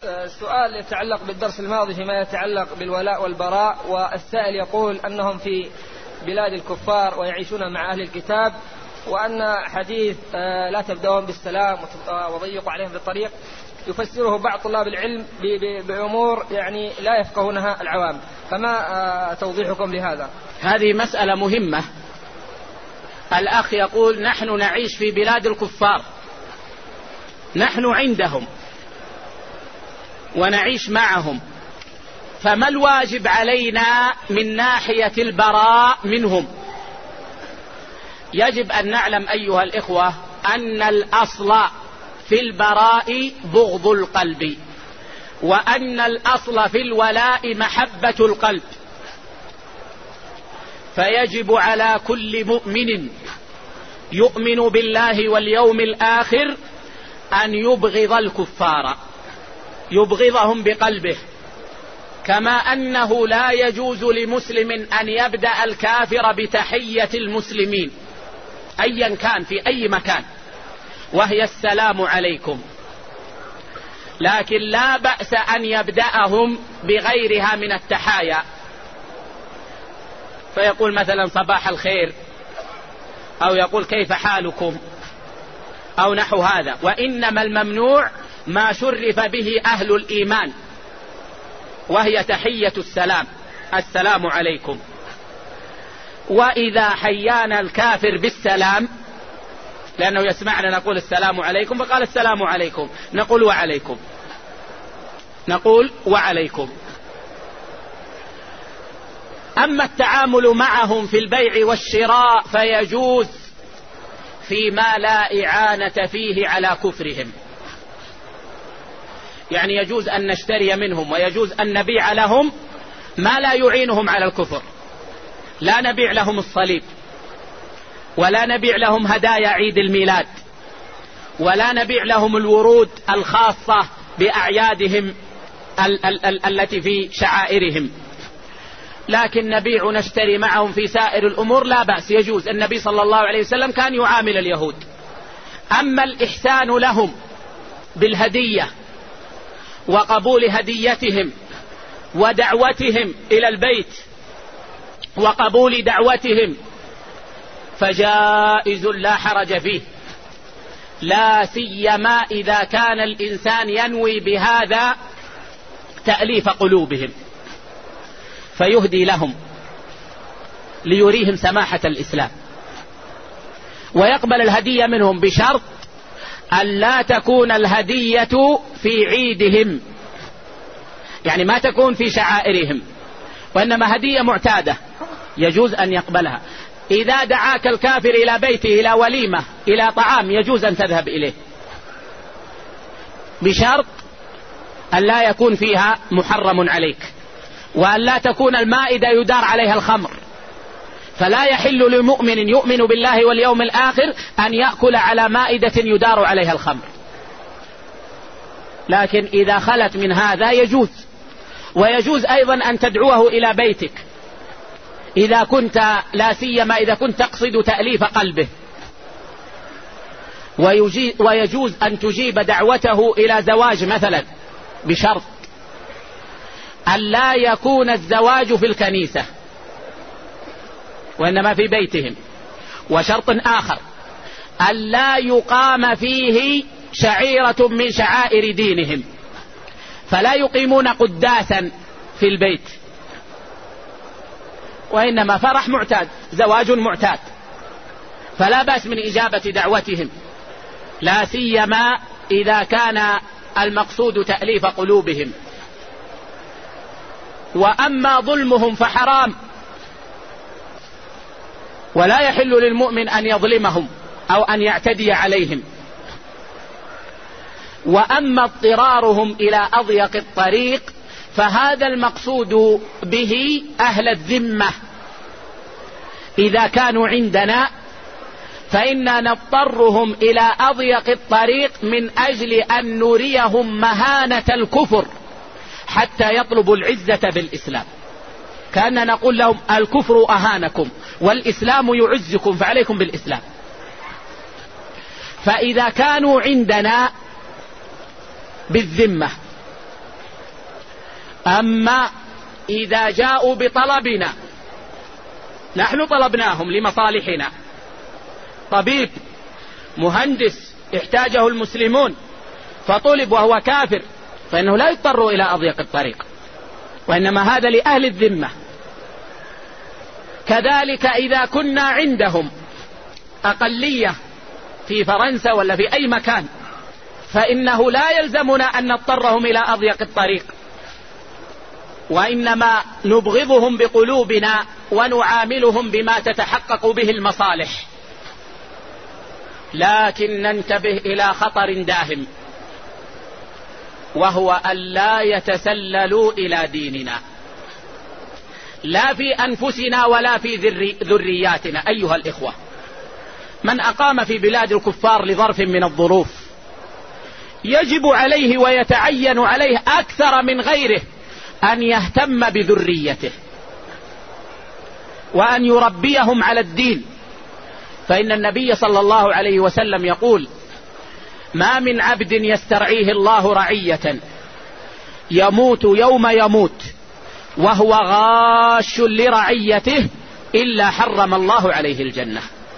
سؤال يتعلق بالدرس الماضي فيما يتعلق بالولاء والبراء، والسائل يقول أنهم في بلاد الكفار ويعيشون مع أهل الكتاب، وأن حديث لا تبدأون بالسلام وضيقوا عليهم في الطريق يفسره بعض طلاب العلم بأمور يعني لا يفقهونها العوام، فما توضيحكم لهذا؟ هذه مسألة مهمة. الأخ يقول نحن نعيش في بلاد الكفار، نحن عندهم ونعيش معهم، فما الواجب علينا من ناحية البراء منهم؟ يجب أن نعلم أيها الإخوة أن الأصل في البراء بغض القلب، وأن الأصل في الولاء محبة القلب. فيجب على كل مؤمن يؤمن بالله واليوم الآخر أن يبغض الكفار، يبغضهم بقلبه، كما أنه لا يجوز لمسلم أن يبدأ الكافر بتحية المسلمين أيا كان في أي مكان، وهي السلام عليكم، لكن لا بأس أن يبدأهم بغيرها من التحايا، فيقول مثلا صباح الخير، أو يقول كيف حالكم، أو نحو هذا. وإنما الممنوع ما شرف به أهل الإيمان، وهي تحية السلام، السلام عليكم. وإذا حيانا الكافر بالسلام، لأنه يسمعنا نقول السلام عليكم، فقال السلام عليكم، نقول وعليكم، نقول وعليكم. أما التعامل معهم في البيع والشراء فيجوز فيما لا إعانة فيه على كفرهم، يعني يجوز أن نشتري منهم ويجوز أن نبيع لهم ما لا يعينهم على الكفر. لا نبيع لهم الصليب، ولا نبيع لهم هدايا عيد الميلاد، ولا نبيع لهم الورود الخاصة بأعيادهم التي في شعائرهم، لكن نبيع ونشتري معهم في سائر الأمور لا بأس، يجوز. النبي صلى الله عليه وسلم كان يعامل اليهود. أما الإحسان لهم بالهدية وقبول هديتهم ودعوتهم إلى البيت وقبول دعوتهم فجائز لا حرج فيه، لا سيما إذا كان الإنسان ينوي بهذا تأليف قلوبهم، فيهدي لهم ليريهم سماحة الإسلام، ويقبل الهدية منهم بشرط أن لا تكون الهدية في عيدهم، يعني ما تكون في شعائرهم، وإنما هدية معتادة يجوز أن يقبلها. إذا دعاك الكافر إلى بيته إلى وليمة إلى طعام يجوز أن تذهب إليه، بشرط أن لا يكون فيها محرم عليك، وأن لا تكون المائدة يدار عليها الخمر، فلا يحل لمؤمن يؤمن بالله واليوم الآخر أن يأكل على مائدة يدار عليها الخمر. لكن إذا خلت من هذا يجوز. ويجوز أيضا أن تدعوه إلى بيتك إذا كنت، لا سيما إذا كنت تقصد تأليف قلبه، ويجوز أن تجيب دعوته إلى زواج مثلا، بشرط أن لا يكون الزواج في الكنيسة وإنما في بيتهم. وشرط آخر أن لا يقام فيه شعيرة من شعائر دينهم، فلا يقيمون قداسا في البيت، وإنما فرح معتاد، زواج معتاد، فلا بأس من إجابة دعوتهم، لا سيما إذا كان المقصود تأليف قلوبهم. وأما ظلمهم فحرام، ولا يحل للمؤمن أن يظلمهم أو أن يعتدي عليهم. وأما اضطرارهم إلى أضيق الطريق فهذا المقصود به أهل الذمة. إذا كانوا عندنا فإنا نضطرهم إلى أضيق الطريق من أجل أن نريهم مهانة الكفر حتى يطلبوا العزة بالإسلام، كأننا نقول لهم الكفر أهانكم والإسلام يعزكم فعليكم بالإسلام. فإذا كانوا عندنا بالذمة أما إذا جاءوا بطلبنا، نحن طلبناهم لمصالحنا، طبيب مهندس احتاجه المسلمون فطلب وهو كافر، فإنه لا يضطر إلى أضيق الطريق، وإنما هذا لأهل الذمة. كذلك إذا كنا عندهم أقلية في فرنسا ولا في أي مكان، فإنه لا يلزمنا أن نضطرهم إلى أضيق الطريق، وإنما نبغضهم بقلوبنا ونعاملهم بما تتحقق به المصالح، لكن ننتبه إلى خطر داهم، وهو أن لا يتسللوا إلى ديننا، لا في أنفسنا ولا في ذرياتنا. أيها الإخوة، من أقام في بلاد الكفار لظرف من الظروف يجب عليه ويتعين عليه أكثر من غيره أن يهتم بذريته وأن يربيهم على الدين، فإن النبي صلى الله عليه وسلم يقول: ما من عبد يسترعيه الله رعية يموت يوم يموت وهو غاش لرعيته إلا حرم الله عليه الجنة.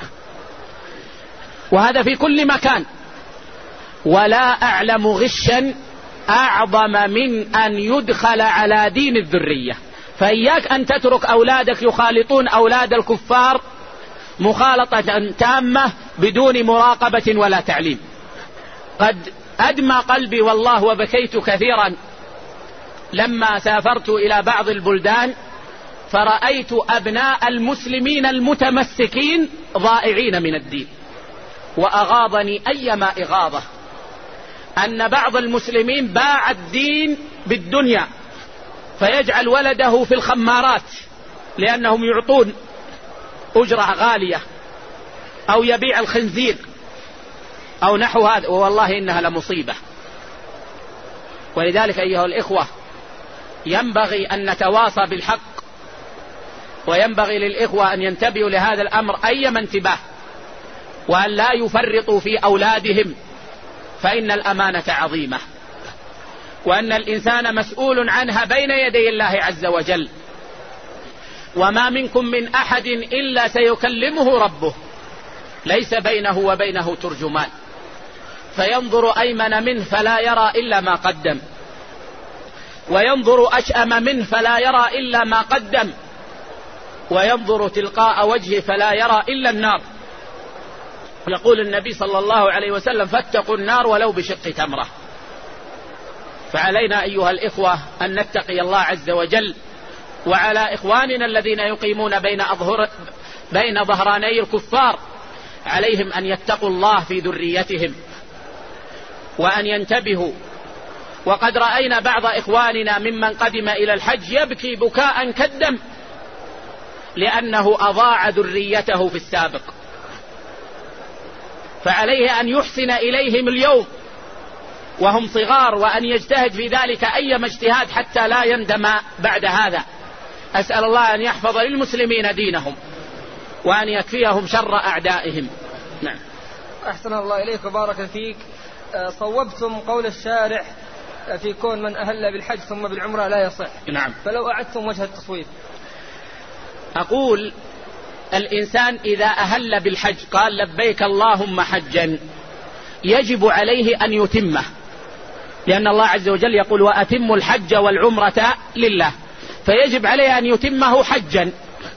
وهذا في كل مكان، ولا أعلم غشا أعظم من أن يدخل على دين الذرية. فإياك أن تترك أولادك يخالطون أولاد الكفار مخالطة تامة بدون مراقبة ولا تعليم. قد أدمى قلبي والله وبكيت كثيرا لما سافرت إلى بعض البلدان فرأيت أبناء المسلمين المتمسكين ضائعين من الدين، وأغاضني أيما إغاظة أن بعض المسلمين باع الدين بالدنيا، فيجعل ولده في الخمارات لأنهم يعطون أجرة غالية، أو يبيع الخنزير أو نحو هذا، والله إنها لمصيبة. ولذلك أيها الإخوة ينبغي أن نتواصى بالحق، وينبغي للإخوة أن ينتبهوا لهذا الأمر أيما انتباه، وأن لا يفرطوا في أولادهم، فإن الأمانة عظيمة، وأن الإنسان مسؤول عنها بين يدي الله عز وجل، وما منكم من أحد إلا سيكلمه ربه ليس بينه وبينه ترجمان، فينظر أيمن منه فلا يرى إلا ما قدم، وينظر أشأم منه فلا يرى إلا ما قدم، وينظر تلقاء وجهه فلا يرى إلا النار. يقول النبي صلى الله عليه وسلم: فاتقوا النار ولو بشق تمرة. فعلينا أيها الإخوة أن نتقي الله عز وجل، وعلى إخواننا الذين يقيمون بين ظهراني الكفار عليهم أن يتقوا الله في ذريتهم وأن ينتبهوا. وقد رأينا بعض إخواننا ممن قدم إلى الحج يبكي بكاء كالدم لأنه أضاع ذريته في السابق، فعليه أن يحسن إليهم اليوم وهم صغار، وأن يجتهد في ذلك أيما اجتهاد حتى لا يندم بعد هذا. أسأل الله أن يحفظ للمسلمين دينهم وأن يكفيهم شر أعدائهم. نعم. أحسن الله إليك وبارك فيك. صوبتم قول الشارع في كون من أهل بالحج ثم بالعمرة لا يصح. نعم. فلو أعدتم وجه التصويب. أقول: الإنسان إذا أهل بالحج قال لبيك اللهم حجا يجب عليه أن يتمه، لأن الله عز وجل يقول: وأتموا الحج والعمرة لله، فيجب عليه أن يتمه حجا.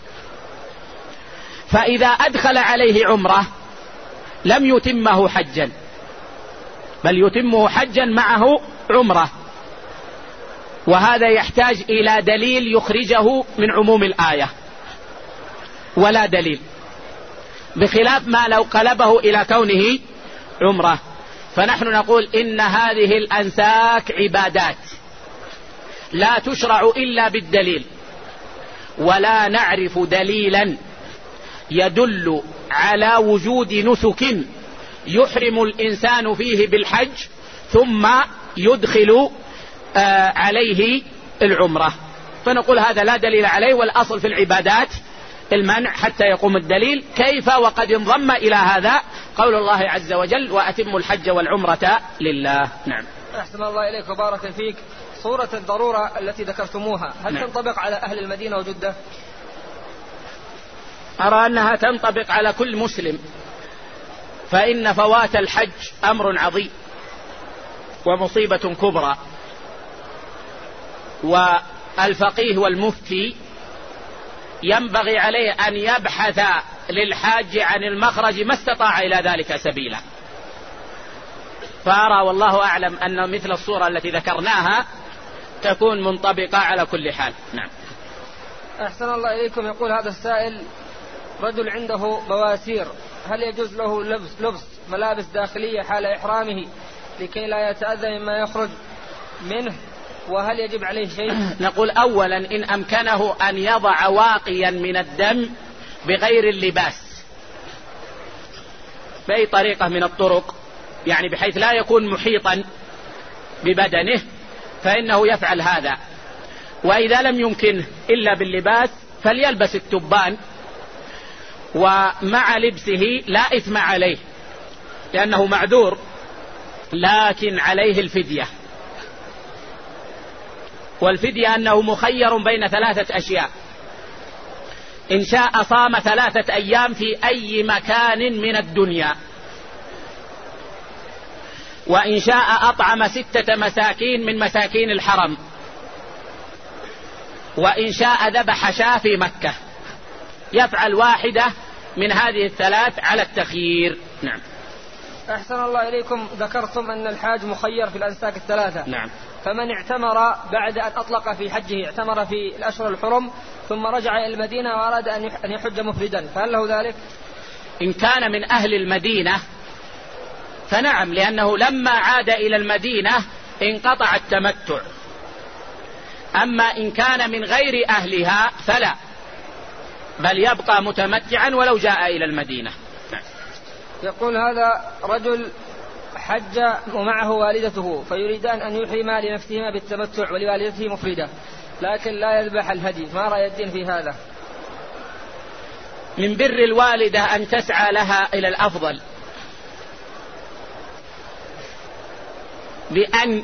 فإذا أدخل عليه عمرة لم يتمه حجا، بل يتمه حجا معه عمرة، وهذا يحتاج إلى دليل يخرجه من عموم الآية، ولا دليل، بخلاف ما لو قلبه إلى كونه عمرة. فنحن نقول إن هذه الأنساك عبادات لا تشرع إلا بالدليل، ولا نعرف دليلا يدل على وجود نسك يحرم الإنسان فيه بالحج ثم يدخل عليه العمرة، فنقول هذا لا دليل عليه، والأصل في العبادات المنع حتى يقوم الدليل. كيف وقد انضم إلى هذا قول الله عز وجل: وأتموا الحج والعمرة لله. نعم. أحسن الله إليك وبارك فيك. صورة الضرورة التي ذكرتموها هل تنطبق على أهل المدينة وجدة؟ أرى أنها تنطبق على كل مسلم، فإن فوات الحج أمر عظيم ومصيبة كبرى، والفقيه والمفتي ينبغي عليه أن يبحث للحاج عن المخرج ما استطاع إلى ذلك سبيلا. فأرى والله أعلم أن مثل الصورة التي ذكرناها تكون منطبقة على كل حال. نعم. أحسن الله إليكم. يقول هذا السائل: رجل عنده بواسير، هل يجوز له لبس ملابس داخلية حال إحرامه لكي لا يتأذى مما يخرج منه، وهل يجب عليه شيء؟ نقول أولا إن أمكنه أن يضع واقيا من الدم بغير اللباس بأي طريقة من الطرق، يعني بحيث لا يكون محيطا ببدنه، فإنه يفعل هذا. وإذا لم يمكنه إلا باللباس فليلبس التبان، ومع لبسه لا إثم عليه لأنه معذور، لكن عليه الفدية. والفدية أنه مخير بين 3 أشياء: إن شاء صام 3 أيام في أي مكان من الدنيا، وإن شاء أطعم 6 مساكين من مساكين الحرم، وإن شاء ذبح شاة في مكة. يفعل واحدة من هذه ال3 على التخيير. نعم. أحسن الله إليكم. ذكرتم أن الحاج مخير في الأنساك ال3. نعم. فمن اعتمر بعد أن أطلق في حجه، اعتمر في الأشهر الحرم ثم رجع إلى المدينة وأراد أن يحج مفردا، فهل له ذلك؟ إن كان من أهل المدينة فنعم، لأنه لما عاد إلى المدينة انقطع التمتع. أما إن كان من غير أهلها فلا، بل يبقى متمتعا ولو جاء إلى المدينة. يقول هذا رجل حج ومعه والدته، فيريدان أن يحرما لنفسهما بالتمتع ولوالدته مفردة، لكن لا يذبح الهدي، ما رأي الدين في هذا؟ من بر الوالدة أن تسعى لها إلى الأفضل بأن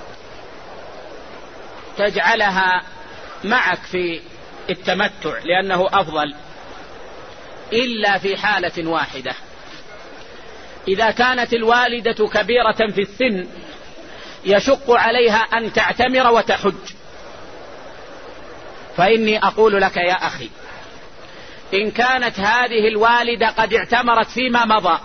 تجعلها معك في التمتع لأنه أفضل، إلا في حالة واحدة: إذا كانت الوالدة كبيرة في السن يشق عليها أن تعتمر وتحج، فإني أقول لك يا أخي، إن كانت هذه الوالدة قد اعتمرت فيما مضى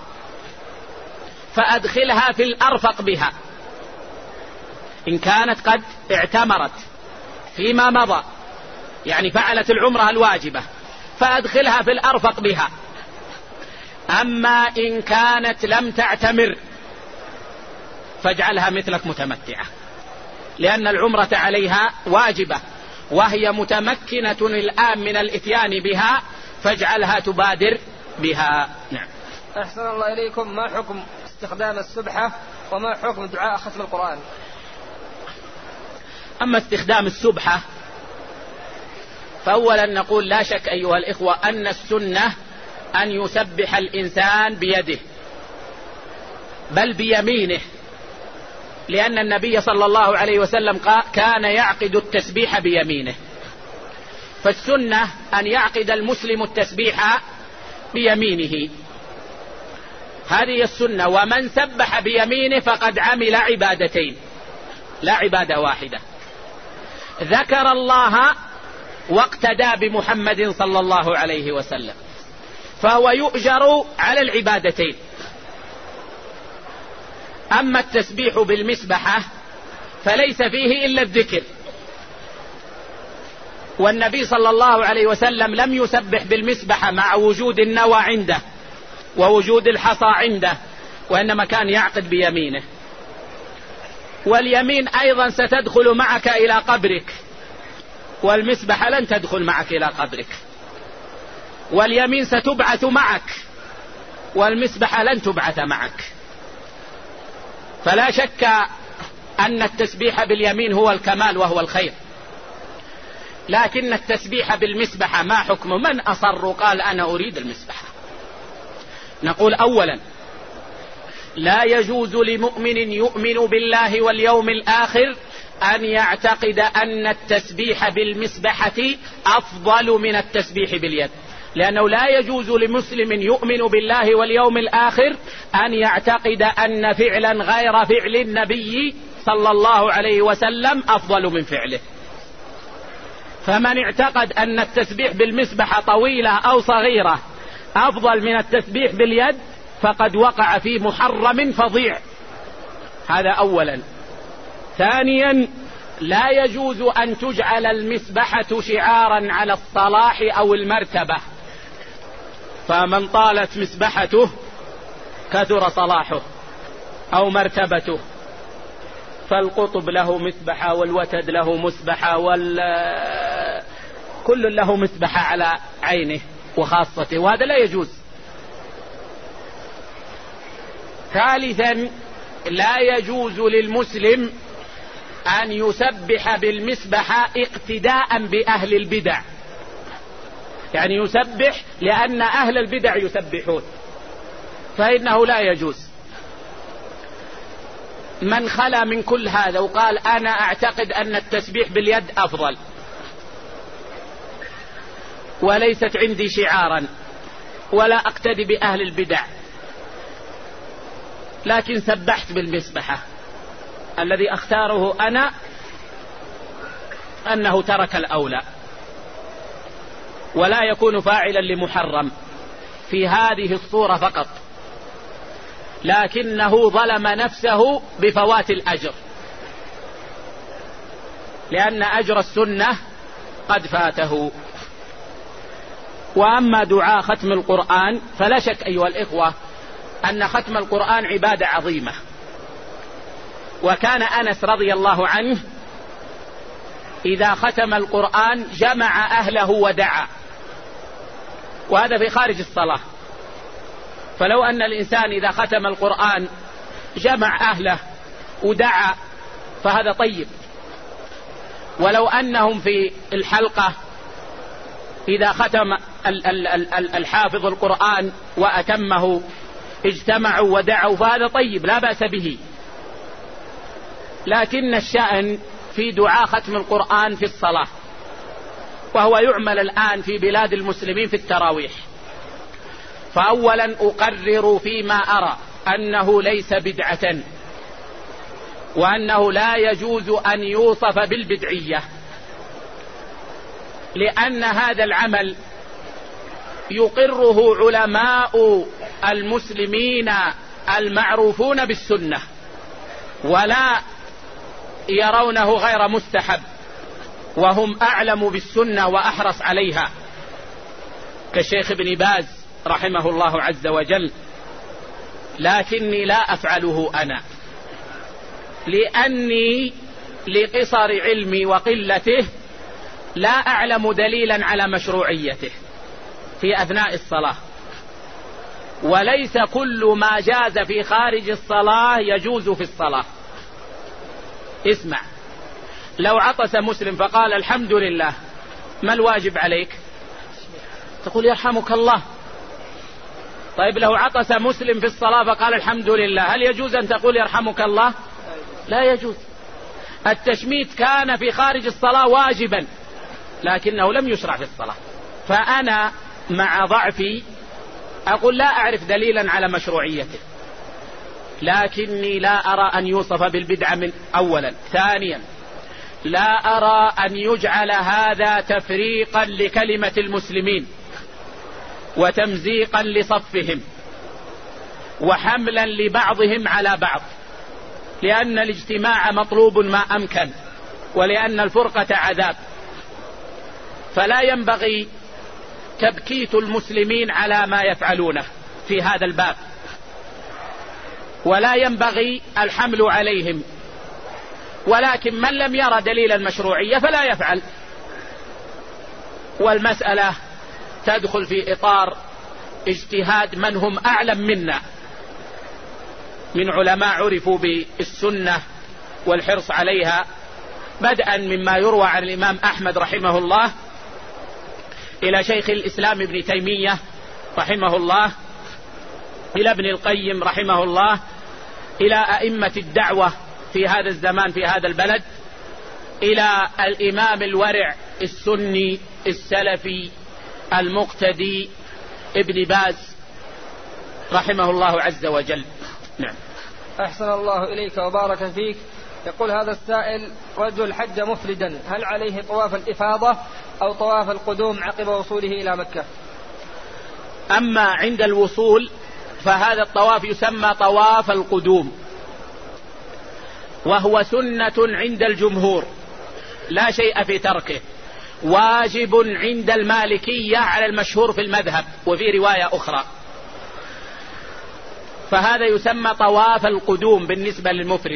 فأدخلها في الأرفق بها. إن كانت قد اعتمرت فيما مضى، يعني فعلت العمرة الواجبة، فأدخلها في الأرفق بها. أما إن كانت لم تعتمر فاجعلها مثلك متمتعة، لأن العمرة عليها واجبة وهي متمكنة الآن من الإتيان بها، فاجعلها تبادر بها. نعم. أحسن الله إليكم. ما حكم استخدام السبحة وما حكم دعاء ختم القرآن؟ أما استخدام السبحة فأولا نقول لا شك أيها الإخوة أن السنة أن يسبح الإنسان بيده بل بيمينه، لأن النبي صلى الله عليه وسلم كان يعقد التسبيح بيمينه، فالسنة أن يعقد المسلم التسبيح بيمينه، هذه السنة. ومن سبح بيمينه فقد عمل عبادتين لا عبادة واحدة: ذكر الله واقتدى بمحمد صلى الله عليه وسلم، فهو يؤجر على العبادتين. أما التسبيح بالمسبحة فليس فيه إلا الذكر، والنبي صلى الله عليه وسلم لم يسبح بالمسبحة مع وجود النوى عنده ووجود الحصى عنده، وإنما كان يعقد بيمينه. واليمين أيضا ستدخل معك إلى قبرك، والمسبحة لن تدخل معك إلى قبرك. واليمين ستبعث معك والمسبحة لن تبعث معك. فلا شك أن التسبيح باليمين هو الكمال وهو الخير، لكن التسبيح بالمسبحة ما حكم من أصر قال أنا أريد المسبحة؟ نقول أولا لا يجوز لمؤمن يؤمن بالله واليوم الآخر أن يعتقد أن التسبيح بالمسبحة أفضل من التسبيح باليد، لأنه لا يجوز لمسلم يؤمن بالله واليوم الآخر أن يعتقد أن فعلا غير فعل النبي صلى الله عليه وسلم أفضل من فعله. فمن اعتقد أن التسبيح بالمسبحة طويلة أو صغيرة أفضل من التسبيح باليد فقد وقع في محرم فظيع. هذا أولا. ثانيا، لا يجوز أن تجعل المسبحة شعارا على الصلاح أو المرتبة، فمن طالت مسبحته كثر صلاحه أو مرتبته، فالقطب له مسبحة والوتد له مسبحة كل له مسبحة على عينه وخاصته، وهذا لا يجوز. ثالثا، لا يجوز للمسلم أن يسبح بالمسبحة اقتداء بأهل البدع، يعني يسبح لأن أهل البدع يسبحون، فإنه لا يجوز. من خلا من كل هذا وقال أنا أعتقد أن التسبيح باليد أفضل وليست عندي شعارا ولا أقتدي بأهل البدع لكن سبحت بالمسبحة، الذي أختاره أنا أنه ترك الأولى ولا يكون فاعلا لمحرم في هذه الصورة فقط، لكنه ظلم نفسه بفوات الأجر، لأن أجر السنة قد فاته. وأما دعاء ختم القرآن فلا شك أيها الإخوة أن ختم القرآن عبادة عظيمة، وكان أنس رضي الله عنه إذا ختم القرآن جمع أهله ودعا، وهذا في خارج الصلاة. فلو أن الإنسان إذا ختم القرآن جمع أهله ودعا فهذا طيب. ولو أنهم في الحلقة إذا ختم الحافظ القرآن وأتمه اجتمعوا ودعوا فهذا طيب لا بأس به. لكن الشأن في دعاء ختم القرآن في الصلاة، وهو يعمل الآن في بلاد المسلمين في التراويح. فأولا أقرر فيما أرى أنه ليس بدعة، وأنه لا يجوز أن يوصف بالبدعية، لأن هذا العمل يقره علماء المسلمين المعروفون بالسنة ولا يرونه غير مستحب، وهم أعلم بالسنة وأحرص عليها، كالشيخ ابن باز رحمه الله عز وجل. لكني لا أفعله أنا، لأني لقصر علمي وقلته لا أعلم دليلا على مشروعيته في أثناء الصلاة، وليس كل ما جاز في خارج الصلاة يجوز في الصلاة. اسمع، لو عطس مسلم فقال الحمد لله ما الواجب عليك؟ تقول يرحمك الله. طيب لو عطس مسلم في الصلاة فقال الحمد لله، هل يجوز أن تقول يرحمك الله؟ لا يجوز. التشميت كان في خارج الصلاة واجبا لكنه لم يشرع في الصلاة. فأنا مع ضعفي أقول لا أعرف دليلا على مشروعيته، لكني لا أرى أن يوصف بالبدعة من أولا. ثانيا، لا أرى أن يجعل هذا تفريقا لكلمة المسلمين وتمزيقا لصفهم وحملا لبعضهم على بعض، لأن الاجتماع مطلوب ما أمكن، ولأن الفرقة عذاب. فلا ينبغي تبكيت المسلمين على ما يفعلونه في هذا الباب، ولا ينبغي الحمل عليهم، ولكن من لم يرى دليل المشروعية فلا يفعل. والمسألة تدخل في إطار اجتهاد من هم أعلم منا من علماء عرفوا بالسنة والحرص عليها، بدءا مما يروى عن الإمام أحمد رحمه الله إلى شيخ الإسلام ابن تيمية رحمه الله، إلى ابن القيم رحمه الله، إلى أئمة الدعوة في هذا الزمان في هذا البلد، إلى الإمام الورع السني السلفي المقتدي ابن باز رحمه الله عز وجل. نعم. أحسن الله إليك وبارك فيك. يقول هذا السائل: رجل حج مفردا، هل عليه طواف الإفاضة أو طواف القدوم عقب وصوله إلى مكة؟ أما عند الوصول فهذا الطواف يسمى طواف القدوم، وهو سنة عند الجمهور لا شيء في تركه، واجب عند المالكية على المشهور في المذهب وفي رواية أخرى، فهذا يسمى طواف القدوم بالنسبة للمفرد،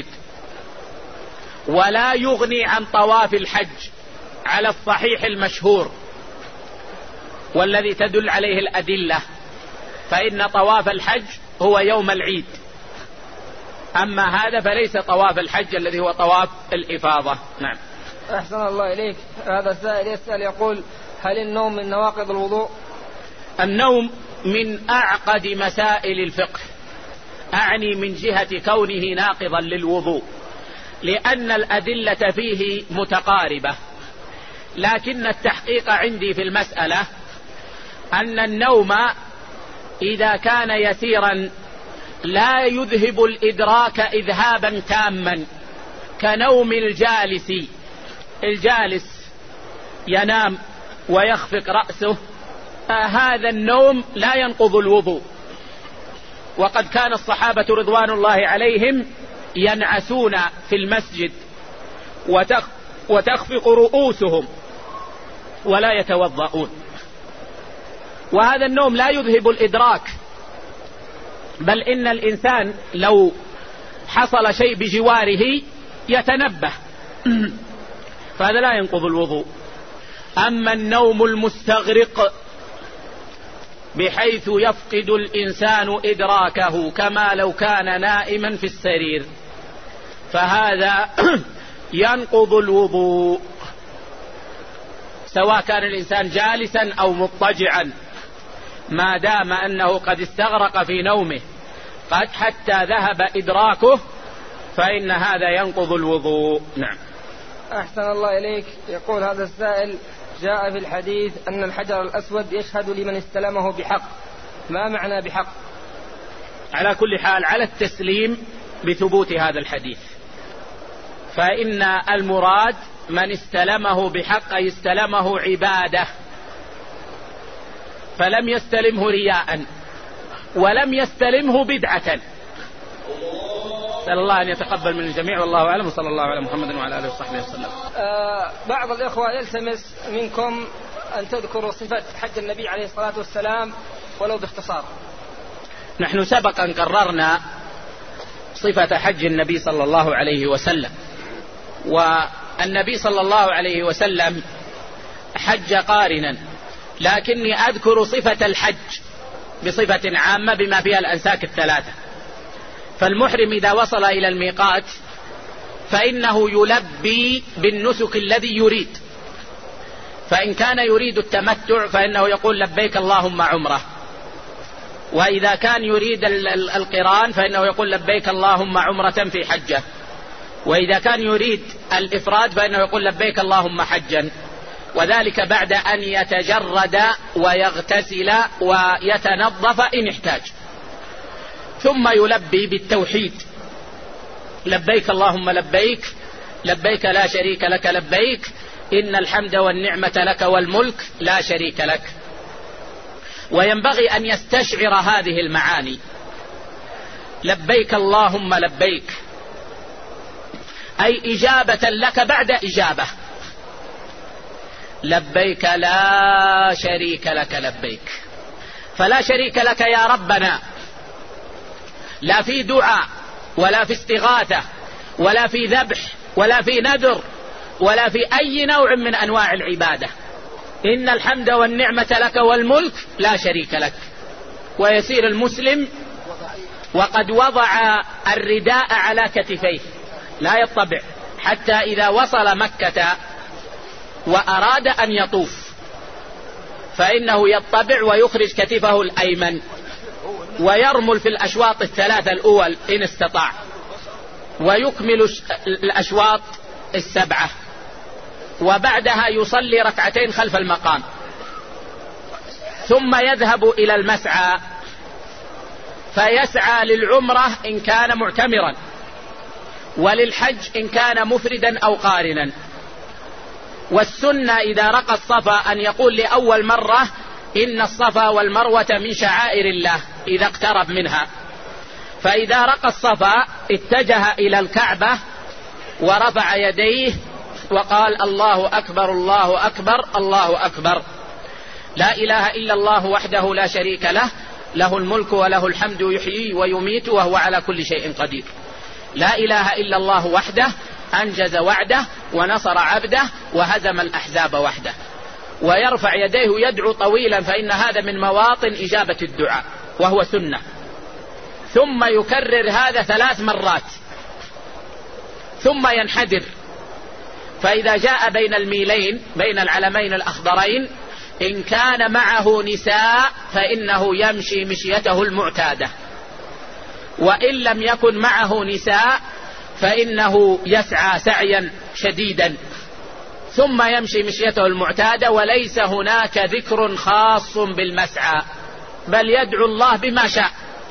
ولا يغني عن طواف الحج على الصحيح المشهور والذي تدل عليه الأدلة، فإن طواف الحج هو يوم العيد، أما هذا فليس طواف الحج الذي هو طواف الإفاضة. نعم. أحسن الله إليك. هذا السائل يسأل يقول: هل النوم من نواقض الوضوء؟ النوم من أعقد مسائل الفقه، أعني من جهة كونه ناقضا للوضوء، لأن الأدلة فيه متقاربة، لكن التحقيق عندي في المسألة أن النوم إذا كان يسيرا لا يذهب الإدراك إذهابا تاما كنوم الجالس ينام ويخفق رأسه، هذا النوم لا ينقض الوضوء. وقد كان الصحابة رضوان الله عليهم ينعسون في المسجد وتخفق رؤوسهم ولا يتوضؤون، وهذا النوم لا يذهب الإدراك، بل إن الإنسان لو حصل شيء بجواره يتنبه، فهذا لا ينقض الوضوء. أما النوم المستغرق بحيث يفقد الإنسان إدراكه كما لو كان نائما في السرير، فهذا ينقض الوضوء، سواء كان الإنسان جالسا أو مضطجعا، ما دام أنه قد استغرق في نومه قد حتى ذهب إدراكه، فإن هذا ينقض الوضوء. نعم. أحسن الله إليك. يقول هذا السائل: جاء في الحديث أن الحجر الأسود يشهد لمن استلمه بحق، ما معنى بحق؟ على كل حال على التسليم بثبوت هذا الحديث، فإن المراد من استلمه بحق استلمه عبادة، فلم يستلمه رياء ولم يستلمه بدعة. نسأل الله أن يتقبل من الجميع، والله أعلم، وصلى الله على محمد وعلى آله وصحبه وسلم. بعض الإخوة يلتمس منكم أن تذكروا صفة حج النبي عليه الصلاة والسلام ولو باختصار. نحن سبقا قررنا صفة حج النبي صلى الله عليه وسلم، والنبي صلى الله عليه وسلم حج قارنا، لكني أذكر صفة الحج بصفة عامة بما فيها الأنساك الثلاثة. فالمحرم إذا وصل إلى الميقات فإنه يلبي بالنسك الذي يريد، فإن كان يريد التمتع فإنه يقول لبيك اللهم عمره، وإذا كان يريد القران فإنه يقول لبيك اللهم عمرة في حجة، وإذا كان يريد الإفراد فإنه يقول لبيك اللهم حجا، وذلك بعد أن يتجرد ويغتسل ويتنظف إن احتاج، ثم يلبي بالتوحيد: لبيك اللهم لبيك، لبيك لا شريك لك لبيك، إن الحمد والنعمة لك والملك لا شريك لك. وينبغي أن يستشعر هذه المعاني: لبيك اللهم لبيك، أي إجابة لك بعد إجابة، لبيك لا شريك لك لبيك، فلا شريك لك يا ربنا، لا في دعاء ولا في استغاثة ولا في ذبح ولا في نذر ولا في أي نوع من أنواع العبادة، إن الحمد والنعمة لك والملك لا شريك لك. ويسير المسلم وقد وضع الرداء على كتفيه لا يطبع، حتى إذا وصل مكة وأراد أن يطوف فإنه يطبع ويخرج كتفه الأيمن ويرمل في الأشواط الثلاثة الأول إن استطاع، ويكمل الأشواط 7، وبعدها يصلي ركعتين خلف المقام، ثم يذهب إلى المسعى فيسعى للعمرة إن كان معتمرا، وللحج إن كان مفردا أو قارنا. والسنة إذا رقى الصفا أن يقول لأول مرة إن الصفا والمروة من شعائر الله إذا اقترب منها. فإذا رقى الصفا اتجه إلى الكعبة ورفع يديه وقال الله أكبر الله أكبر الله أكبر، لا إله إلا الله وحده لا شريك له، له الملك وله الحمد يحيي ويميت وهو على كل شيء قدير. لا إله إلا الله وحده أنجز وعده ونصر عبده وهزم الأحزاب وحده. ويرفع يديه يدعو طويلا، فإن هذا من مواطن إجابة الدعاء وهو سنة. ثم يكرر هذا 3 مرات ثم ينحدر. فإذا جاء بين الميلين بين العلمين الأخضرين إن كان معه نساء فإنه يمشي مشيته المعتادة، وإن لم يكن معه نساء فإنه يسعى سعيا شديدا ثم يمشي مشيته المعتادة. وليس هناك ذكر خاص بالمسعى، بل يدعو الله بما شاء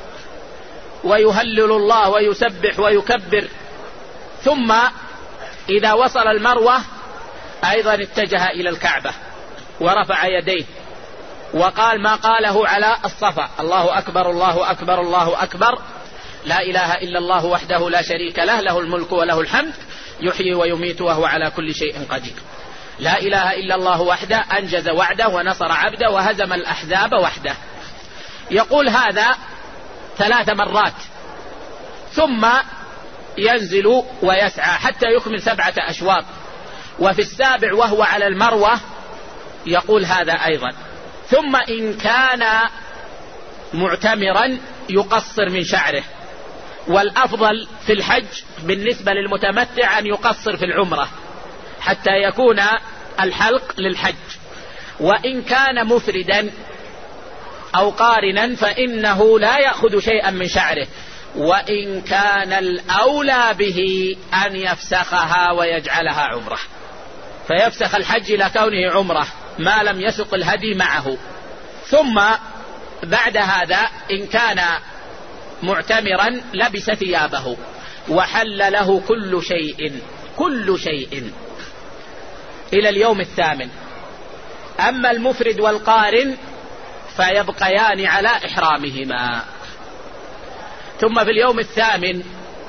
ويهلل الله ويسبح ويكبر. ثم إذا وصل المروة أيضا اتجه إلى الكعبة ورفع يديه وقال ما قاله على الصفا: الله أكبر الله أكبر الله أكبر، لا إله إلا الله وحده لا شريك له، له الملك وله الحمد يحيي ويميت وهو على كل شيء قدير. لا إله إلا الله وحده أنجز وعده ونصر عبده وهزم الأحزاب وحده. يقول هذا 3 مرات ثم ينزل ويسعى حتى يكمل 7 أشواط. وفي السابع وهو على المروة يقول هذا أيضا. ثم إن كان معتمرا يقصر من شعره، والأفضل في الحج بالنسبة للمتمتع أن يقصر في العمرة حتى يكون الحلق للحج. وإن كان مفردا أو قارنا فإنه لا يأخذ شيئا من شعره، وإن كان الأولى به أن يفسخها ويجعلها عمره، فيفسخ الحج إلى كونه عمره ما لم يسق الهدي معه. ثم بعد هذا إن كان معتمرا لبس ثيابه وحل له كل شيء إلى اليوم 8. أما المفرد والقارن فيبقيان على إحرامهما. ثم في اليوم 8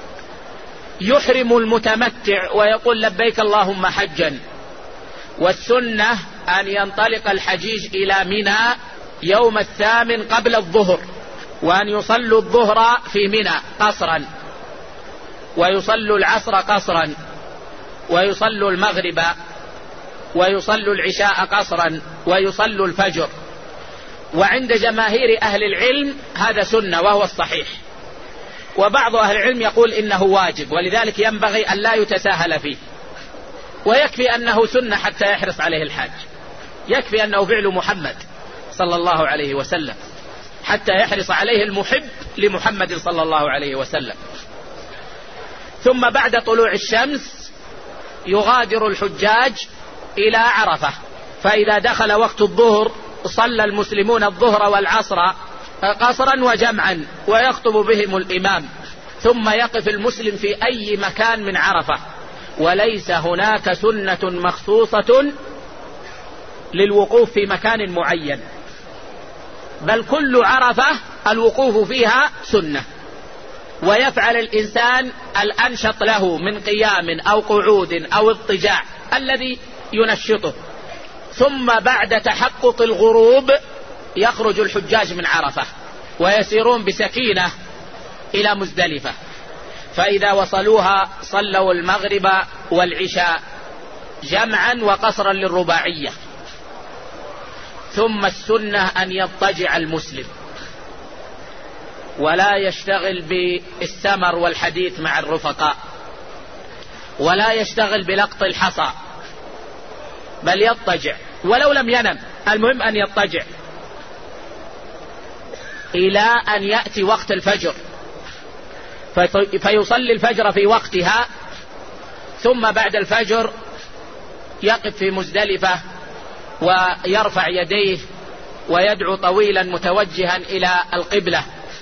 يحرم المتمتع ويقول لبيك اللهم حجا. والسنة أن ينطلق الحجيج إلى منى يوم 8 قبل الظهر، وأن يصلوا الظهر في منى قصرا، ويصلوا العصر قصرا، ويصلوا المغرب، ويصلوا العشاء قصرا، ويصلوا الفجر. وعند جماهير أهل العلم هذا سنة وهو الصحيح، وبعض أهل العلم يقول إنه واجب، ولذلك ينبغي أن لا يتساهل فيه. ويكفي أنه سنة حتى يحرص عليه الحاج، يكفي أنه فعل محمد صلى الله عليه وسلم حتى يحرص عليه المحب لمحمد صلى الله عليه وسلم. ثم بعد طلوع الشمس يغادر الحجاج إلى عرفة، فإذا دخل وقت الظهر صلى المسلمون الظهر والعصر قصرا وجمعا ويخطب بهم الإمام، ثم يقف المسلم في أي مكان من عرفة. وليس هناك سنة مخصوصة للوقوف في مكان معين، بل كل عرفة الوقوف فيها سنة، ويفعل الإنسان الأنشط له من قيام أو قعود أو اضطجاع الذي ينشطه. ثم بعد تحقق الغروب يخرج الحجاج من عرفة ويسيرون بسكينة إلى مزدلفة، فإذا وصلوها صلوا المغرب والعشاء جمعا وقصرا للرباعية. ثم السنة أن يضطجع المسلم ولا يشتغل بالسمر والحديث مع الرفقاء، ولا يشتغل بلقط الحصى، بل يضطجع ولو لم ينم، المهم أن يضطجع إلى أن يأتي وقت الفجر، فيصلي الفجر في وقتها، ثم بعد الفجر يقف في مزدلفة ويرفع يديه ويدعو طويلا متوجها إلى القبلة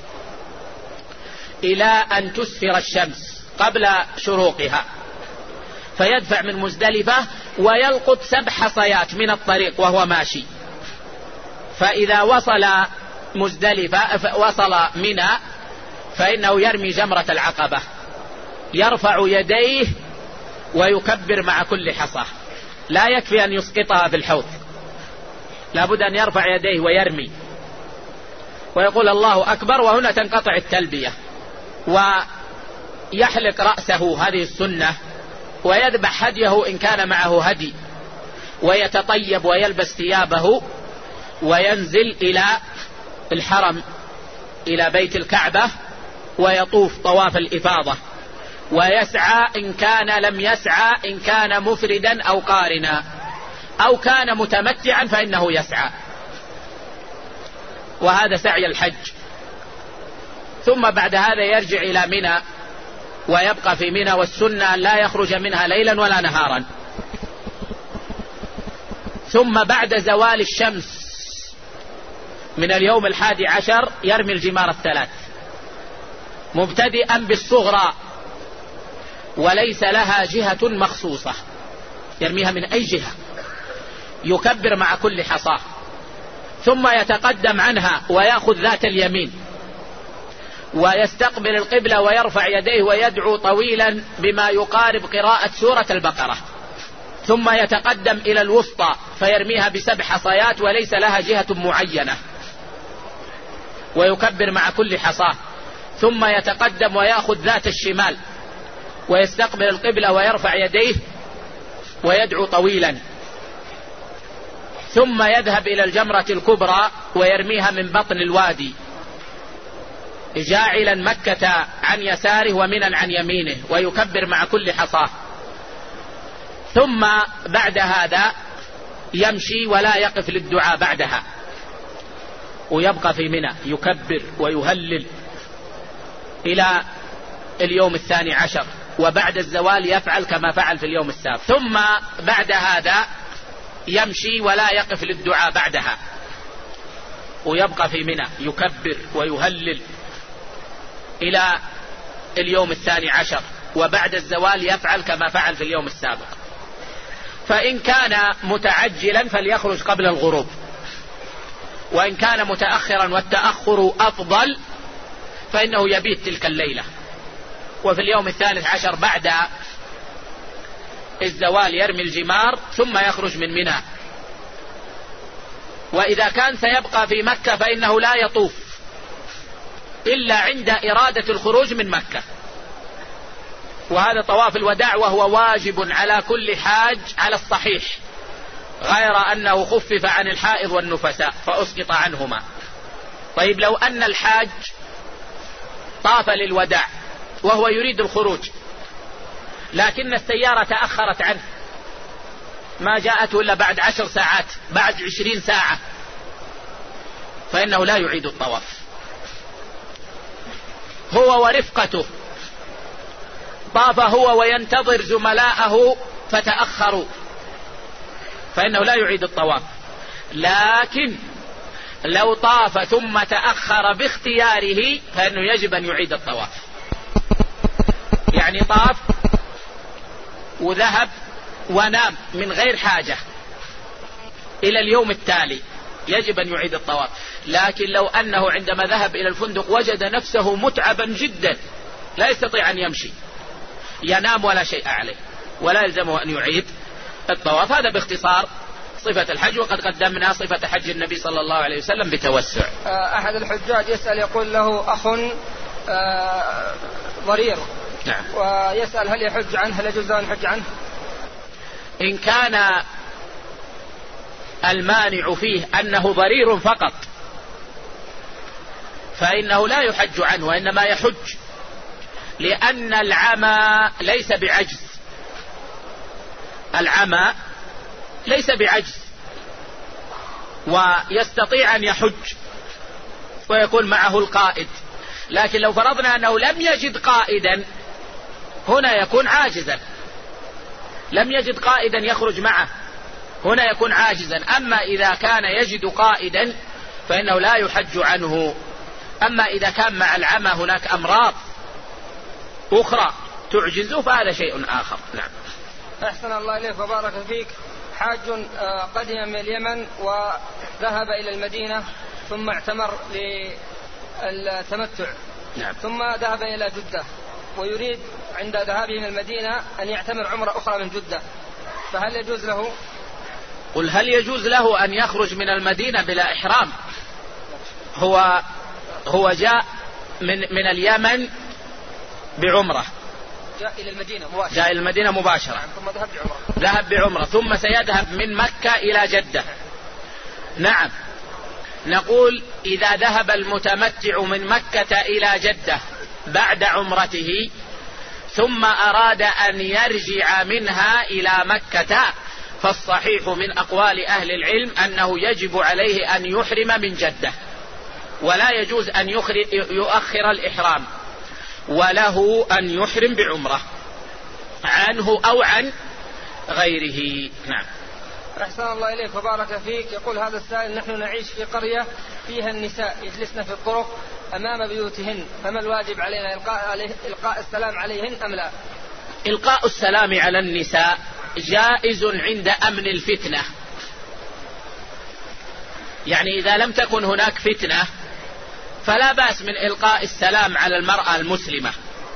إلى أن تسفر الشمس قبل شروقها، فيدفع من مزدلفة ويلقط 7 حصيات من الطريق وهو ماشي. فإذا وصل مزدلفة وصل منى فإنه يرمي جمرة العقبة، يرفع يديه ويكبر مع كل حصى، لا يكفي أن يسقطها في الحوض، لابد أن يرفع يديه ويرمي ويقول الله أكبر، وهنا تنقطع التلبية، ويحلق رأسه، هذه السنة، ويذبح هديه إن كان معه هدي، ويتطيب ويلبس ثيابه وينزل إلى الحرم إلى بيت الكعبة ويطوف طواف الإفاضة، ويسعى إن كان لم يسعى، إن كان مفردا أو قارنا أو كان متمتعا فإنه يسعى، وهذا سعي الحج. ثم بعد هذا يرجع إلى منى ويبقى في منى، والسنة لا يخرج منها ليلا ولا نهارا. ثم بعد زوال الشمس من اليوم 11 يرمي الجمار 3 مبتدئا بالصغرى، وليس لها جهة مخصوصة، يرميها من أي جهة، يكبر مع كل حصاه، ثم يتقدم عنها ويأخذ ذات اليمين ويستقبل القبلة ويرفع يديه ويدعو طويلا بما يقارب قراءة سورة البقرة، ثم يتقدم إلى الوسطى فيرميها ب7 حصيات وليس لها جهة معينة ويكبر مع كل حصاه، ثم يتقدم ويأخذ ذات الشمال ويستقبل القبلة ويرفع يديه ويدعو طويلا، ثم يذهب إلى الجمرة الكبرى ويرميها من بطن الوادي، جاعلا مكة عن يساره ومنى عن يمينه، ويكبر مع كل حصاه. ثم بعد هذا يمشي ولا يقف للدعاء بعدها، ويبقى في منى يكبر ويهلل إلى اليوم 12، وبعد الزوال يفعل كما فعل في اليوم السابق. ثم بعد هذا يمشي ولا يقف للدعاء بعدها، ويبقى في منى يكبر ويهلل إلى اليوم 12، وبعد الزوال يفعل كما فعل في اليوم السابق. فإن كان متعجلا فليخرج قبل الغروب، وإن كان متأخرا والتأخر أفضل فإنه يبيت تلك الليلة، وفي اليوم 13 بعد الزوال يرمي الجمار ثم يخرج من منى. وإذا كان سيبقى في مكة فإنه لا يطوف إلا عند إرادة الخروج من مكة، وهذا طواف الوداع، وهو واجب على كل حاج على الصحيح، غير أنه خفف عن الحائض والنفساء فأسقط عنهما. طيب لو أن الحاج طاف للوداع وهو يريد الخروج، لكن السيارة تأخرت عنه، ما جاءته إلا بعد 10 ساعات، بعد 20 ساعة، فإنه لا يعيد الطواف. هو ورفقته طاف هو وينتظر زملاءه فتأخروا، فإنه لا يعيد الطواف. لكن لو طاف ثم تأخر باختياره فإنه يجب أن يعيد الطواف. يعني طاف وذهب ونام من غير حاجة إلى اليوم التالي يجب أن يعيد الطواف. لكن لو أنه عندما ذهب إلى الفندق وجد نفسه متعبا جدا لا يستطيع أن يمشي، ينام ولا شيء عليه، ولا يلزمه أن يعيد الطواف. هذا باختصار صفة الحج، وقد قدمنا صفة حج النبي صلى الله عليه وسلم بتوسع. أحد الحجاج يسأل يقول له أخ ضرير، نعم، ويسأل هل يحج عنه، هل يجوز أن يحج عنه؟ إن كان المانع فيه أنه ضرير فقط فإنه لا يحج عنه، وإنما يحج، لأن العمى ليس بعجز، العمى ليس بعجز، ويستطيع أن يحج ويكون معه القائد. لكن لو فرضنا أنه لم يجد قائدا هنا يكون عاجزا، لم يجد قائدا يخرج معه هنا يكون عاجزا. أما إذا كان يجد قائدا فإنه لا يحج عنه. أما إذا كان مع العمى هناك أمراض أخرى تعجزه فهذا شيء آخر. نعم. أحسن الله إليك وبارك فيك. حاج قدم من اليمن وذهب إلى المدينة ثم اعتمر للتمتع. نعم. ثم ذهب إلى جدة ويريد عند ذهابه من المدينة أن يعتمر عمرة أخرى من جدة، فهل يجوز له؟ قل هل يجوز له أن يخرج من المدينة بلا إحرام؟ هو جاء من اليمن بعمرة، جاء إلى المدينة مباشرة ثم ذهب بعمرة ثم سيذهب من مكة إلى جدة. نعم. نقول إذا ذهب المتمتع من مكة إلى جدة بعد عمرته ثم أراد أن يرجع منها إلى مكة فالصحيح من أقوال أهل العلم أنه يجب عليه أن يحرم من جدة، ولا يجوز أن يؤخر الإحرام، وله أن يحرم بعمرة عنه أو عن غيره. نعم. أحسن الله إليك وبارك فيك. يقول هذا السائل: نحن نعيش في قرية فيها النساء يجلسن في الطرق أمام بيوتهن، فما الواجب علينا إلقاء السلام عليهن أم لا؟ إلقاء السلام على النساء جائز عند أمن الفتنة، يعني إذا لم تكن هناك فتنة فلا بأس من إلقاء السلام على المرأة المسلمة.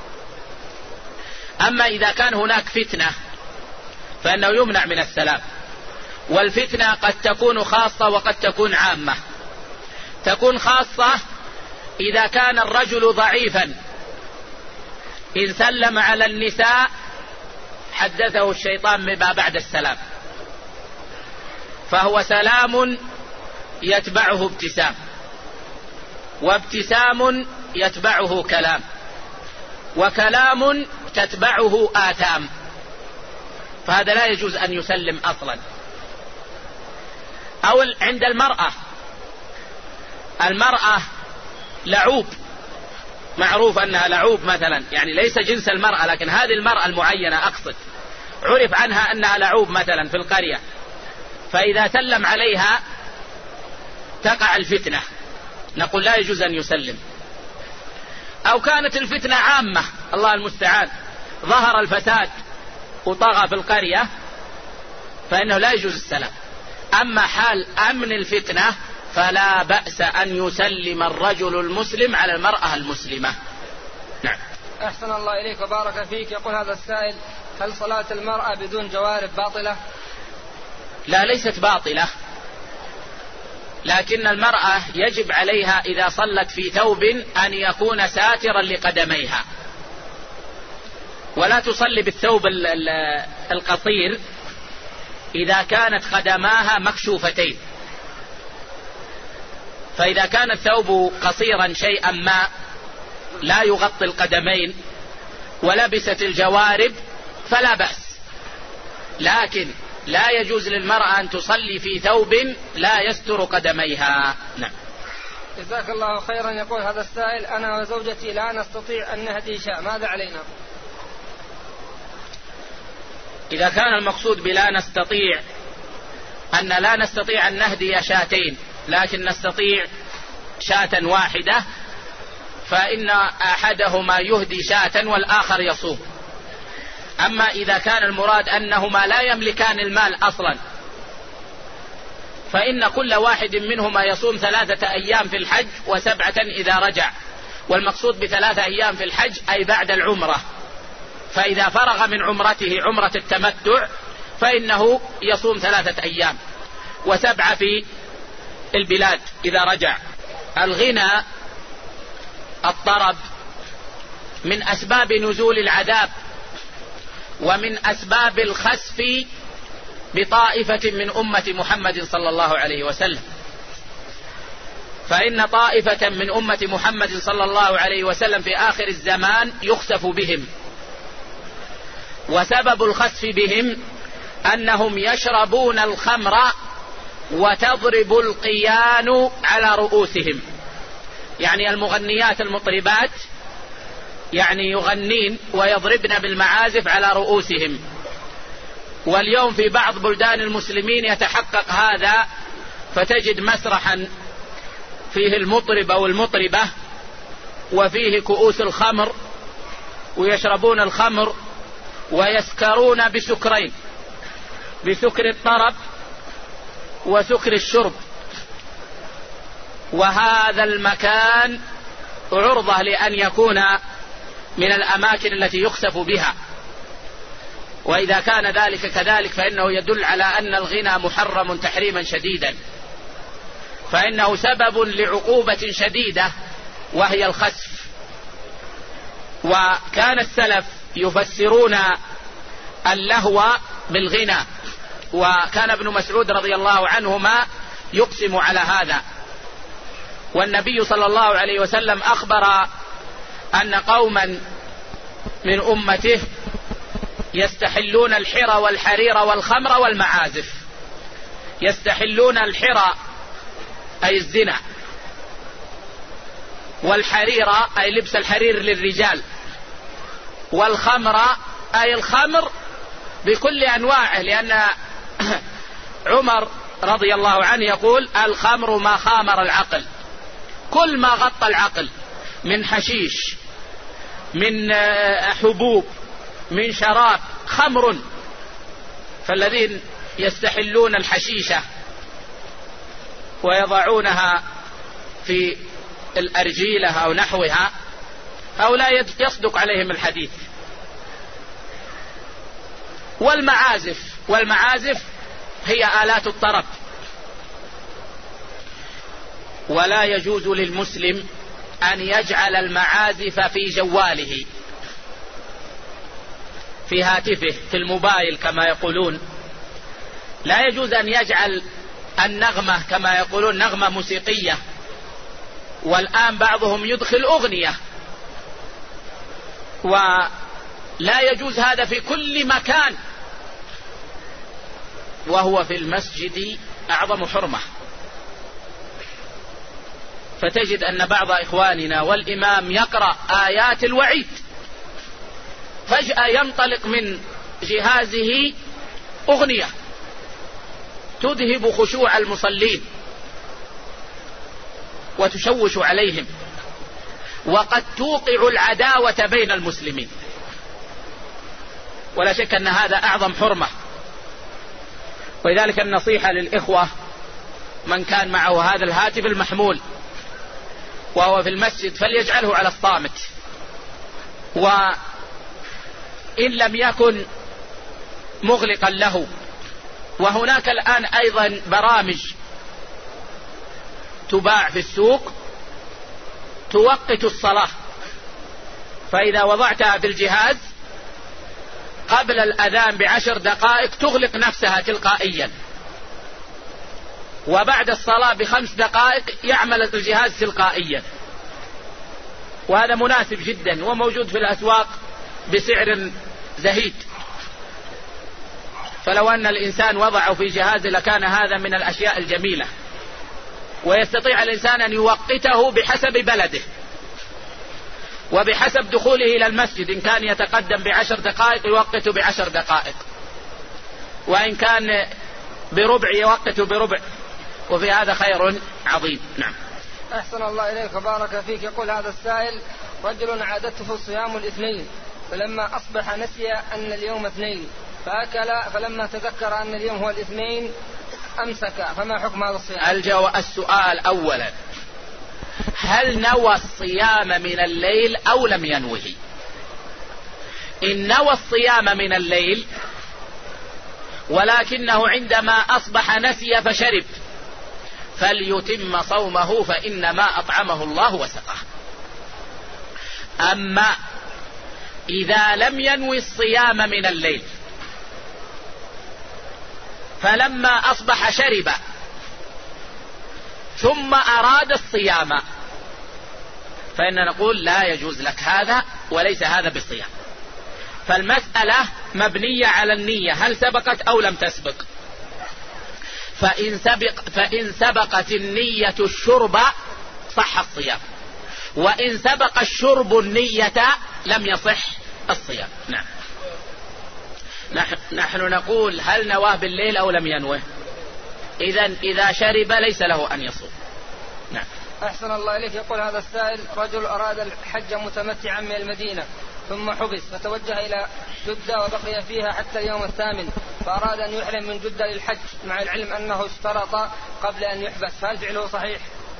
أما إذا كان هناك فتنة فإنه يمنع من السلام، والفتنة قد تكون خاصة وقد تكون عامة. تكون خاصة إذا كان الرجل ضعيفا إن سلم على النساء حدثه الشيطان بما بعد السلام، فهو سلام يتبعه ابتسام، وابتسام يتبعه كلام، وكلام تتبعه آثام، فهذا لا يجوز أن يسلم أصلا. أو عند المرأة لعوب، معروف أنها لعوب مثلا، يعني ليس جنس المرأة لكن هذه المرأة المعينة أقصد، عرف عنها أنها لعوب مثلا في القرية، فإذا سلم عليها تقع الفتنة، نقول لا يجوز أن يسلم. أو كانت الفتنة عامة الله المستعان، ظهر الفساد وطغى في القرية، فإنه لا يجوز السلام. أما حال أمن الفتنة فلا بأس أن يسلم الرجل المسلم على المرأة المسلمة. نعم. أحسن الله إليك وبارك فيك. يقول هذا السائل: هل صلاة المرأة بدون جوارب باطلة؟ لا، ليست باطلة، لكن المرأة يجب عليها إذا صلت في ثوب أن يكون ساترا لقدميها، ولا تصلي بالثوب القصير إذا كانت قدماها مكشوفتين. فإذا كان الثوب قصيرا شيئا ما لا يغطي القدمين ولبست الجوارب فلا بأس، لكن لا يجوز للمرأة أن تصلي في ثوب لا يستر قدميها. نعم. جزاك الله خيرا. يقول هذا السائل: أنا وزوجتي لا نستطيع أن نهدي شاة، ماذا علينا؟ إذا كان المقصود بلا نستطيع أن لا نستطيع أن نهدي شاتين لكن نستطيع شاة واحدة، فإن أحدهما يهدي شاة والآخر يصوم. أما إذا كان المراد أنهما لا يملكان المال أصلا فإن كل واحد منهما يصوم 3 أيام في الحج و7 إذا رجع، والمقصود ب3 أيام في الحج أي بعد العمرة، فإذا فرغ من عمرته عمرة التمتع فإنه يصوم 3 أيام و7 في البلاد إذا رجع. الغنى الطرب من أسباب نزول العذاب ومن أسباب الخسف بطائفة من أمة محمد صلى الله عليه وسلم، فإن طائفة من أمة محمد صلى الله عليه وسلم في آخر الزمان يخسف بهم، وسبب الخسف بهم أنهم يشربون الخمر وتضرب القيان على رؤوسهم، يعني المغنيات المطربات يعني يغنين ويضربن بالمعازف على رؤوسهم. واليوم في بعض بلدان المسلمين يتحقق هذا، فتجد مسرحا فيه المطرب أو المطربة وفيه كؤوس الخمر ويشربون الخمر ويسكرون بسكرين، بسكر الطرب وسكر الشرب. وهذا المكان عرضة لأن يكون من الأماكن التي يخسف بها. وإذا كان ذلك كذلك فإنه يدل على أن الغنى محرم تحريما شديدا، فإنه سبب لعقوبة شديدة وهي الخسف. وكان السلف يفسرون اللهو بالغنى، وكان ابن مسعود رضي الله عنهما يقسم على هذا. والنبي صلى الله عليه وسلم أخبر أن قوما من أمته يستحلون الحرى والحرير والخمر والمعازف. يستحلون الحرى أي الزنا، والحرير أي لبس الحرير للرجال، والخمر أي الخمر بكل أنواعه، لأن عمر رضي الله عنه يقول الخمر ما خامر العقل، كل ما غطى العقل من حشيش، من حبوب، من شراب، خمر. فالذين يستحلون الحشيشة ويضعونها في الأرجيلة أو نحوها هؤلاء يصدق عليهم الحديث. والمعازف هي آلات الطرب. ولا يجوز للمسلم أن يجعل المعازف في جواله، في هاتفه، في الموبايل كما يقولون. لا يجوز أن يجعل النغمة كما يقولون نغمة موسيقية، والآن بعضهم يدخل أغنية، ولا يجوز هذا في كل مكان، وهو في المسجد أعظم حرمة. فتجد أن بعض إخواننا والإمام يقرأ آيات الوعيد، فجأة ينطلق من جهازه أغنية تذهب خشوع المصلين وتشوش عليهم، وقد توقع العداوة بين المسلمين. ولا شك أن هذا أعظم حرمة. ولذلك النصيحة للإخوة من كان معه هذا الهاتف المحمول وهو في المسجد فليجعله على الصامت، وإن لم يكن مغلقا له. وهناك الآن أيضا برامج تباع في السوق توقت الصلاة، فإذا وضعتها في الجهاز قبل الأذان ب10 دقائق تغلق نفسها تلقائيا، وبعد الصلاة ب5 دقائق يعمل الجهاز تلقائيا. وهذا مناسب جدا وموجود في الأسواق بسعر زهيد. فلو أن الإنسان وضعه في جهازه لكان هذا من الأشياء الجميلة. ويستطيع الإنسان أن يوقته بحسب بلده وبحسب دخوله إلى المسجد. إن كان يتقدم ب10 دقائق يوقته ب10 دقائق، وإن كان بربع يوقته بربع، وفي هذا خير عظيم. نعم. أحسن الله إليك وبارك فيك. يقول هذا السائل: رجل عادته صيام الاثنين، فلما أصبح نسي أن اليوم اثنين فأكل، فلما تذكر أن اليوم هو الاثنين أمسك، فما حكم هذا الصيام؟ السؤال أولا: هل نوى الصيام من الليل أو لم ينوه؟ إن نوى الصيام من الليل ولكنه عندما أصبح نسي فشرب فليتم صومه، فإنما أطعمه الله وسقاه. أما إذا لم ينوي الصيام من الليل فلما أصبح شرب ثم أراد الصيام فإننا نقول لا يجوز لك هذا، وليس هذا بالصيام. فالمسألة مبنية على النية، هل سبقت أو لم تسبق. فإن سبقت النية الشرب صح الصيام، وإن سبق الشرب النية لم يصح الصيام. نعم. نحن نقول هل نواه بالليل أو لم ينوه؟ إذا شرب ليس له أن يصوم. نعم. أحسن الله إليك. يقول هذا السائل: رجل أراد الحج متمتعا من المدينة ثم حبس فتوجه إلى جدة وبقي فيها حتى اليوم الثامن، فأراد أن يحرم من جدة للحج مع العلم أنه اشترط قبل أن يحبس، فهل فعله صحيح؟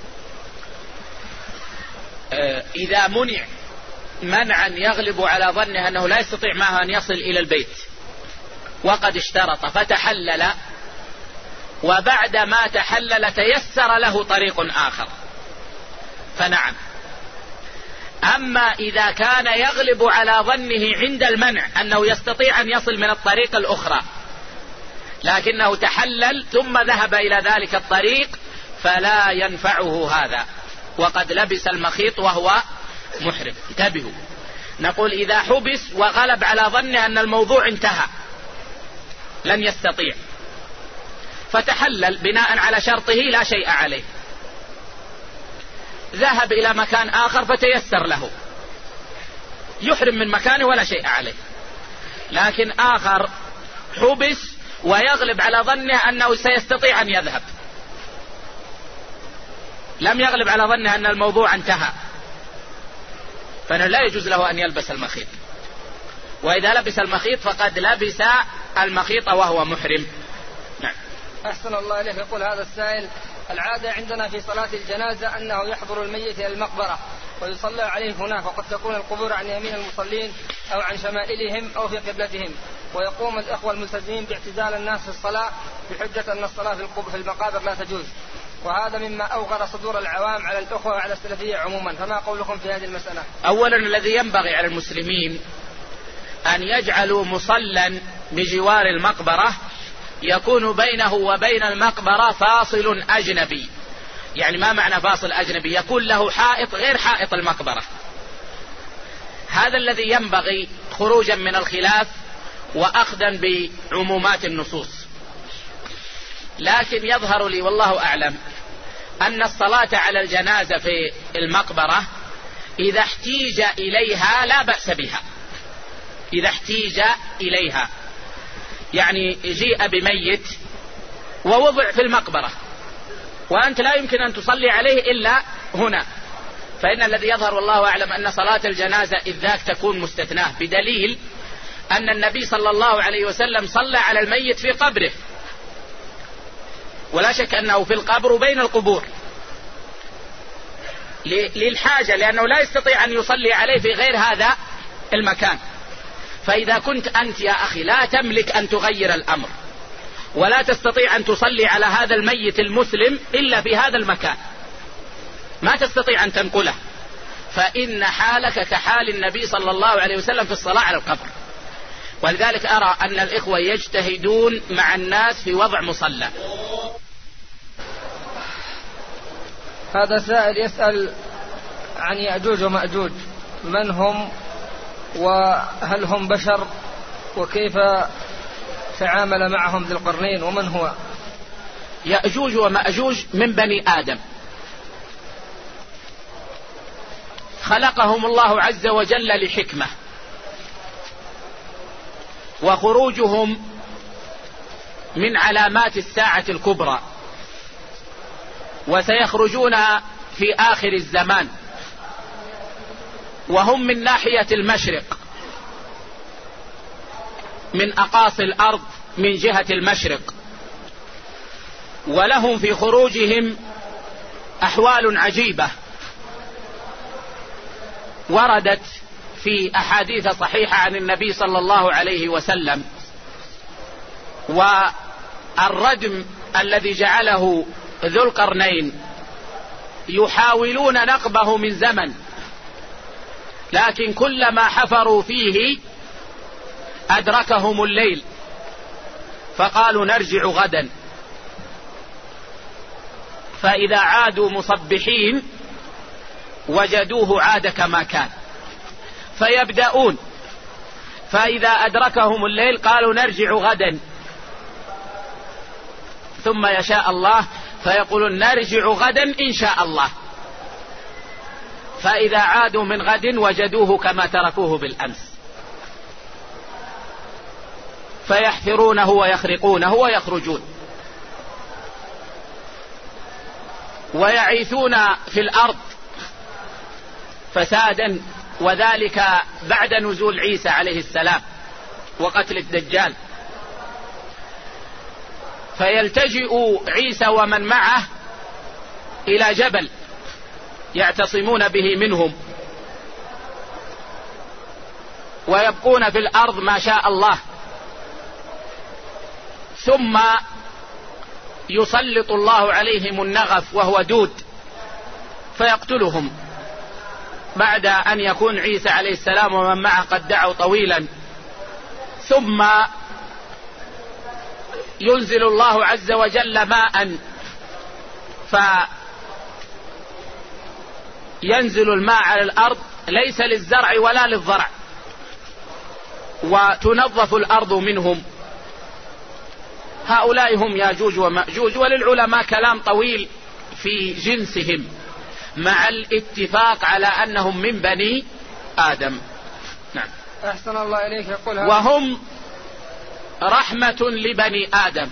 إذا منع منعا يغلب على ظنه أنه لا يستطيع معه أن يصل إلى البيت وقد اشترط فتحلل، وبعد ما تحلل تيسر له طريق آخر فنعم. أما إذا كان يغلب على ظنه عند المنع أنه يستطيع أن يصل من الطريق الأخرى لكنه تحلل ثم ذهب إلى ذلك الطريق فلا ينفعه هذا، وقد لبس المخيط وهو محرم. انتبهوا، نقول إذا حبس وغلب على ظنه أن الموضوع انتهى لن يستطيع فتحلل بناء على شرطه لا شيء عليه، ذهب إلى مكان آخر فتيسر له يحرم من مكانه ولا شيء عليه. لكن آخر حبس ويغلب على ظنه أنه سيستطيع أن يذهب، لم يغلب على ظنه أن الموضوع انتهى، فإنه لا يجوز له أن يلبس المخيط، وإذا لبس المخيط فقد لبس المخيط وهو محرم. نعم. أحسن الله إليك. يقول هذا السائل: العادة عندنا في صلاة الجنازة أنه يحضر الميت إلى المقبرة ويصلى عليه هناك، وقد تكون القبور عن يمين المصلين أو عن شمائلهم أو في قبلتهم، ويقوم الإخوة الملتزمين باعتزال الناس في الصلاة بحجة أن الصلاة في المقابر لا تجوز، وهذا مما أوغر صدور العوام على الأخوة وعلى السلفية عموما، فما قولكم في هذه المسألة؟ أولا الذي ينبغي على المسلمين أن يجعلوا مصلى بجوار المقبرة يكون بينه وبين المقبرة فاصل أجنبي. يعني ما معنى فاصل أجنبي؟ يكون له حائط غير حائط المقبرة. هذا الذي ينبغي خروجا من الخلاف وأخذا بعمومات النصوص. لكن يظهر لي والله أعلم أن الصلاة على الجنازة في المقبرة إذا احتيج إليها لا بأس بها، إذا احتيج إليها، يعني جيء بميت ووضع في المقبرة وأنت لا يمكن أن تصلي عليه إلا هنا، فإن الذي يظهر والله أعلم أن صلاة الجنازة إذ ذاك تكون مستثناة، بدليل أن النبي صلى الله عليه وسلم صلى على الميت في قبره، ولا شك أنه في القبر بين القبور للحاجة، لأنه لا يستطيع أن يصلي عليه في غير هذا المكان. فإذا كنت أنت يا أخي لا تملك أن تغير الأمر ولا تستطيع أن تصلي على هذا الميت المسلم إلا في هذا المكان، ما تستطيع أن تنقله، فإن حالك كحال النبي صلى الله عليه وسلم في الصلاة على القبر. ولذلك أرى أن الإخوة يجتهدون مع الناس في وضع مصلى. هذا سائل يسأل عن يأجوج ومأجوج، من هم وهل هم بشر وكيف تعامل معهم ذي القرنين ومن هو؟ يأجوج ومأجوج من بني آدم، خلقهم الله عز وجل لحكمة، وخروجهم من علامات الساعة الكبرى، وسيخرجون في آخر الزمان، وهم من ناحية المشرق من أقاصي الأرض من جهة المشرق، ولهم في خروجهم أحوال عجيبة وردت في أحاديث صحيحة عن النبي صلى الله عليه وسلم. والردم الذي جعله ذو القرنين يحاولون نقبه من زمن، لكن كلما حفروا فيه أدركهم الليل فقالوا نرجع غدا، فإذا عادوا مصبحين وجدوه عاد كما كان، فيبدأون، فإذا أدركهم الليل قالوا نرجع غدا، ثم يشاء الله فيقولون نرجع غدا إن شاء الله، فإذا عادوا من غد وجدوه كما تركوه بالأمس، فيحفرونه ويخرقونه ويخرجون ويعيثون في الأرض فسادا، وذلك بعد نزول عيسى عليه السلام وقتل الدجال. فيلتجئ عيسى ومن معه إلى جبل يعتصمون به منهم، ويبقون في الأرض ما شاء الله، ثم يسلط الله عليهم النغف وهو دود فيقتلهم، بعد أن يكون عيسى عليه السلام ومن معه قد دعوا طويلا. ثم ينزل الله عز وجل ماء، فينزل الماء على الأرض ليس للزرع ولا للضرع، وتنظف الأرض منهم. هؤلاء هم ياجوج ومأجوج، وللعلماء كلام طويل في جنسهم مع الاتفاق على أنهم من بني آدم. نعم. أحسن الله إليك. يقول وهم رحمة لبني آدم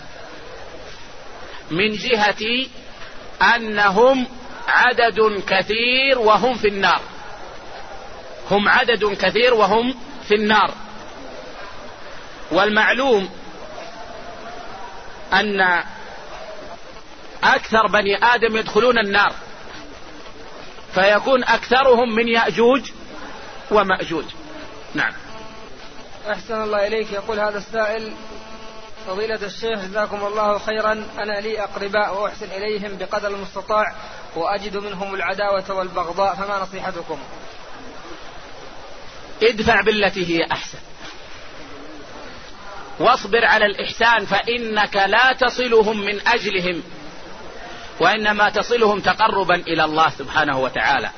من جهة أنهم عدد كثير وهم في النار، هم عدد كثير وهم في النار. والمعلوم أن أكثر بني آدم يدخلون النار، فيكون أكثرهم من يأجوج ومأجوج. نعم. أحسن الله إليك. يقول هذا السائل: فضيلة الشيخ جزاكم الله خيرا، أنا لي أقرباء وأحسن إليهم بقدر المستطاع وأجد منهم العداوة والبغضاء، فما نصيحتكم؟ ادفع بالتي هي أحسن، واصبر على الإحسان، فإنك لا تصلهم من أجلهم، وإنما تصلهم تقربا إلى الله سبحانه وتعالى.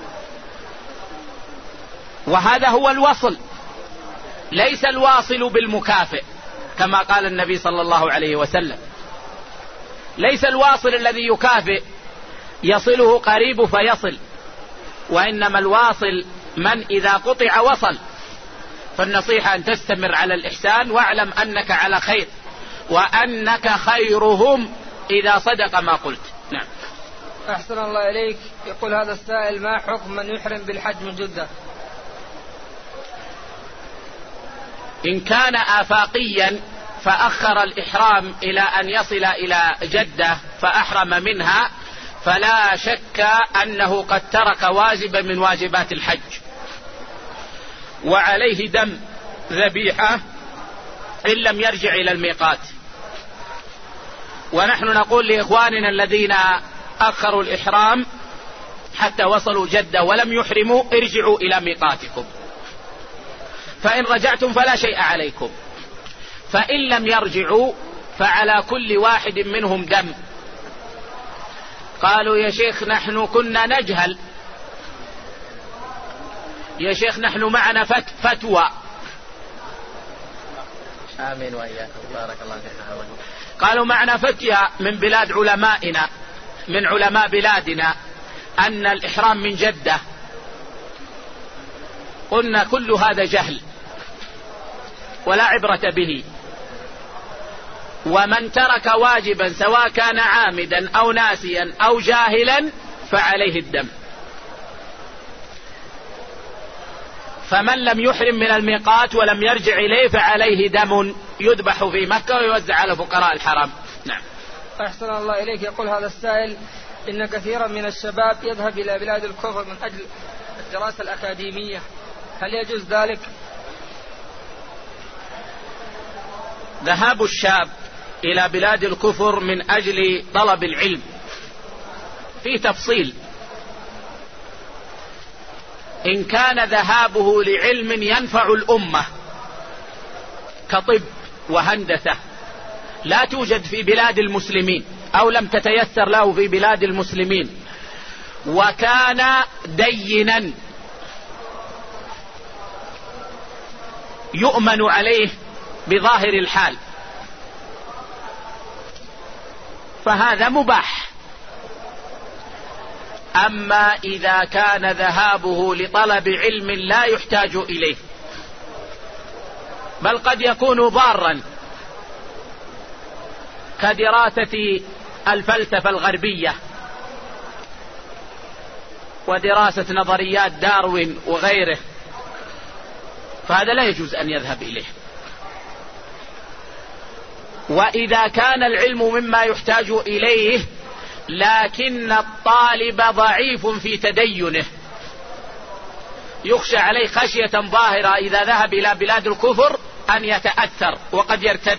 وهذا هو الوصل، ليس الواصل بالمكافئ كما قال النبي صلى الله عليه وسلم. ليس الواصل الذي يكافئ يصله قريب فيصل، وإنما الواصل من إذا قطع وصل. فالنصيحة أن تستمر على الإحسان، واعلم أنك على خير، وأنك خيرهم إذا صدق ما قلت. نعم. أحسن الله إليك. يقول هذا السائل: ما حكم من يحرم بالحج من جدة؟ إن كان آفاقيا فأخر الإحرام إلى أن يصل إلى جدة فأحرم منها، فلا شك أنه قد ترك واجبا من واجبات الحج، وعليه دم ذبيحة إن لم يرجع إلى الميقات. ونحن نقول لإخواننا الذين أخروا الإحرام حتى وصلوا جدة ولم يحرموا: ارجعوا إلى ميقاتكم، فإن رجعتم فلا شيء عليكم. فإن لم يرجعوا فعلى كل واحد منهم دم. قالوا: يا شيخ نحن كنا نجهل، يا شيخ نحن معنا فتوى. آمين وإياكم، بارك الله فيك. قالوا: معنا فتوى من بلاد علمائنا، من علماء بلادنا، أن الإحرام من جدة. قلنا: كل هذا جهل ولا عبرة به، ومن ترك واجبا سواء كان عامدا أو ناسيا أو جاهلا فعليه الدم. فمن لم يحرم من الميقات ولم يرجع إليه فعليه دم يذبح في مكة ويوزع على فقراء الحرم. نعم. أحسن الله إليك. يقول هذا السائل: إن كثيرا من الشباب يذهب إلى بلاد الكفر من أجل الدراسة الأكاديمية، هل يجوز ذلك؟ ذهاب الشاب إلى بلاد الكفر من أجل طلب العلم في تفصيل. إن كان ذهابه لعلم ينفع الأمة كطب وهندسة لا توجد في بلاد المسلمين أو لم تتيسر له في بلاد المسلمين، وكان دينا يؤمن عليه بظاهر الحال، فهذا مباح. أما إذا كان ذهابه لطلب علم لا يحتاج إليه، بل قد يكون ضارا كدراسة الفلسفة الغربية ودراسة نظريات داروين وغيره، فهذا لا يجوز أن يذهب إليه. وإذا كان العلم مما يحتاج إليه لكن الطالب ضعيف في تدينه، يخشى عليه خشية ظاهرة إذا ذهب إلى بلاد الكفر أن يتأثر وقد يرتد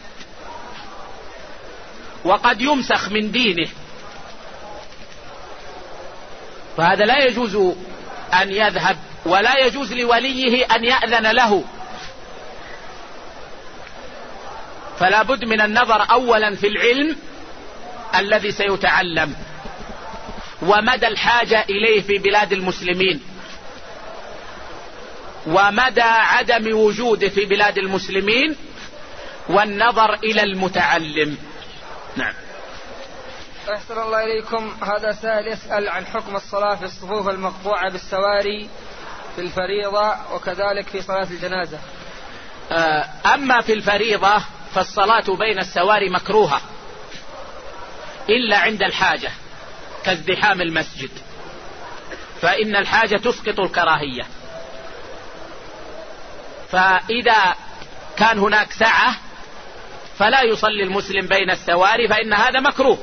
وقد يمسخ من دينه، فهذا لا يجوز أن يذهب، ولا يجوز لوليه أن يأذن له. فلا بد من النظر أولا في العلم الذي سيتعلم ومدى الحاجة إليه في بلاد المسلمين ومدى عدم وجوده في بلاد المسلمين، والنظر إلى المتعلم. نعم. أحسن الله إليكم. هذا سائل يسأل عن حكم الصلاة في الصفوف المقطوعة بالسواري في الفريضة وكذلك في صلاة الجنازة. أما في الفريضة فالصلاة بين السواري مكروهة إلا عند الحاجة كازدحام المسجد، فإن الحاجة تسقط الكراهية. فإذا كان هناك سعة فلا يصلي المسلم بين السواري، فإن هذا مكروه.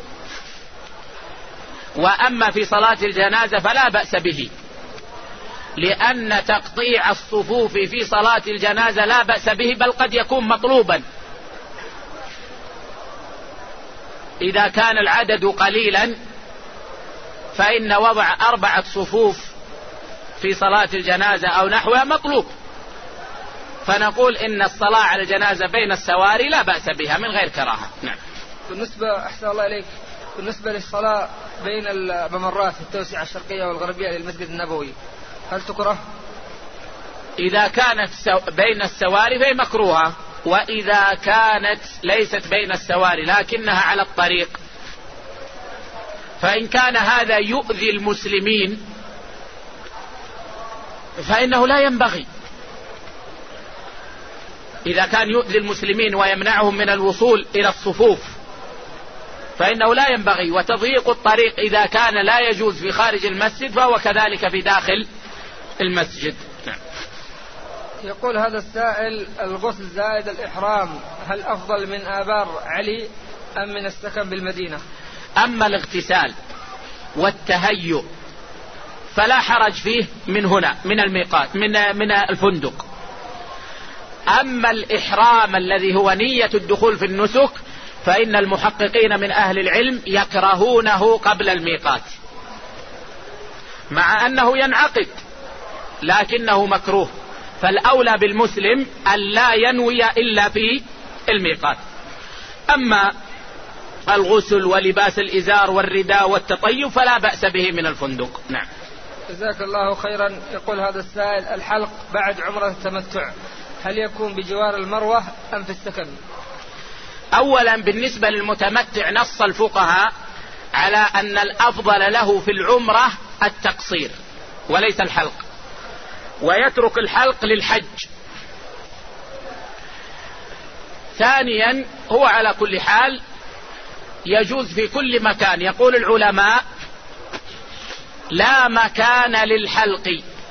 وأما في صلاة الجنازة فلا بأس به، لأن تقطيع الصفوف في صلاة الجنازة لا بأس به، بل قد يكون مطلوبا إذا كان العدد قليلا، فإن وضع 4 صفوف في صلاة الجنازة أو نحوها مطلوب، فنقول إن الصلاة على الجنازة بين السواري لا بأس بها من غير كراهة. نعم. بالنسبة أحسن الله إليك، بالنسبة للصلاة بين الممرات التوسعة الشرقية والغربية للمسجد النبوي هل تكره؟ إذا كانت بين السواري فهي مكروهة، وإذا كانت ليست بين السواري لكنها على الطريق، فإن كان هذا يؤذي المسلمين فإنه لا ينبغي. إذا كان يؤذي المسلمين ويمنعهم من الوصول إلى الصفوف فإنه لا ينبغي. وتضييق الطريق إذا كان لا يجوز في خارج المسجد فهو كذلك في داخل المسجد. نعم. يقول هذا السائل: الغسل زائد الإحرام هل أفضل من آبار علي أم من السكن بالمدينة؟ أما الاغتسال والتهيؤ فلا حرج فيه من هنا من الميقات من الفندق. أما الإحرام الذي هو نية الدخول في النسك فإن المحققين من أهل العلم يكرهونه قبل الميقات، مع أنه ينعقد لكنه مكروه. فالأولى بالمسلم أن لا ينوي إلا في الميقات. أما الغسل ولباس الإزار والرداء والتطيب فلا بأس به من الفندق. نعم. جزاك الله خيرا. يقول هذا السائل: الحلق بعد عمرة التمتع هل يكون بجوار المروة أم في السكن؟ أولا بالنسبة للمتمتع نص الفقهاء على أن الأفضل له في العمرة التقصير وليس الحلق، ويترك الحلق للحج. ثانيا هو على كل حال يجوز في كل مكان. يقول العلماء: لا مكان للحلق،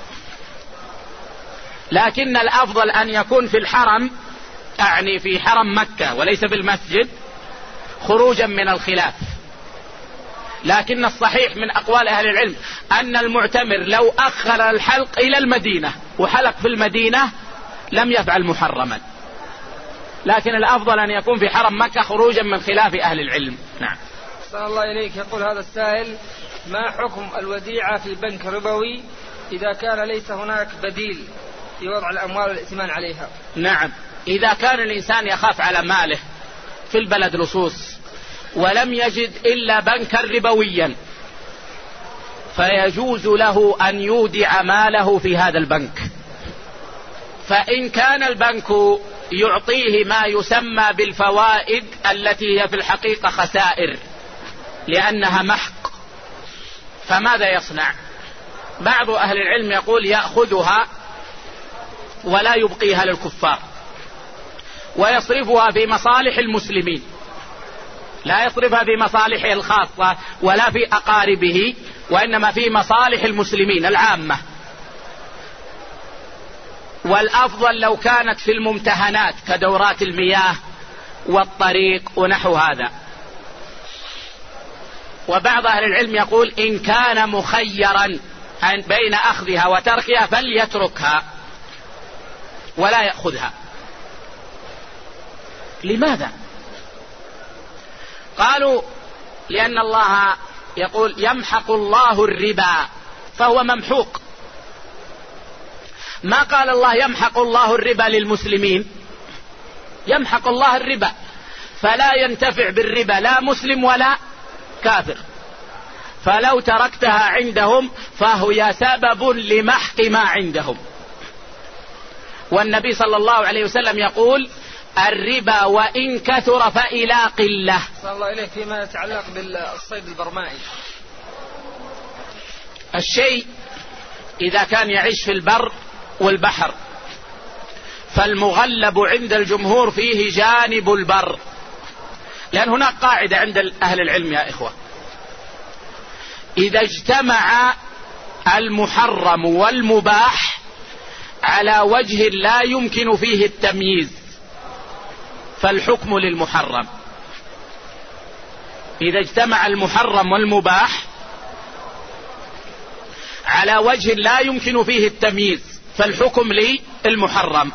لكن الأفضل أن يكون في الحرم، أعني في حرم مكة وليس في المسجد، خروجا من الخلاف. لكن الصحيح من أقوال أهل العلم أن المعتمر لو أخر الحلق إلى المدينة وحلق في المدينة لم يفعل محرما، لكن الأفضل أن يكون في حرم مكة خروجا من خلاف أهل العلم. نعم. صلى الله إليك. يقول هذا السائل: ما حكم الوديعة في بنك ربوي إذا كان ليس هناك بديل في وضع الأموال والائتمان عليها؟ نعم. إذا كان الإنسان يخاف على ماله في البلد لصوص ولم يجد إلا بنكا ربويا فيجوز له أن يودع ماله في هذا البنك. فإن كان البنك يعطيه ما يسمى بالفوائد التي هي في الحقيقة خسائر لأنها محق، فماذا يصنع؟ بعض أهل العلم يقول يأخذها ولا يبقيها للكفار ويصرفها في مصالح المسلمين، لا يصرفها في مصالحه الخاصة ولا في أقاربه، وإنما في مصالح المسلمين العامة. والأفضل لو كانت في الممتهنات كدورات المياه والطريق ونحو هذا. وبعض أهل العلم يقول إن كان مخيرا بين أخذها وتركها فليتركها ولا يأخذها. لماذا؟ قالوا لأن الله يقول يمحق الله الربا فهو ممحوق. ما قال الله يمحق الله الربا للمسلمين، يمحق الله الربا، فلا ينتفع بالربا لا مسلم ولا كافر. فلو تركتها عندهم فهي سبب لمحق ما عندهم. والنبي صلى الله عليه وسلم يقول الربا وإن كثر فإلى قلة. صلى الله إليك فيما يتعلق بالصيد البرمائي، الشيء إذا كان يعيش في البر والبحر فالمغلب عند الجمهور فيه جانب البر، لأن هناك قاعدة عند أهل العلم يا إخوة: إذا اجتمع المحرم والمباح على وجه لا يمكن فيه التمييز فالحكم للمحرم. إذا اجتمع المحرم والمباح على وجه لا يمكن فيه التمييز فالحكم للمحرم.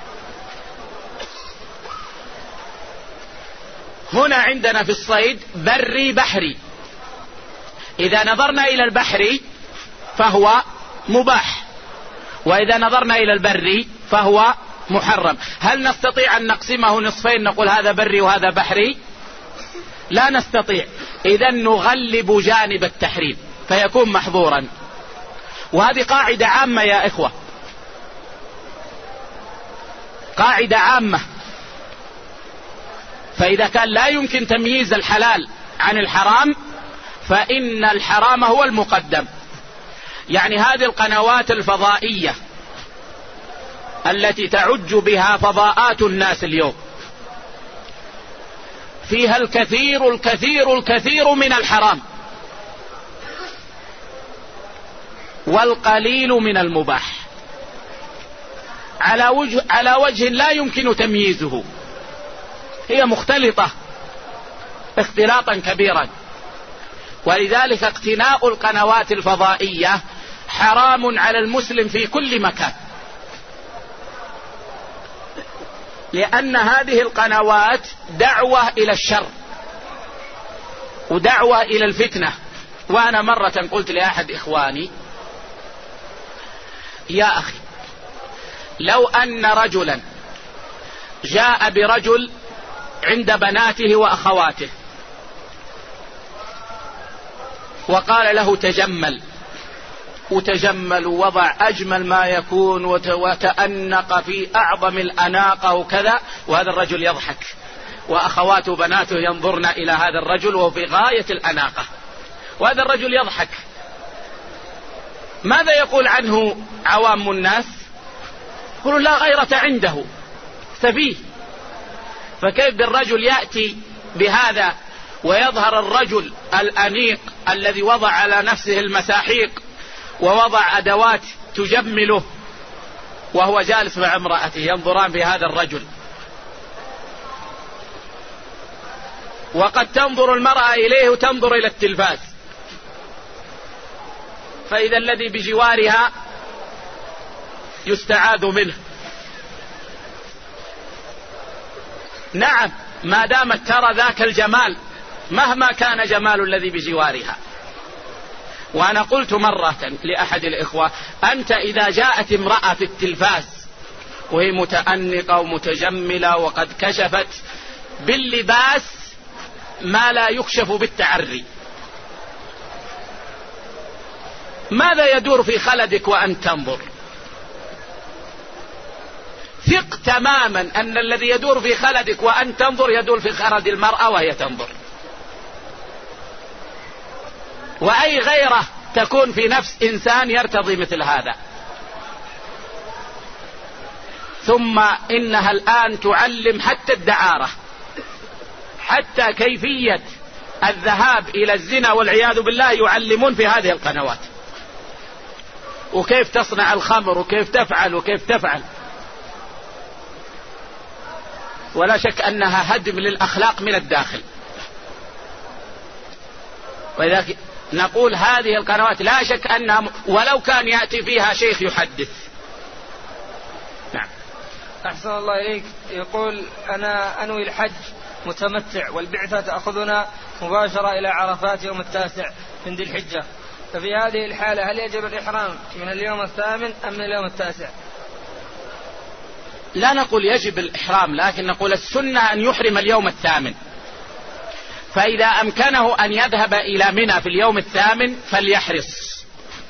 هنا عندنا في الصيد بري بحري، إذا نظرنا إلى البحري فهو مباح، وإذا نظرنا إلى البري فهو محرم. هل نستطيع أن نقسمه نصفين نقول هذا بري وهذا بحري؟ لا نستطيع. إذا نغلب جانب التحريم فيكون محظورا. وهذه قاعدة عامة يا إخوة، قاعدة عامة. فإذا كان لا يمكن تمييز الحلال عن الحرام فإن الحرام هو المقدم. يعني هذه القنوات الفضائية التي تعج بها فضاءات الناس اليوم فيها الكثير الكثير الكثير من الحرام والقليل من المباح على وجه لا يمكن تمييزه. هي مختلطة اختلاطا كبيرا. ولذلك اقتناء القنوات الفضائية حرام على المسلم في كل مكان، لأن هذه القنوات دعوة إلى الشر ودعوة إلى الفتنة. وأنا مرة قلت لأحد إخواني: يا أخي، لو أن رجلا جاء برجل عند بناته وأخواته وقال له تجمل، وتجمل ووضع أجمل ما يكون وتأنق في أعظم الأناقة وكذا، وهذا الرجل يضحك وأخواته بناته ينظرن إلى هذا الرجل وهو في غاية الأناقة، وهذا الرجل يضحك، ماذا يقول عنه عوام الناس؟ يقولون لا غيرة عنده، سفيه. فكيف بالرجل يأتي بهذا ويظهر الرجل الأنيق الذي وضع على نفسه المساحيق ووضع أدوات تجمله وهو جالس مع امرأته ينظران في هذا الرجل؟ وقد تنظر المرأة إليه وتنظر إلى التلفاز، فإذا الذي بجوارها يستعاذ منه. نعم، ما دامت ترى ذاك الجمال مهما كان جمال الذي بجوارها. وأنا قلت مرة لأحد الإخوة: أنت إذا جاءت امرأة في التلفاز وهي متأنقة ومتجملة وقد كشفت باللباس ما لا يكشف بالتعري، ماذا يدور في خلدك وأنت تنظر؟ ثق تماما أن الذي يدور في خلدك وأنت تنظر يدور في خلد المرأة وهي تنظر. وأي غيرة تكون في نفس إنسان يرتضي مثل هذا. ثم إنها الآن تعلم حتى الدعارة، حتى كيفية الذهاب إلى الزنا والعياذ بالله يعلمون في هذه القنوات، وكيف تصنع الخمر وكيف تفعل وكيف تفعل. ولا شك أنها هدم للأخلاق من الداخل. وإذا نقول هذه القنوات لا شك أنها ولو كان يأتي فيها شيخ يحدث. نعم. أحسن الله إليك. يقول أنا أنوي الحج متمتع والبعثة تأخذنا مباشرة إلى عرفات يوم 9 من ذي الحجة، ففي هذه الحالة هل يجب الإحرام من اليوم 8 أم من اليوم 9؟ لا نقول يجب الإحرام، لكن نقول السنة أن يحرم اليوم 8. فإذا أمكنه أن يذهب إلى منى في اليوم 8 فليحرص،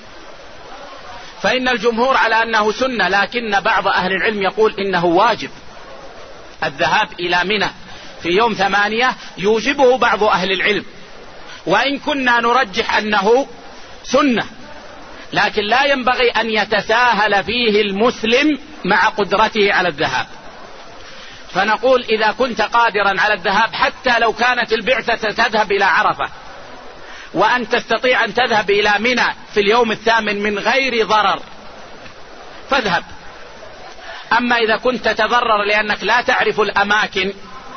فإن الجمهور على أنه سنة، لكن بعض أهل العلم يقول إنه واجب. الذهاب إلى منى في يوم 8 يوجبه بعض أهل العلم، وإن كنا نرجح أنه سنة، لكن لا ينبغي أن يتساهل فيه المسلم مع قدرته على الذهاب. فنقول إذا كنت قادرا على الذهاب حتى لو كانت البعثة تذهب إلى عرفة وأن تستطيع أن تذهب إلى منى في اليوم 8 من غير ضرر فاذهب. أما إذا كنت تتضرر لأنك لا تعرف الأماكن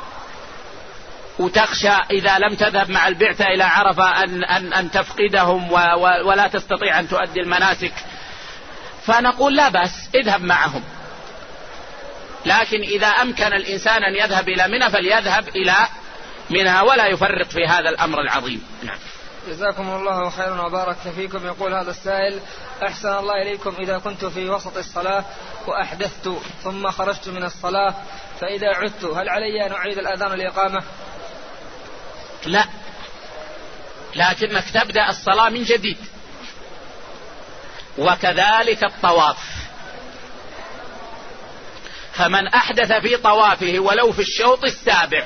وتخشى إذا لم تذهب مع البعثة إلى عرفة أن تفقدهم ولا تستطيع أن تؤدي المناسك، فنقول لا بأس اذهب معهم. لكن إذا أمكن الإنسان أن يذهب إلى منى فليذهب إلى منى ولا يفرط في هذا الأمر العظيم. نعم. جزاكم الله خيرا وبارك فيكم. يقول هذا السائل: أحسن الله إليكم، إذا كنت في وسط الصلاة وأحدثت ثم خرجت من الصلاة فإذا عدت هل علي أن أعيد الأذان والإقامة؟ لا، لكنك تبدأ الصلاة من جديد. وكذلك الطواف، فمن أحدث في طوافه ولو في الشوط السابع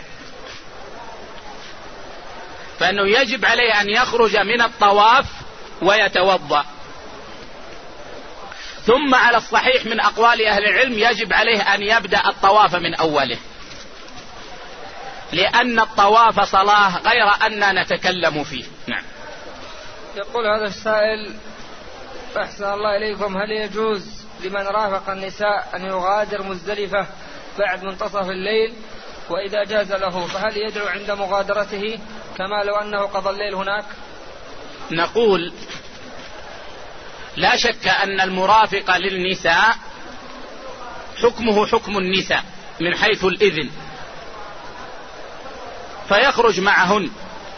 فإنه يجب عليه أن يخرج من الطواف ويتوضأ. ثم على الصحيح من أقوال أهل العلم يجب عليه أن يبدأ الطواف من أوله، لأن الطواف صلاة غير أننا نتكلم فيه. نعم. يقول هذا السائل: أحسن الله إليكم، هل يجوز لمن رافق النساء أن يغادر مزدلفة بعد منتصف الليل؟ وإذا جاز له فهل يدعو عند مغادرته كما لو أنه قضى الليل هناك؟ نقول لا شك أن المرافق للنساء حكمه حكم النساء من حيث الإذن، فيخرج معهن.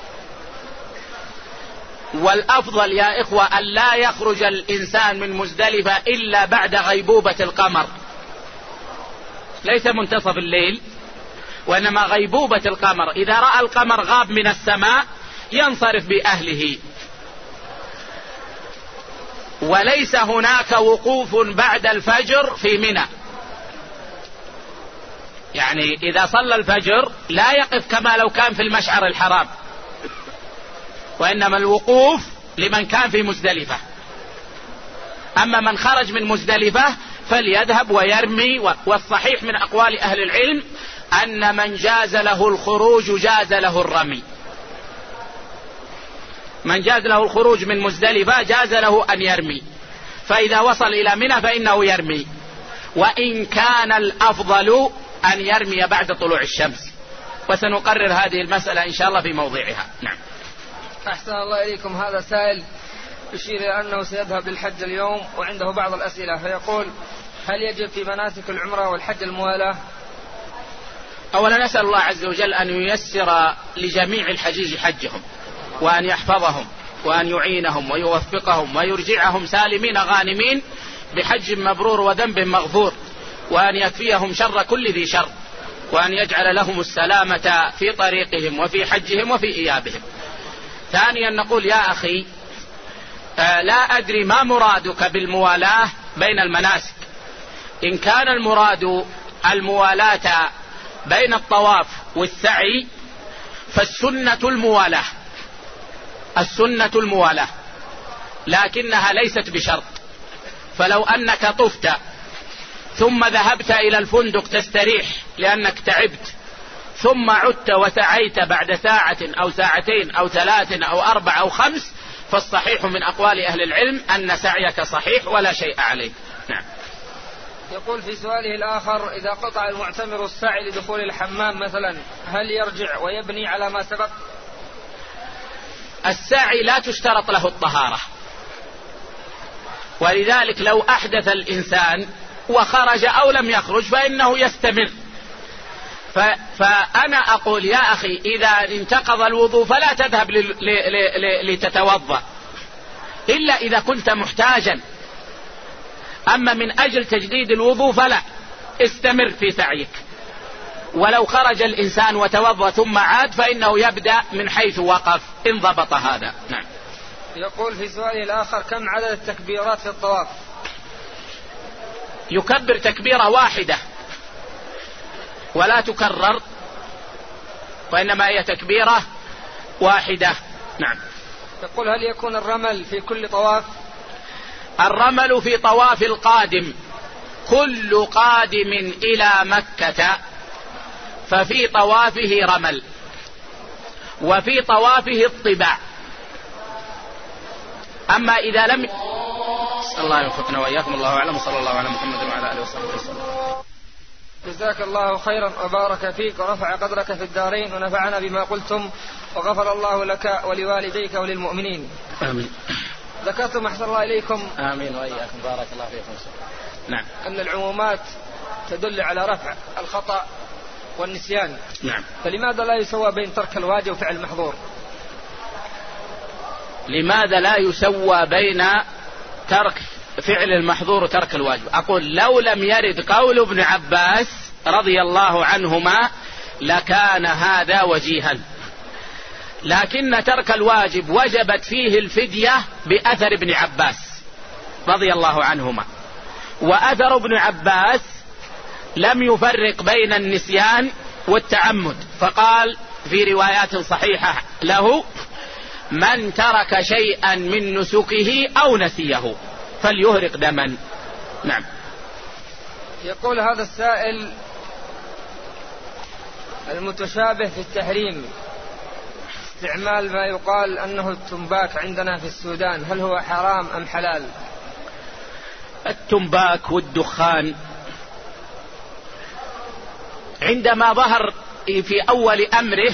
والأفضل يا إخوة أن لا يخرج الإنسان من مزدلفة إلا بعد غيبوبة القمر، ليس منتصف الليل وإنما غيبوبة القمر. إذا رأى القمر غاب من السماء ينصرف بأهله، وليس هناك وقوف بعد الفجر في منى. يعني إذا صلى الفجر لا يقف كما لو كان في المشعر الحرام، وإنما الوقوف لمن كان في مزدلفة. أما من خرج من مزدلفة فليذهب ويرمي. والصحيح من أقوال أهل العلم أن من جاز له الخروج جاز له الرمي. من جاز له الخروج من مزدلفة جاز له أن يرمي، فإذا وصل إلى منى فإنه يرمي، وإن كان الأفضل أن يرمي بعد طلوع الشمس. وسنقرر هذه المسألة إن شاء الله في موضعها. نعم. أحسن الله إليكم. هذا سائل يشير إلى أنه سيذهب للحج اليوم وعنده بعض الأسئلة، فيقول: هل يجب في مناسك العمرة والحج الموالاة؟ أولا نسأل الله عز وجل أن ييسر لجميع الحجيج حجهم، وأن يحفظهم وأن يعينهم ويوفقهم ويرجعهم سالمين غانمين بحج مبرور وذنب مغفور، وأن يكفيهم شر كل ذي شر، وأن يجعل لهم السلامة في طريقهم وفي حجهم وفي إيابهم. ثانيا نقول: يا أخي، لا أدري ما مرادك بالموالاة بين المناسك. إن كان المراد الموالاة بين الطواف والسعي فالسنة الموالاة، السنة الموالاة. لكنها ليست بشرط. فلو أنك طفت ثم ذهبت إلى الفندق تستريح لأنك تعبت، ثم عدت وسعيت بعد ساعة أو ساعتين أو 3 أو 4 أو 5، فالصحيح من أقوال أهل العلم أن سعيك صحيح ولا شيء عليك. نعم. يقول في سؤاله الآخر: إذا قطع المعتمر السعي لدخول الحمام مثلا، هل يرجع ويبني على ما سبق؟ السعي لا تشترط له الطهارة، ولذلك لو أحدث الإنسان وخرج أو لم يخرج فإنه يستمر. فأنا أقول يا أخي إذا انتقض الوضوء فلا تذهب لتتوضأ إلا إذا كنت محتاجا، أما من أجل تجديد الوضوء فلا، استمر في سعيك. ولو خرج الإنسان وتوضأ ثم عاد فإنه يبدأ من حيث وقف إن ضبط هذا. نعم. يقول في سؤاله الآخر: كم عدد التكبيرات في الطواف؟ يكبر تكبيرة واحدة ولا تكرر، وإنما هي تكبيرة واحدة. نعم. يقول: هل يكون الرمل في كل طواف؟ الرمل في طواف القادم، كل قادم إلى مكة ففي طوافه رمل، وفي طوافه الطباع. أما إذا لم الله يوفقنا وإياكم، الله أعلم، صلى الله على محمد وعلى آله وصحبه وسلم. جزاك الله خيرا وبارك فيك ورفع قدرك في الدارين ونفعنا بما قلتم وغفر الله لك ولوالديك وللمؤمنين. آمين. ذكرتم أحسن الله إليكم. آمين وإياكم، بارك الله فيكم. نعم. أن العمومات تدل على رفع الخطأ والنسيان. نعم. فلماذا لا يسوى بين ترك الواجب وفعل المحظور؟ لماذا لا يسوى بين ترك فعل المحظور وترك الواجب؟ أقول لو لم يرد قول ابن عباس رضي الله عنهما لكان هذا وجيها، لكن ترك الواجب وجبت فيه الفدية بأثر ابن عباس رضي الله عنهما، وأثر ابن عباس لم يفرق بين النسيان والتعمد، فقال في روايات صحيحة له: من ترك شيئا من نسكه أو نسيه فليهرق دما. نعم. يقول هذا السائل: المتشابه في التحريم استعمال ما يقال أنه التنباك عندنا في السودان، هل هو حرام أم حلال؟ التنباك والدخان عندما ظهر في أول أمره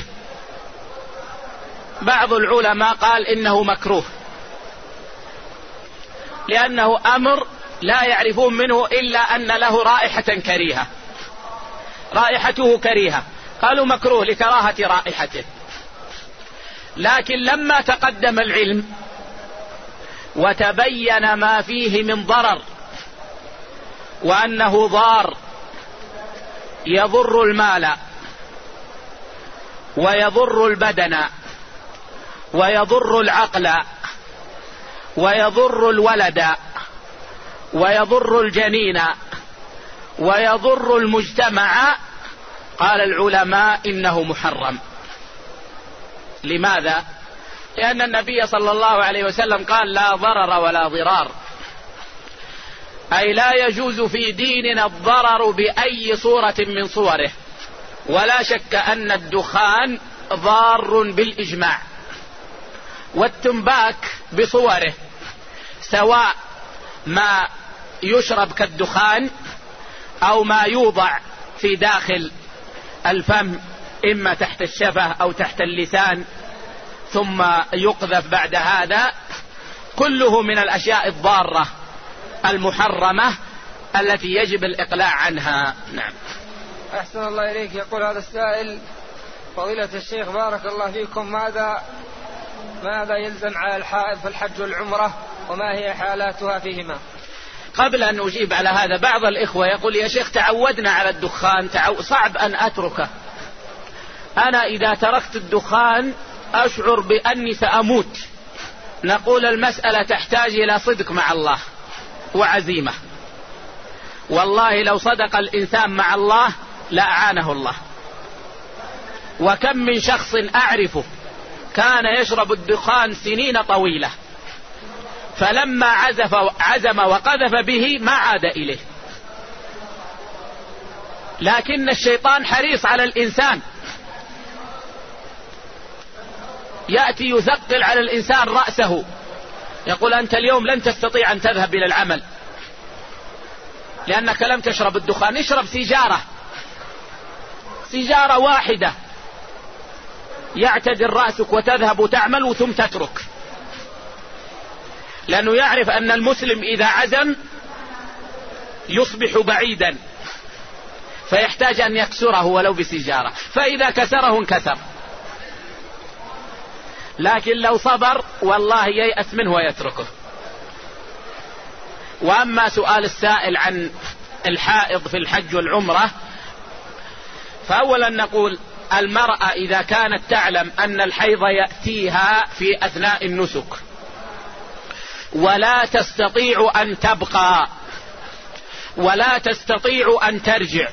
بعض العلماء قال إنه مكروه، لأنه أمر لا يعرفون منه إلا أن له رائحة كريهة، رائحته كريهة، قالوا مكروه لكراهة رائحته. لكن لما تقدم العلم وتبين ما فيه من ضرر وأنه ضار يضر المال ويضر البدن ويضر العقل ويضر الولد ويضر الجنين ويضر المجتمع، قال العلماء إنه محرم. لماذا؟ لأن النبي صلى الله عليه وسلم قال: لا ضرر ولا ضرار، أي لا يجوز في ديننا الضرر بأي صورة من صوره. ولا شك أن الدخان ضار بالإجماع، والتنباك بصوره سواء ما يشرب كالدخان أو ما يوضع في داخل الفم إما تحت الشفة أو تحت اللسان ثم يقذف بعد هذا، كله من الأشياء الضارة المحرمة التي يجب الإقلاع عنها. نعم. أحسن الله إليك. يقول هذا السائل: فضيلة الشيخ بارك الله فيكم، ماذا يلزم على الحائض في الحج والعمرة وما هي حالاتها فيهما؟ قبل أن أجيب على هذا، بعض الإخوة يقول: يا شيخ تعودنا على الدخان، صعب أن أتركه. أنا إذا تركت الدخان أشعر بأني سأموت. نقول المسألة تحتاج إلى صدق مع الله وعزيمة، والله لو صدق الإنسان مع الله لأعانه الله. وكم من شخص أعرفه كان يشرب الدخان سنين طويلة فلما عزم وقذف به ما عاد إليه. لكن الشيطان حريص على الإنسان، يأتي يثقل على الإنسان رأسه، يقول أنت اليوم لن تستطيع أن تذهب إلى العمل لأنك لم تشرب الدخان، اشرب سيجارة واحدة يعتدل رأسك وتذهب وتعمل ثم تترك، لأنه يعرف أن المسلم إذا عزم يصبح بعيدا فيحتاج أن يكسره ولو بسيجارة، فإذا كسره انكسر. لكن لو صبر والله ييأس منه ويتركه. وأما سؤال السائل عن الحائض في الحج والعمرة، فأولا نقول المرأة إذا كانت تعلم أن الحيض يأتيها في أثناء النسك ولا تستطيع أن تبقى ولا تستطيع أن ترجع،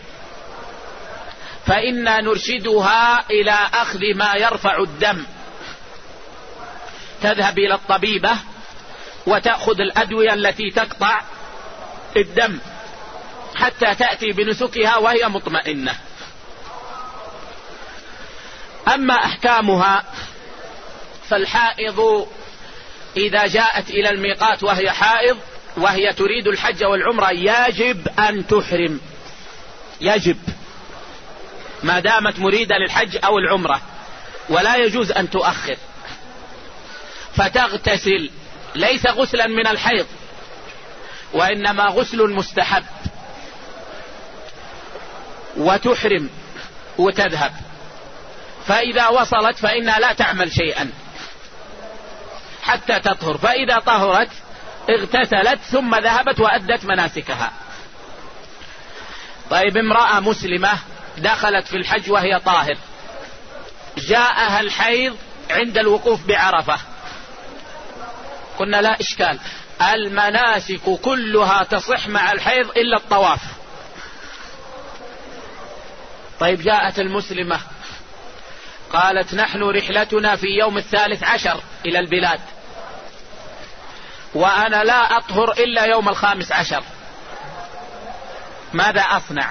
فإنا نرشدها إلى أخذ ما يرفع الدم، تذهب إلى الطبيبة وتأخذ الأدوية التي تقطع الدم حتى تأتي بنسكها وهي مطمئنة. أما أحكامها، فالحائض إذا جاءت إلى الميقات وهي حائض وهي تريد الحج والعمرة يجب أن تحرم، يجب ما دامت مريدة للحج أو العمرة، ولا يجوز أن تؤخر، فتغتسل ليس غسلا من الحيض وإنما غسل مستحب، وتحرم وتذهب، فإذا وصلت فإنها لا تعمل شيئا حتى تطهر، فإذا طهرت اغتسلت ثم ذهبت وأدت مناسكها. طيب امرأة مسلمة دخلت في الحج وهي طاهر، جاءها الحيض عند الوقوف بعرفة، قلنا لا إشكال، المناسك كلها تصح مع الحيض إلا الطواف. طيب جاءت المسلمة قالت نحن رحلتنا في يوم 13 إلى البلاد وأنا لا أطهر إلا يوم 15، ماذا أصنع؟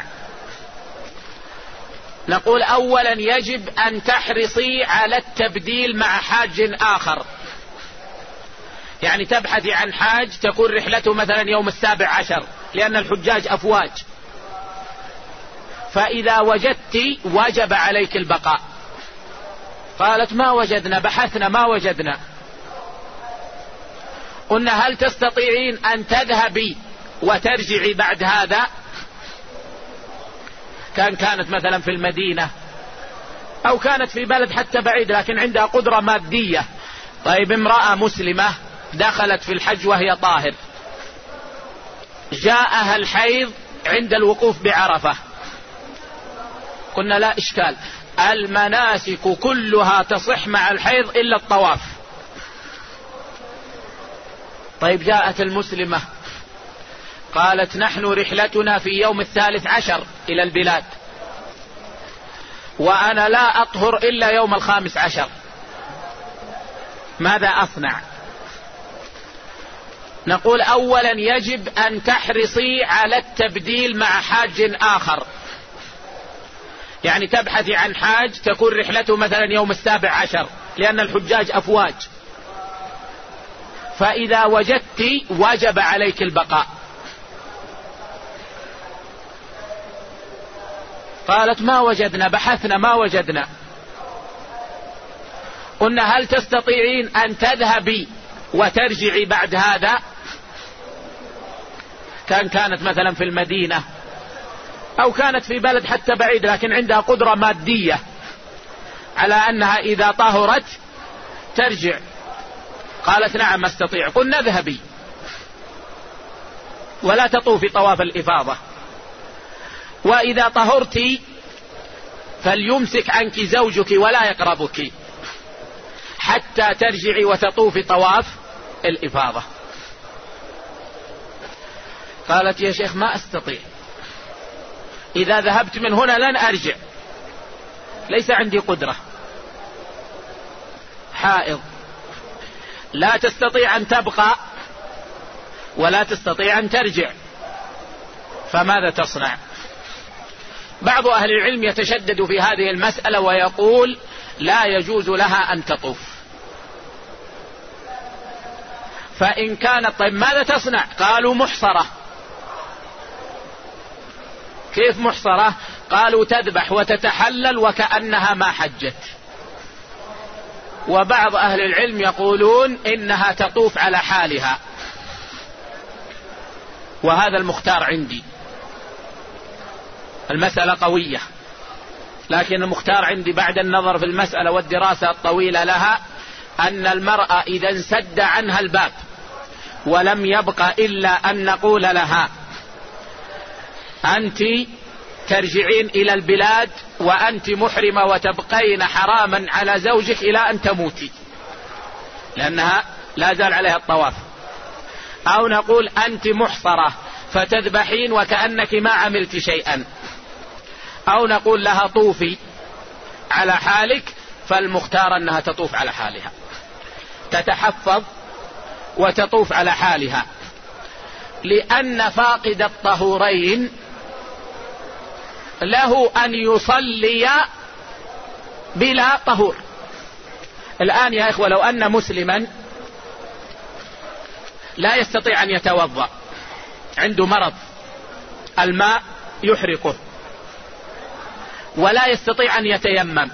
نقول أولا يجب أن تحرصي على التبديل مع حاج آخر، يعني تبحثي عن حاج تكون رحلته مثلا يوم 17 لأن الحجاج أفواج، فإذا وجدت وجب عليك البقاء. قالت ما وجدنا، بحثنا ما وجدنا. قلنا هل تستطيعين أن تذهبي وترجعي بعد هذا؟ كانت مثلا في المدينة أو كانت في بلد حتى بعيد لكن عندها قدرة مادية. طيب امرأة مسلمة دخلت في الحج وهي طاهر، جاءها الحيض عند الوقوف بعرفة، قلنا لا إشكال، المناسك كلها تصح مع الحيض إلا الطواف. طيب جاءت المسلمة قالت نحن رحلتنا في يوم 13 إلى البلاد وأنا لا أطهر إلا يوم 15، ماذا أصنع؟ نقول أولا يجب أن تحرصي على التبديل مع حاج آخر، يعني تبحثي عن حاج تكون رحلته مثلا يوم 17 لأن الحجاج أفواج، فإذا وجدت وجب عليك البقاء. قالت ما وجدنا، بحثنا ما وجدنا. قلنا هل تستطيعين أن تذهبي وترجعي بعد هذا؟ كانت مثلا في المدينة أو كانت في بلد حتى بعيد لكن عندها قدرة مادية على أنها إذا طهرت ترجع. قالت نعم استطيع. قلنا اذهبي ولا تطوفي طواف الإفاضة، وإذا طهرت فليمسك عنك زوجك ولا يقربك حتى ترجعي وتطوفي طواف الإفاضة. قالت يا شيخ ما أستطيع، إذا ذهبت من هنا لن أرجع، ليس عندي قدرة، حائض لا تستطيع أن تبقى ولا تستطيع أن ترجع، فماذا تصنع؟ بعض أهل العلم يتشدد في هذه المسألة ويقول لا يجوز لها أن تطوف. فإن كانت طيب ماذا تصنع؟ قالوا محصرة. كيف محصرة؟ قالوا تذبح وتتحلل وكأنها ما حجت. وبعض أهل العلم يقولون إنها تطوف على حالها، وهذا المختار عندي. المسألة قوية، لكن المختار عندي بعد النظر في المسألة والدراسة الطويلة لها أن المرأة إذا انسد عنها الباب ولم يبق إلا أن نقول لها أنت ترجعين إلى البلاد وأنت محرمة وتبقين حراما على زوجك إلى أن تموتي، لأنها لا زال عليها الطواف، أو نقول أنت محصرة فتذبحين وكأنك ما عملت شيئا، أو نقول لها طوفي على حالك. فالمختار أنها تطوف على حالها، تتحفظ وتطوف على حالها، لأن فاقد الطهورين له أن يصلي بلا طهور. الآن يا إخوة لو أن مسلما لا يستطيع أن يتوضأ، عنده مرض الماء يحرقه، ولا يستطيع أن يتيمم،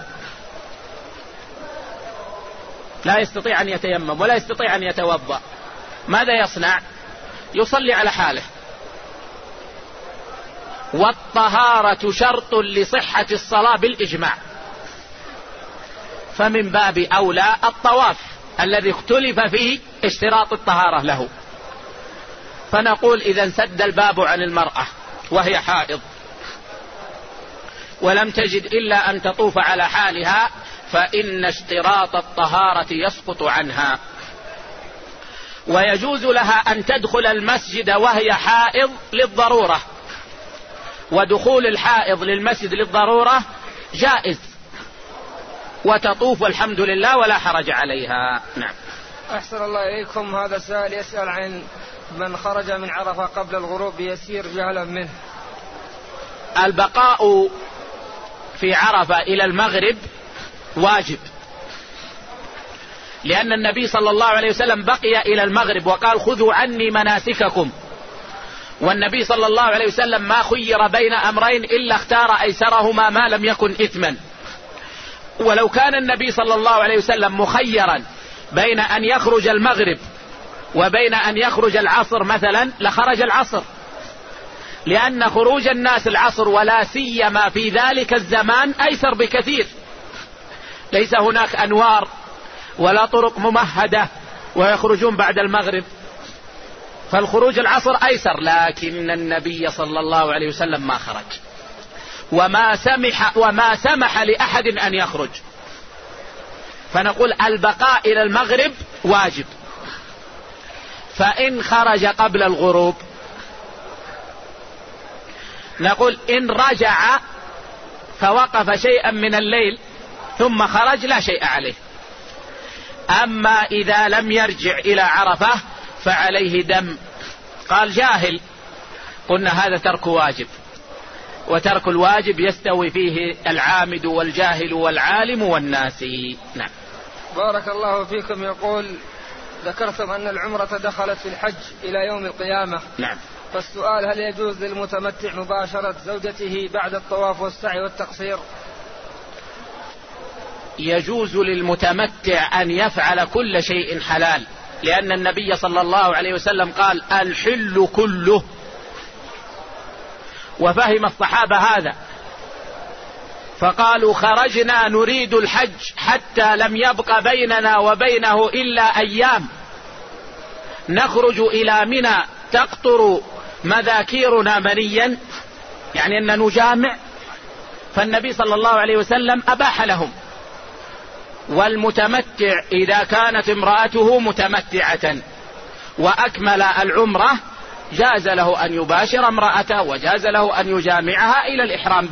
لا يستطيع أن يتيمم ولا يستطيع أن يتوضأ، ماذا يصنع؟ يصلي على حاله. والطهارة شرط لصحة الصلاة بالإجماع، فمن باب أولى الطواف الذي اختلف فيه اشتراط الطهارة له. فنقول إذا انسد الباب عن المرأة وهي حائض ولم تجد إلا أن تطوف على حالها فإن اشتراط الطهارة يسقط عنها. ويجوز لها أن تدخل المسجد وهي حائض للضرورة، ودخول الحائض للمسجد للضرورة جائز، وتطوف والحمد لله ولا حرج عليها. نعم. أحسن الله إليكم. هذا سائل يسأل عن من خرج من عرفة قبل الغروب بيسير جهلا منه. البقاء في عرفة إلى المغرب واجب، لأن النبي صلى الله عليه وسلم بقي إلى المغرب وقال خذوا عني مناسككم، والنبي صلى الله عليه وسلم ما خير بين أمرين إلا اختار أيسرهما ما لم يكن إثما. ولو كان النبي صلى الله عليه وسلم مخيرا بين أن يخرج المغرب وبين أن يخرج العصر مثلا لخرج العصر، لأن خروج الناس العصر ولا سيما في ذلك الزمان أيسر بكثير، ليس هناك أنوار ولا طرق ممهدة ويخرجون بعد المغرب، فالخروج العصر أيسر. لكن النبي صلى الله عليه وسلم ما خرج وما سمح لأحد أن يخرج، فنقول البقاء إلى المغرب واجب. فإن خرج قبل الغروب نقول إن رجع فوقف شيئا من الليل ثم خرج لا شيء عليه. أما إذا لم يرجع إلى عرفة فعليه دم. قال جاهل، قلنا هذا ترك واجب، وترك الواجب يستوي فيه العامد والجاهل والعالم والناسي. نعم. بارك الله فيكم. يقول ذكرتم أن العمرة دخلت في الحج إلى يوم القيامة. نعم. فالسؤال هل يجوز للمتمتع مباشرة زوجته بعد الطواف والسعي والتقصير؟ يجوز للمتمتع أن يفعل كل شيء حلال، لأن النبي صلى الله عليه وسلم قال الحل كله، وفهم الصحابة هذا فقالوا خرجنا نريد الحج حتى لم يبق بيننا وبينه إلا أيام نخرج إلى منى تقطر مذاكيرنا منيا، يعني أن نجامع. فالنبي صلى الله عليه وسلم أباح لهم. والمتمتع إذا كانت امرأته متمتعة وأكمل العمرة جاز له أن يباشر امرأته وجاز له أن يجامعها إلى الإحرام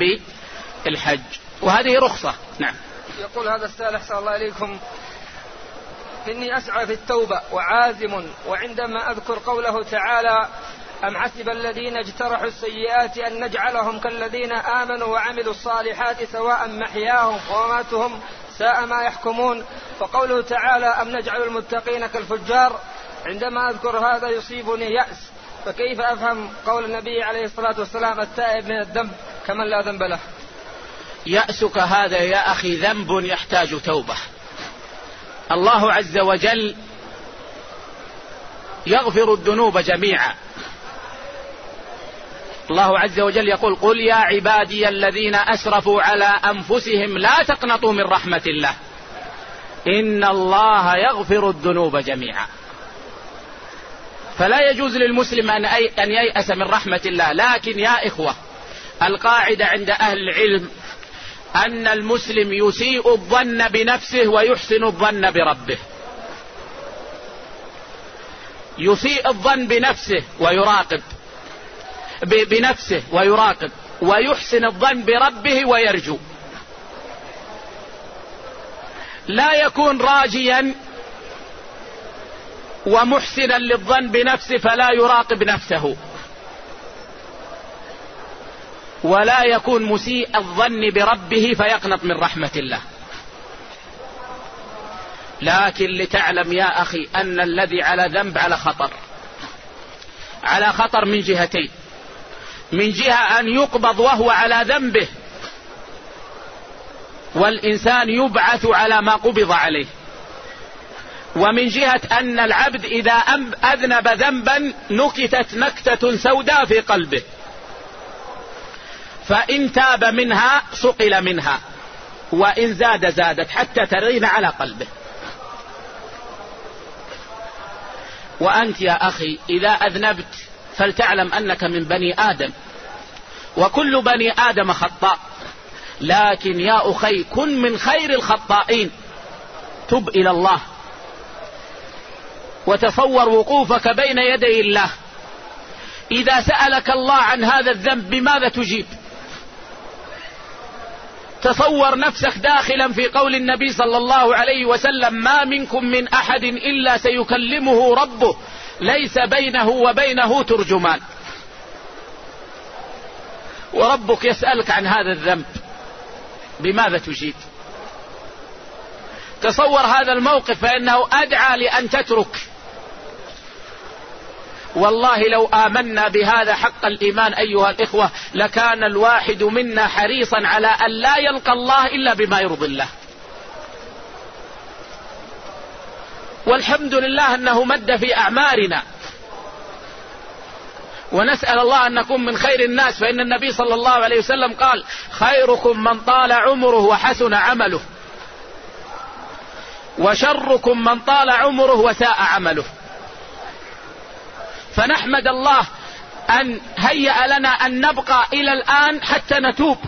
بالحج، وهذه رخصة. نعم. يقول هذا السائل أحسن الله إليكم، إني أسعى في التوبة وعازم. وعندما أذكر قوله تعالى أم حسب الذين اجترحوا السيئات أن نجعلهم كالذين آمنوا وعملوا الصالحات سواء محياهم ومماتهم ساء ما يحكمون. وقوله تعالى أم نجعل المتقين كالفجار، عندما أذكر هذا يصيبني يأس. فكيف أفهم قول النبي عليه الصلاة والسلام التائب من الذنب كمن لا ذنب له؟ يأسك هذا يا أخي ذنب يحتاج توبة. الله عز وجل يغفر الذنوب جميعا. الله عز وجل يقول قل يا عبادي الذين أسرفوا على أنفسهم لا تقنطوا من رحمة الله إن الله يغفر الذنوب جميعا. فلا يجوز للمسلم أن ييأس من رحمة الله. لكن يا إخوة، القاعدة عند أهل العلم أن المسلم يسيء الظن بنفسه ويحسن الظن بربه. يسيء الظن بنفسه ويراقب ويحسن الظن بربه ويرجو. لا يكون راجيا ومحسنا للظن بنفسه فلا يراقب نفسه، ولا يكون مسيء الظن بربه فيقنط من رحمة الله. لكن لتعلم يا أخي أن الذي على ذنب على خطر من جهتين. من جهة أن يقبض وهو على ذنبه، والإنسان يبعث على ما قبض عليه. ومن جهة أن العبد إذا أذنب ذنبا نكتت نكتة سوداء في قلبه، فإن تاب منها صقل منها، وإن زادت حتى ترين على قلبه. وأنت يا أخي إذا أذنبت فلتعلم أنك من بني آدم، وكل بني آدم خطاء، لكن يا أخي كن من خير الخطائين. تب إلى الله وتصور وقوفك بين يدي الله. إذا سألك الله عن هذا الذنب بماذا تجيب؟ تصور نفسك داخلا في قول النبي صلى الله عليه وسلم ما منكم من أحد إلا سيكلمه ربه ليس بينه وبينه ترجمان، وربك يسألك عن هذا الذنب بماذا تجيب؟ تصور هذا الموقف، فإنه أدعى لأن تترك. والله لو آمنا بهذا حق الإيمان أيها الإخوة لكان الواحد منا حريصا على أن لا يلقى الله إلا بما يرضي الله. والحمد لله أنه مد في أعمارنا، ونسأل الله أن نكون من خير الناس. فإن النبي صلى الله عليه وسلم قال خيركم من طال عمره وحسن عمله، وشركم من طال عمره وساء عمله. فنحمد الله أن هيأ لنا أن نبقى إلى الآن حتى نتوب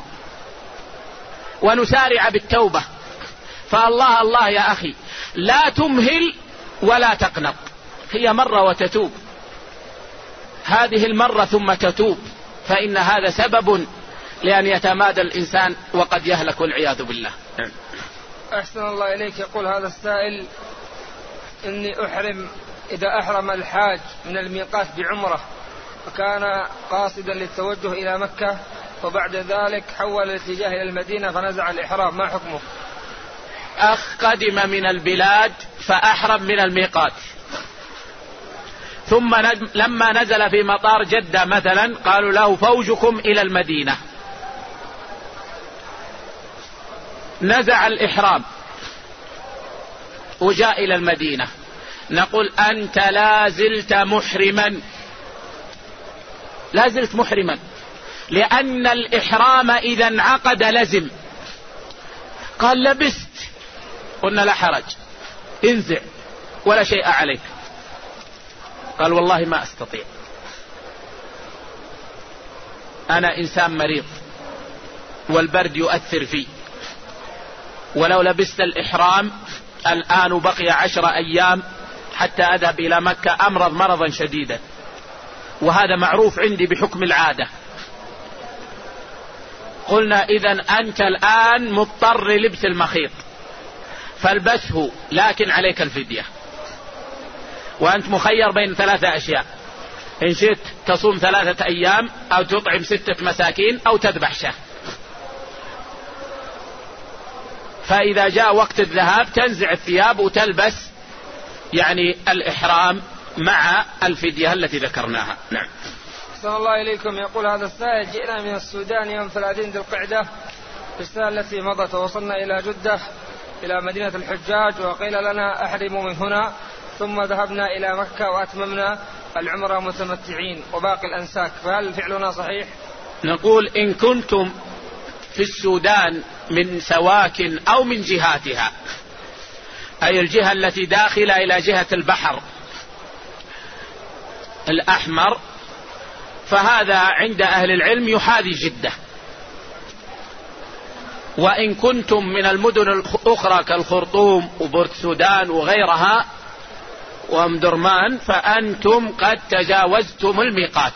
ونسارع بالتوبة. فالله الله يا أخي لا تمهل ولا تقنط، هي مرة وتتوب، هذه المرة ثم تتوب، فإن هذا سبب لأن يتمادى الإنسان وقد يهلك والعياذ بالله. أحسن الله إليك. يقول هذا السائل إني إذا أحرم الحاج من الميقات بعمرة فكان قاصدا للتوجه إلى مكة، وبعد ذلك حول الاتجاه إلى المدينة فنزع الإحرام، ما حكمه؟ قدم من البلاد فأحرم من الميقات، ثم لما نزل في مطار جدة مثلا قالوا له فوجكم إلى المدينة، نزع الإحرام وجاء إلى المدينة، نقول أنت لازلت محرما، لأن الإحرام إذا انعقد لزم. قال لبست، قلنا لا حرج، انزع ولا شيء عليك. قال والله ما أستطيع، أنا إنسان مريض والبرد يؤثر فيه، ولو لبست الإحرام الآن بقي 10 أيام حتى أذهب إلى مكة أمرض مرضا شديدا، وهذا معروف عندي بحكم العادة. قلنا إذن أنت الآن مضطر للبس المخيط، فالبسه، لكن عليك الفدية. وأنت مخير بين 3 أشياء: إن شئت تصوم 3 أيام، أو تطعم 6 مساكين، أو تذبح شاة. فإذا جاء وقت الذهاب تنزع الثياب وتلبس يعني الإحرام مع الفدية التي ذكرناها. نعم. أحسن الله إليكم. يقول هذا السائل: جئنا من السودان يوم 30 ذي القعدة في السنة التي مضت، ووصلنا إلى جدة إلى مدينة الحجاج، وقيل لنا أحرموا من هنا، ثم ذهبنا إلى مكة وأتممنا العمرة متمتعين وباقي الأنساك، فهل فعلنا صحيح؟ نقول: إن كنتم في السودان من سواكن أو من جهاتها، أي الجهة التي داخلة إلى جهة البحر الأحمر، فهذا عند أهل العلم يحاذي جدة. وإن كنتم من المدن الأخرى كالخرطوم وبورت سودان وغيرها وأم درمان، فأنتم قد تجاوزتم الميقات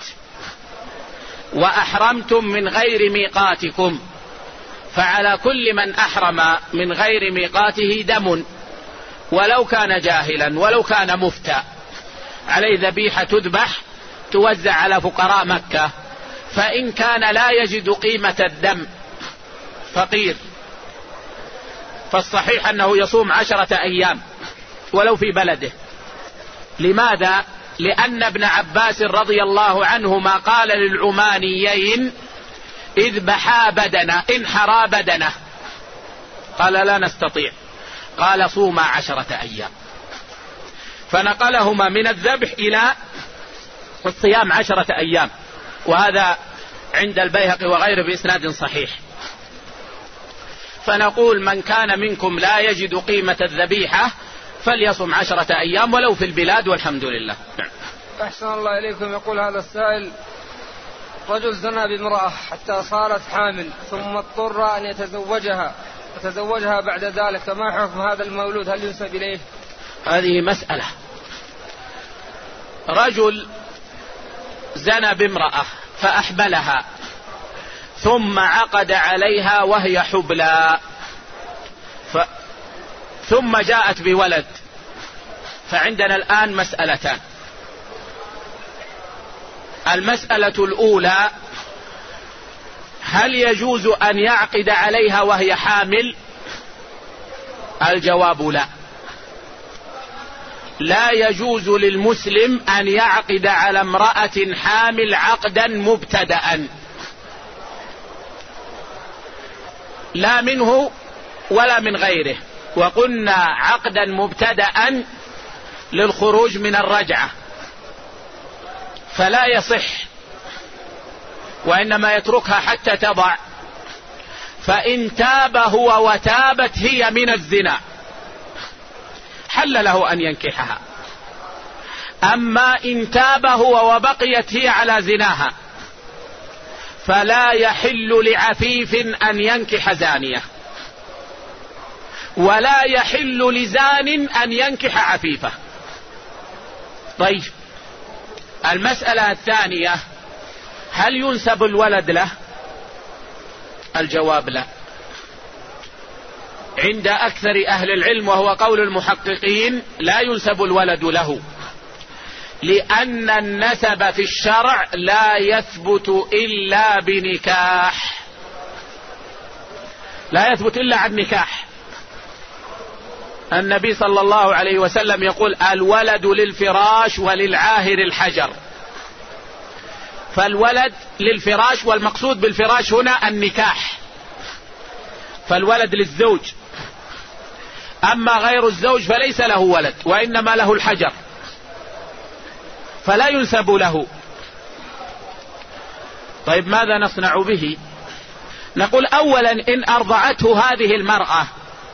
وأحرمتم من غير ميقاتكم. فعلى كل من أحرم من غير ميقاته دم، ولو كان جاهلا ولو كان مفتى، عليه ذبيحة تذبح توزع على فقراء مكة. فإن كان لا يجد قيمة الدم، فقير، فالصحيح أنه يصوم 10 أيام ولو في بلده. لماذا؟ لأن ابن عباس رضي الله عنهما قال للعمانيين: اذبحا بدنه، انحرا بدنه. قال: لا نستطيع. قال: صوما 10 أيام. فنقلهما من الذبح إلى الصيام 10 أيام، وهذا عند البيهقي وغيره بإسناد صحيح. فنقول: من كان منكم لا يجد قيمة الذبيحة فليصم 10 أيام ولو في البلاد، والحمد لله. أحسن الله إليكم. يقول هذا السائل: رجل زنى بامرأة حتى صارت حامل، ثم اضطر أن يتزوجها وتزوجها بعد ذلك، فما حكم هذا المولود؟ هل ينسب إليه؟ هذه مسألة. رجل زنى بامرأة فأحبلها، ثم عقد عليها وهي حبلى، ثم جاءت بولد. فعندنا الآن مسألتان: المسألة الأولى: هل يجوز أن يعقد عليها وهي حامل؟ الجواب لا. لا يجوز للمسلم أن يعقد على امرأة حامل عقدا مبتدأ، لا منه ولا من غيره. وقلنا عقدا مبتدأ للخروج من الرجعة، فلا يصح، وإنما يتركها حتى تضع. فإن تاب هو وتابت هي من الزنا حل له أن ينكحها. أما إن تاب هو وبقيت هي على زناها فلا يحل لعفيف أن ينكح زانية، ولا يحل لزان أن ينكح عفيفة. طيب، المسألة الثانية: هل ينسب الولد له؟ الجواب لا. عند أكثر أهل العلم، وهو قول المحققين، لا ينسب الولد له، لأن النسب في الشرع لا يثبت إلا بنكاح، لا يثبت إلا عن نكاح. النبي صلى الله عليه وسلم يقول: الولد للفراش وللعاهر الحجر. فالولد للفراش، والمقصود بالفراش هنا النكاح، فالولد للزوج. أما غير الزوج فليس له ولد، وإنما له الحجر، فلا ينسب له. طيب، ماذا نصنع به؟ نقول: أولا، إن أرضعته هذه المرأة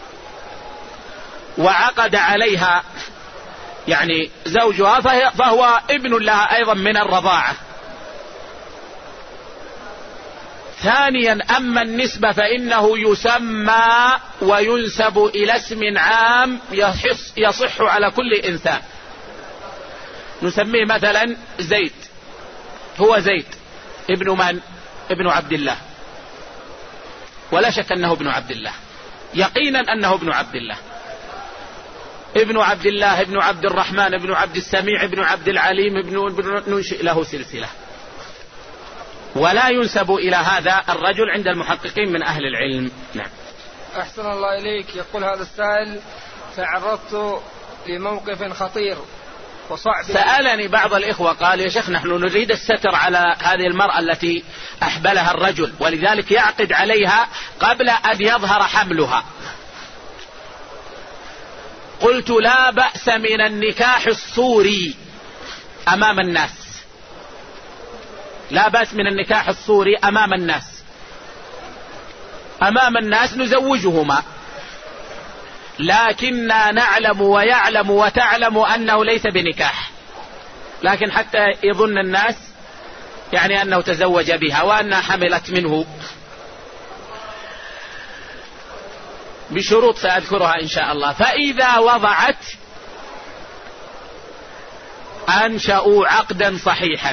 وعقد عليها يعني زوجها فهو ابن لها أيضا من الرضاعة. ثانيا، أما النسبة فإنه يسمى وينسب إلى اسم عام يصح على كل إنسان. نسميه مثلا زيد، هو زيد ابن من؟ ابن عبد الله، ولا شك أنه ابن عبد الله، يقينا أنه ابن عبد الله. ابن عبد الله، ابن عبد الرحمن، ابن عبد السميع، ابن عبد العليم، ننشئ له سلسلة. ولا ينسب إلى هذا الرجل عند المحققين من أهل العلم. نعم. أحسن الله إليك. يقول هذا السائل: تعرضت لموقف خطير وصعب. سألني بعض الإخوة قال: يا شيخ، نحن نريد الستر على هذه المرأة التي أحبلها الرجل، ولذلك يعقد عليها قبل أن يظهر حملها. قلت: لا بأس من النكاح الصوري أمام الناس، لا بأس من النكاح الصوري أمام الناس، أمام الناس نزوجهما، لكننا نعلم ويعلم وتعلم أنه ليس بنكاح، لكن حتى يظن الناس يعني أنه تزوج بها وأنها حملت منه، بشروط سأذكرها إن شاء الله. فإذا وضعت أنشأوا عقدا صحيحا،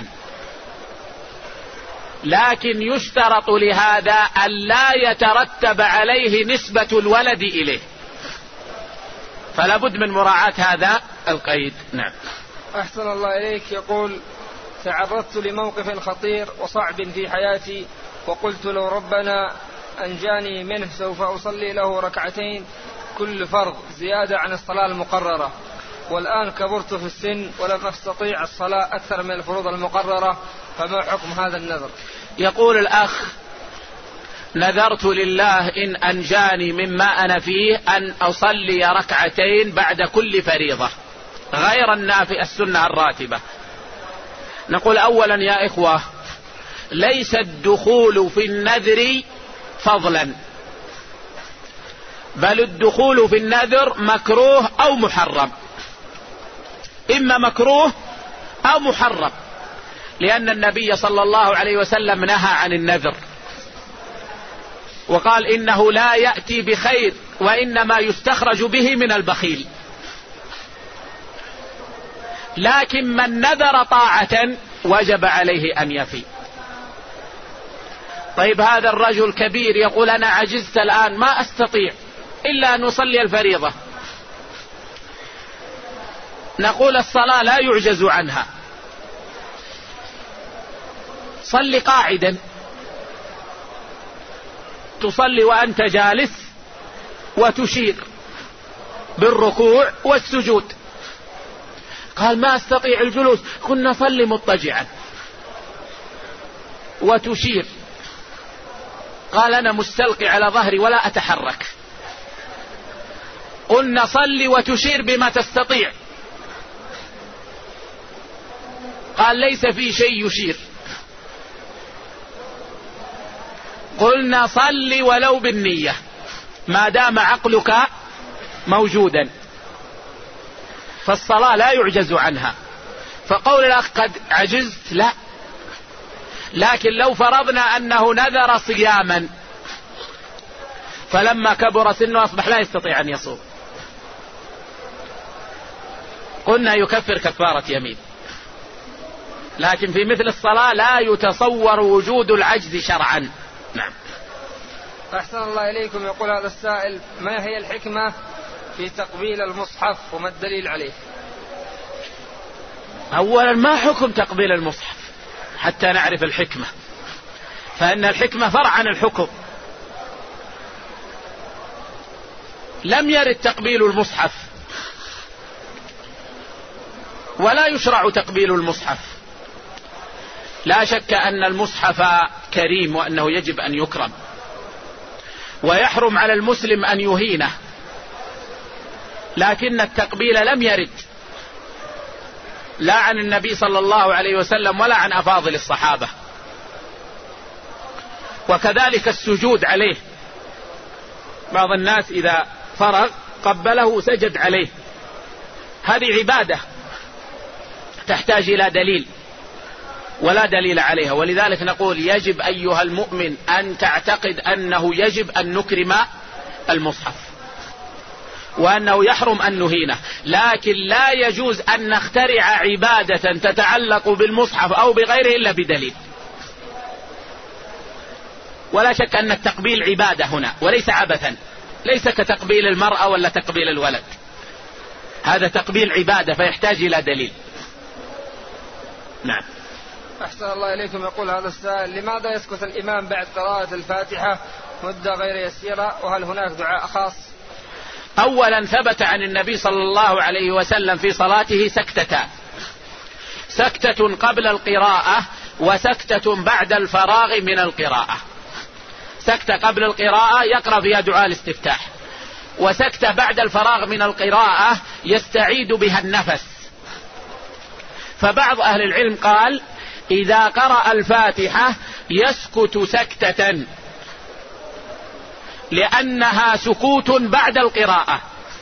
لكن يشترط لهذا أن لا يترتب عليه نسبة الولد إليه، فلا بد من مراعاة هذا القيد. نعم. أحسن الله إليك. يقول: تعرضت لموقف خطير وصعب في حياتي، وقلت لو ربنا أنجاني منه سوف أصلي له ركعتين كل فرض زيادة عن الصلاة المقررة، والآن كبرت في السن ولم أستطيع الصلاة أكثر من الفروض المقررة، فما حكم هذا النذر؟ يقول الأخ: نذرت لله إن أنجاني مما أنا فيه أن أصلي ركعتين بعد كل فريضة غير النافلة السنة الراتبة. نقول: أولا يا إخوة، ليس الدخول في النذر فضلا، بل الدخول في النذر مكروه أو محرم، إما مكروه أو محرم، لأن النبي صلى الله عليه وسلم نهى عن النذر وقال: إنه لا يأتي بخير وإنما يستخرج به من البخيل. لكن من نذر طاعة وجب عليه أن يفي. طيب، هذا الرجل كبير يقول: أنا عجزت الآن ما أستطيع إلا أن أصلي الفريضة. نقول: الصلاة لا يعجز عنها، صل قاعدا، تصلي وأنت جالس وتشير بالركوع والسجود. قال: ما أستطيع الجلوس. قلنا: صل مضطجعا وتشير. قال: أنا مستلقي على ظهري ولا أتحرك. قلنا: صل وتشير بما تستطيع. قال: ليس في شيء يشير. قلنا: صل ولو بالنية ما دام عقلك موجودا، فالصلاة لا يعجز عنها. فقول الأخ قد عجزت، لا، لكن لو فرضنا أنه نذر صياما فلما كبر سنه أصبح لا يستطيع أن يصوم، قلنا يكفر كفارة يمين. لكن في مثل الصلاة لا يتصور وجود العجز شرعا. نعم. أحسن الله إليكم. يقول هذا السائل: ما هي الحكمة في تقبيل المصحف وما الدليل عليه؟ أولا، ما حكم تقبيل المصحف حتى نعرف الحكمة، فإن الحكمة فرع عن الحكم. لم يرد تقبيل المصحف ولا يشرع تقبيل المصحف. لا شك أن المصحف كريم وأنه يجب أن يكرم، ويحرم على المسلم أن يهينه، لكن التقبيل لم يرد لا عن النبي صلى الله عليه وسلم ولا عن أفاضل الصحابة. وكذلك السجود عليه، بعض الناس إذا فرغ قبله سجد عليه، هذه عبادة تحتاج إلى دليل ولا دليل عليها. ولذلك نقول: يجب أيها المؤمن أن تعتقد أنه يجب أن نكرم المصحف وأنه يحرم أن نهينه، لكن لا يجوز أن نخترع عبادة تتعلق بالمصحف أو بغيره إلا بدليل. ولا شك أن التقبيل عبادة هنا وليس عبثا، ليس كتقبيل المرأة ولا تقبيل الولد. هذا تقبيل عبادة فيحتاج إلى دليل. نعم. أحسن الله إليكم. يقول هذا السائل: لماذا يسكت الإمام بعد قراءة الفاتحة مدة غير يسيرة، وهل هناك دعاء خاص؟ أولا ثبت عن النبي صلى الله عليه وسلم في صلاته سكتتان: سكتة قبل القراءة وسكتة بعد الفراغ من القراءة. سكتة قبل القراءة يقرأ فيها دعاء الاستفتاح، وسكتة بعد الفراغ من القراءة يستعيد بها النفس. فبعض أهل العلم قال إذا قرأ الفاتحة يسكت سكتة لأنها سكوت بعد القراءة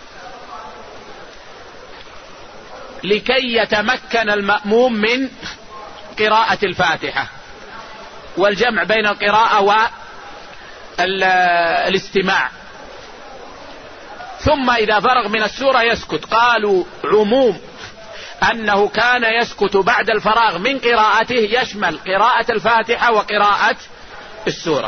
لكي يتمكن المأموم من قراءة الفاتحة والجمع بين القراءة والاستماع. ثم إذا فرغ من السورة يسكت. قالوا عموم أنه كان يسكت بعد الفراغ من قراءته يشمل قراءة الفاتحة وقراءة السورة.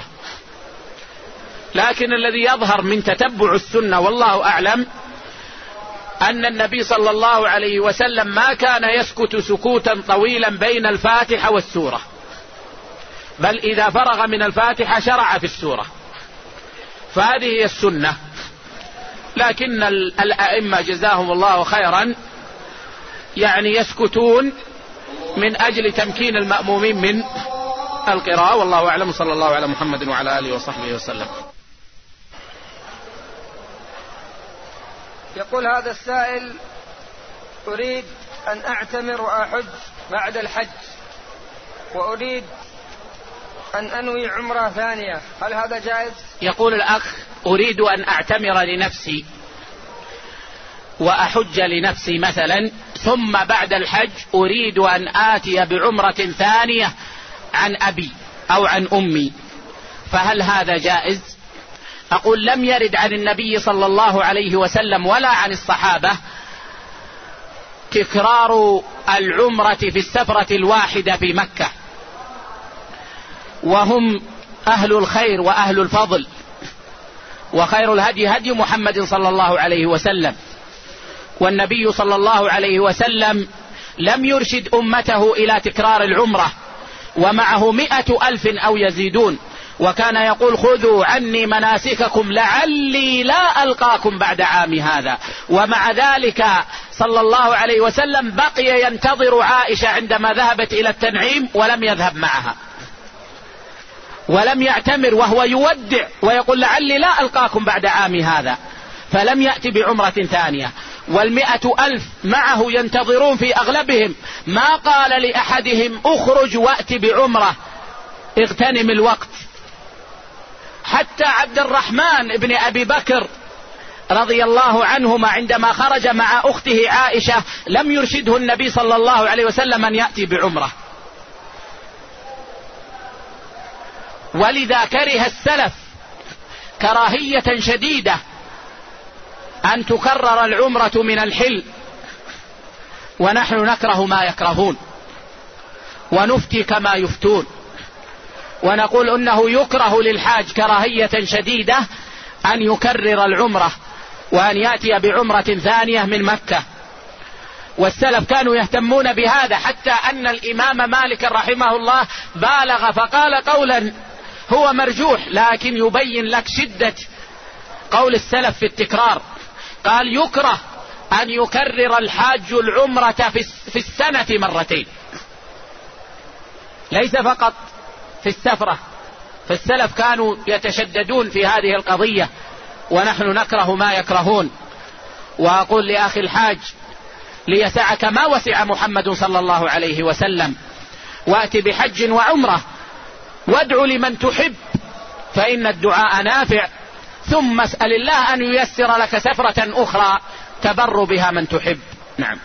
لكن الذي يظهر من تتبع السنة والله أعلم أن النبي صلى الله عليه وسلم ما كان يسكت سكوتا طويلا بين الفاتحة والسورة، بل إذا فرغ من الفاتحة شرع في السورة. فهذه هي السنة. لكن الأئمة جزاهم الله خيرا يعني يسكتون من أجل تمكين المأمومين من القراءة، والله أعلم. صلى الله على محمد وعلى آله وصحبه وسلم. يقول هذا السائل: أريد أن أعتمر وأحج بعد الحج، وأريد أن أنوي عمرة ثانية، هل هذا جائز؟ يقول الأخ: أريد أن أعتمر لنفسي وأحج لنفسي مثلا، ثم بعد الحج أريد أن آتي بعمرة ثانية عن أبي أو عن أمي، فهل هذا جائز؟ أقول لم يرد عن النبي صلى الله عليه وسلم ولا عن الصحابة تكرار العمرة في السفرة الواحدة في مكة، وهم أهل الخير وأهل الفضل، وخير الهدي هدي محمد صلى الله عليه وسلم. والنبي صلى الله عليه وسلم لم يرشد أمته إلى تكرار العمرة، ومعه 100,000 أو يزيدون، وكان يقول: خذوا عني مناسككم لعلي لا ألقاكم بعد عام هذا. ومع ذلك صلى الله عليه وسلم بقي ينتظر عائشة عندما ذهبت إلى التنعيم ولم يذهب معها، ولم يعتمر وهو يودع ويقول: لعلي لا ألقاكم بعد عام هذا، فلم يأتي بعمرة ثانية. 100,000 معه ينتظرون في أغلبهم، ما قال لأحدهم: اخرج وأت بعمرة، اغتنم الوقت. حتى عبد الرحمن ابن أبي بكر رضي الله عنهما عندما خرج مع أخته عائشة لم يرشده النبي صلى الله عليه وسلم أن يأتي بعمرة. ولذا كره السلف كراهية شديدة أن تكرر العمرة من الحل، ونحن نكره ما يكرهون ونفتي كما يفتون، ونقول أنه يكره للحاج كراهية شديدة أن يكرر العمرة وأن يأتي بعمرة ثانية من مكة. والسلف كانوا يهتمون بهذا، حتى أن الإمام مالك رحمه الله بالغ فقال قولا هو مرجوح لكن يبين لك شدة قول السلف في التكرار. قال: يكره أن يكرر الحاج العمرة في السنة مرتين، ليس فقط في السفرة. فالسلف كانوا يتشددون في هذه القضية، ونحن نكره ما يكرهون. وأقول لأخي الحاج: ليسعك ما وسع محمد صلى الله عليه وسلم، وأت بحج وعمرة، وادع لمن تحب فإن الدعاء نافع، ثم اسأل الله أن ييسر لك سفرة أخرى تبر بها من تحب. نعم.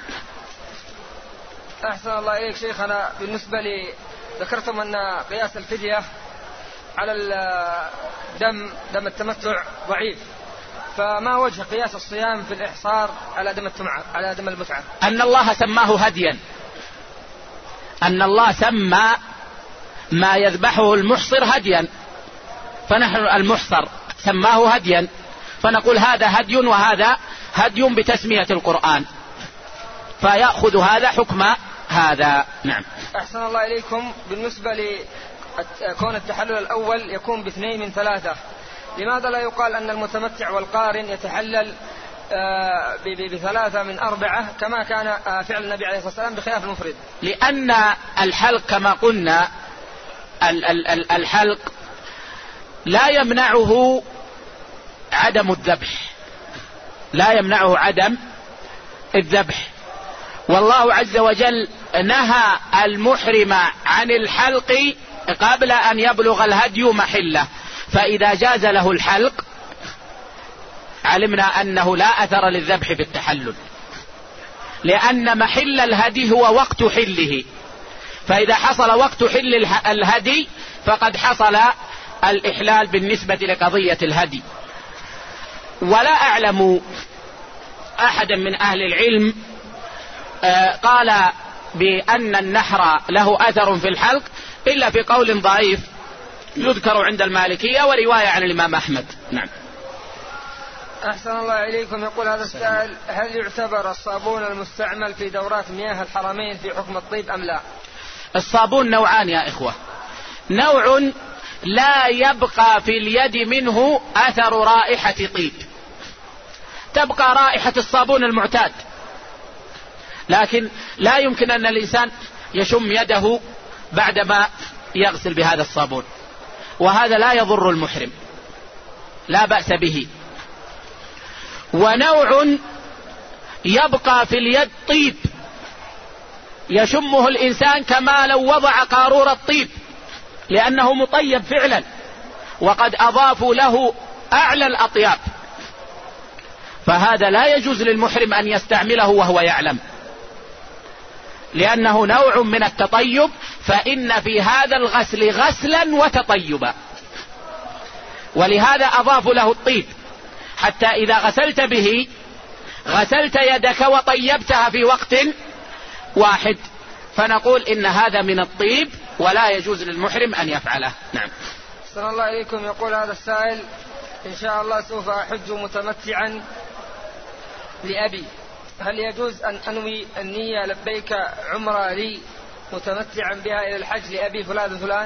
أحسن الله إليك شيخنا. بالنسبة لي ذكرتم أن قياس الفدية على دم التمتع ضعيف، فما وجه قياس الصيام في الإحصار على دم المتعة؟ أن الله سماه هديا، أن الله سمى ما يذبحه المحصر هديا، فنحن المحصر سماه هديا، فنقول هذا هدي وهذا هدي بتسمية القرآن. فيأخذ هذا حكم هذا. نعم. أحسن الله إليكم. بالنسبة لكون التحلل الأول يكون باثنين من ثلاثة، لماذا لا يقال أن المتمتع والقارن يتحلل بثلاثة من أربعة كما كان فعل النبي عليه الصلاة والسلام بخلاف المفرد؟ لأن الحلق كما قلنا الحلق لا يمنعه عدم الذبح، لا يمنعه عدم الذبح، والله عز وجل نهى المحرم عن الحلق قبل أن يبلغ الهدي محله، فإذا جاز له الحلق علمنا أنه لا أثر للذبح في التحلل، لأن محل الهدي هو وقت حله، فإذا حصل وقت حل الهدي فقد حصل الإحلال بالنسبة لقضية الهدي. ولا أعلم أحدا من أهل العلم قال بأن النحر له أثر في الحلق إلا في قول ضعيف يذكر عند المالكية ورواية عن الإمام أحمد. نعم. أحسن الله إليكم. يقول هذا السائل: هل يعتبر الصابون المستعمل في دورات مياه الحرمين في حكم الطيب أم لا؟ الصابون نوعان يا إخوة، نوع لا يبقى في اليد منه أثر رائحة طيب، تبقى رائحة الصابون المعتاد، لكن لا يمكن أن الإنسان يشم يده بعدما يغسل بهذا الصابون، وهذا لا يضر المحرم، لا بأس به. ونوع يبقى في اليد طيب يشمه الإنسان كما لو وضع قارورة طيب، لأنه مطيب فعلا وقد أضافوا له أعلى الأطياب، فهذا لا يجوز للمحرم أن يستعمله وهو يعلم، لأنه نوع من التطيب، فإن في هذا الغسل غسلا وتطيبا، ولهذا أضافوا له الطيب، حتى إذا غسلت به غسلت يدك وطيبتها في وقت واحد، فنقول إن هذا من الطيب ولا يجوز للمحرم أن يفعله. نعم. صلى الله عليكم. يقول هذا السائل: إن شاء الله سوف أحج متمتعا لأبي، هل يجوز أن أنوي النية لبيك عمرة لي متمتعا بها إلى الحج لأبي فلان فلان؟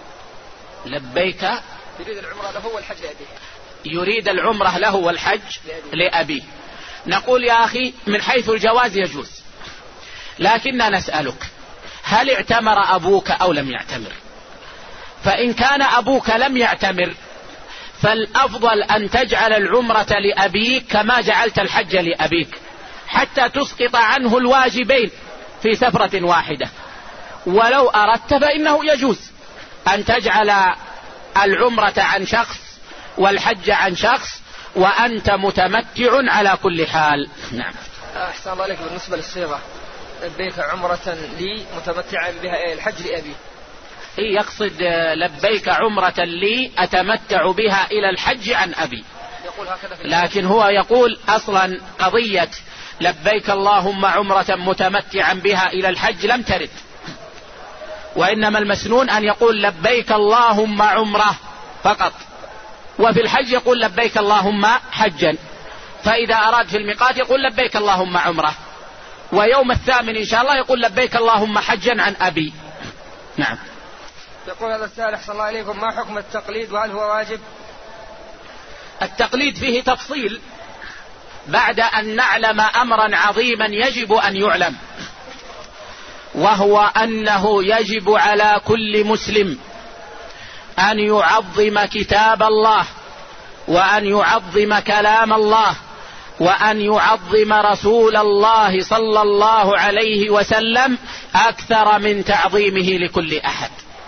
لبيك يريد العمرة له والحج لأبيه، يريد العمرة له والحج لأبيه. نقول يا أخي من حيث الجواز يجوز، لكننا نسألك هل اعتمر أبوك أو لم يعتمر؟ فإن كان أبوك لم يعتمر فالأفضل أن تجعل العمرة لأبيك كما جعلت الحج لأبيك، حتى تسقط عنه الواجبين في سفرة واحدة. ولو أردت فإنه يجوز أن تجعل العمرة عن شخص والحج عن شخص وأنت متمتع على كل حال. نعم. أحسن الله عليك. بالنسبة للصيغة لبيك عمرة لي متمتعا بها إلى الحج لأبي، يقصد لبيك عمرة لي أتمتع بها إلى الحج عن أبي، لكن هو يقول أصلا قضية لبيك اللهم عمرة متمتعا بها إلى الحج لم ترد، وإنما المسنون أن يقول لبيك اللهم عمرة فقط، وفي الحج يقول لبيك اللهم حجا، فإذا أراد في الميقات يقول لبيك اللهم عمرة، ويوم الثامن إن شاء الله يقول لبيك اللهم حجا عن أبي. نعم. يقول هذا السائل: أحسن الله إليكم، ما حكم التقليد وهل هو واجب؟ التقليد فيه تفصيل بعد أن نعلم أمرا عظيما يجب أن يعلم، وهو أنه يجب على كل مسلم أن يعظم كتاب الله، وأن يعظم كلام الله، وأن يعظم رسول الله صلى الله عليه وسلم أكثر من تعظيمه لكل أحد.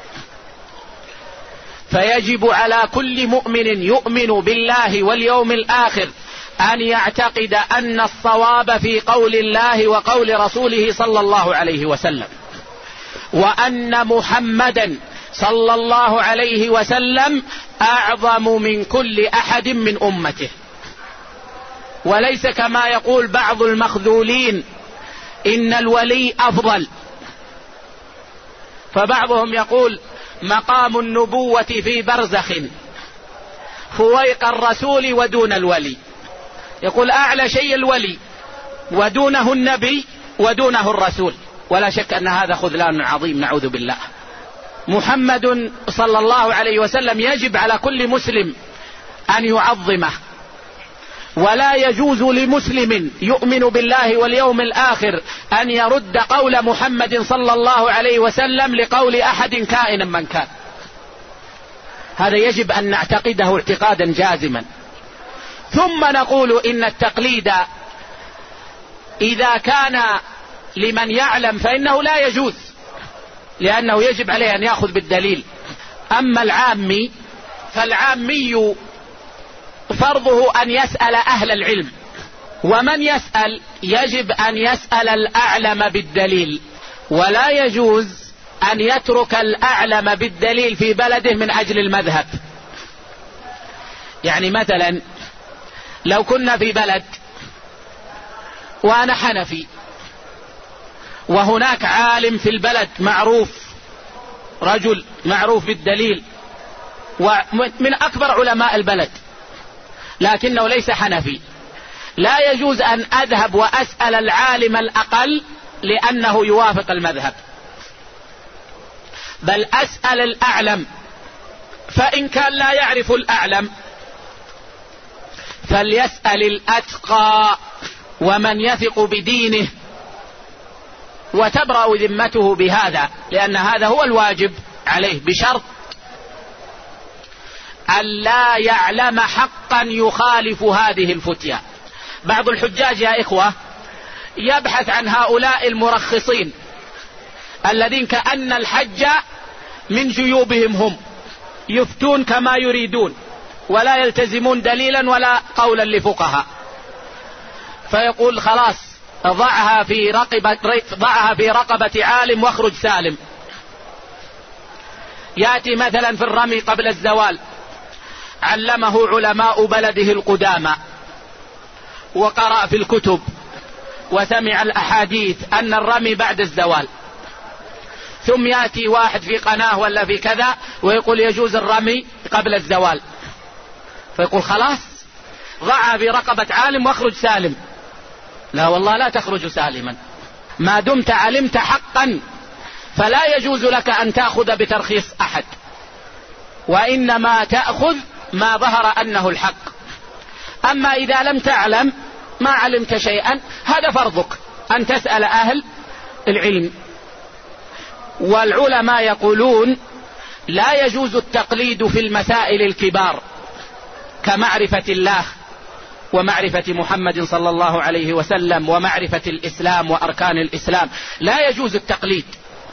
فيجب على كل مؤمن يؤمن بالله واليوم الآخر أن يعتقد أن الصواب في قول الله وقول رسوله صلى الله عليه وسلم، وأن محمدا صلى الله عليه وسلم أعظم من كل أحد من أمته، وليس كما يقول بعض المخذولين إن الولي أفضل، فبعضهم يقول مقام النبوة في برزخ فويق الرسول ودون الولي، يقول أعلى شيء الولي ودونه النبي ودونه الرسول، ولا شك أن هذا خذلان عظيم نعوذ بالله. محمد صلى الله عليه وسلم يجب على كل مسلم أن يعظمه، ولا يجوز لمسلم يؤمن بالله واليوم الآخر أن يرد قول محمد صلى الله عليه وسلم لقول أحد كائنا من كان. هذا يجب أن نعتقده اعتقادا جازما. ثم نقول إن التقليد إذا كان لمن يعلم فإنه لا يجوز، لأنه يجب عليه أن يأخذ بالدليل. أما العامي فالعامي فرضه أن يسأل أهل العلم، ومن يسأل يجب أن يسأل الأعلم بالدليل، ولا يجوز أن يترك الأعلم بالدليل في بلده من أجل المذهب. يعني مثلا لو كنا في بلد وأنا حنفي وهناك عالم في البلد معروف، رجل معروف بالدليل ومن أكبر علماء البلد لكنه ليس حنفي، لا يجوز أن أذهب وأسأل العالم الأقل لأنه يوافق المذهب، بل أسأل الأعلم. فإن كان لا يعرف الأعلم فليسأل الأتقى ومن يثق بدينه وتبرأ ذمته بهذا، لأن هذا هو الواجب عليه، بشرط أن لا يعلم حقا يخالف هذه الفتية. بعض الحجاج يا إخوة يبحث عن هؤلاء المرخصين الذين كأن الحج من جيوبهم، هم يفتون كما يريدون ولا يلتزمون دليلا ولا قولا لفقهاء، فيقول خلاص ضعها في رقبة عالم واخرج سالم. يأتي مثلا في الرمي قبل الزوال، علمه علماء بلده القدامى وقرأ في الكتب وسمع الأحاديث أن الرمي بعد الزوال، ثم يأتي واحد في قناة ولا في كذا ويقول يجوز الرمي قبل الزوال، فيقول خلاص ضعها في رقبة عالم واخرج سالم. لا والله لا تخرج سالما، ما دمت علمت حقا فلا يجوز لك أن تأخذ بترخيص أحد، وإنما تأخذ ما ظهر أنه الحق. أما إذا لم تعلم ما علمت شيئا هذا فرضك أن تسأل أهل العلم. والعلماء يقولون لا يجوز التقليد في المسائل الكبار كمعرفة الله ومعرفة محمد صلى الله عليه وسلم ومعرفة الإسلام وأركان الإسلام، لا يجوز التقليد.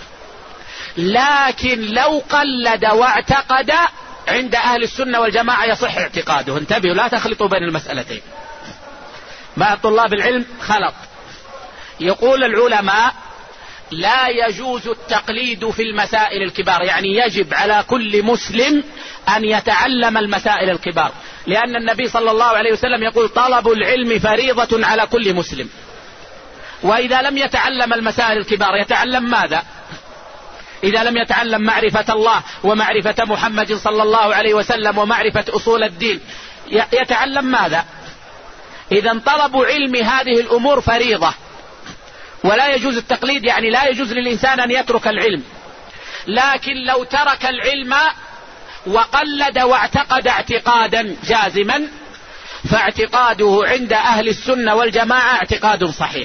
لكن لو قلد واعتقد عند أهل السنة والجماعة يصح اعتقاده. انتبهوا لا تخلطوا بين المسألتين، بعض طلاب العلم خلط. يقول العلماء لا يجوز التقليد في المسائل الكبار، يعني يجب على كل مسلم أن يتعلم المسائل الكبار، لأن النبي صلى الله عليه وسلم يقول طلب العلم فريضة على كل مسلم. وإذا لم يتعلم المسائل الكبار يتعلم ماذا؟ إذا لم يتعلم معرفة الله ومعرفة محمد صلى الله عليه وسلم ومعرفة أصول الدين يتعلم ماذا؟ إذا طلب علم هذه الأمور فريضة، ولا يجوز التقليد، يعني لا يجوز للإنسان أن يترك العلم. لكن لو ترك العلم وقلد واعتقد اعتقادا جازما فاعتقاده عند أهل السنة والجماعة اعتقاد صحيح.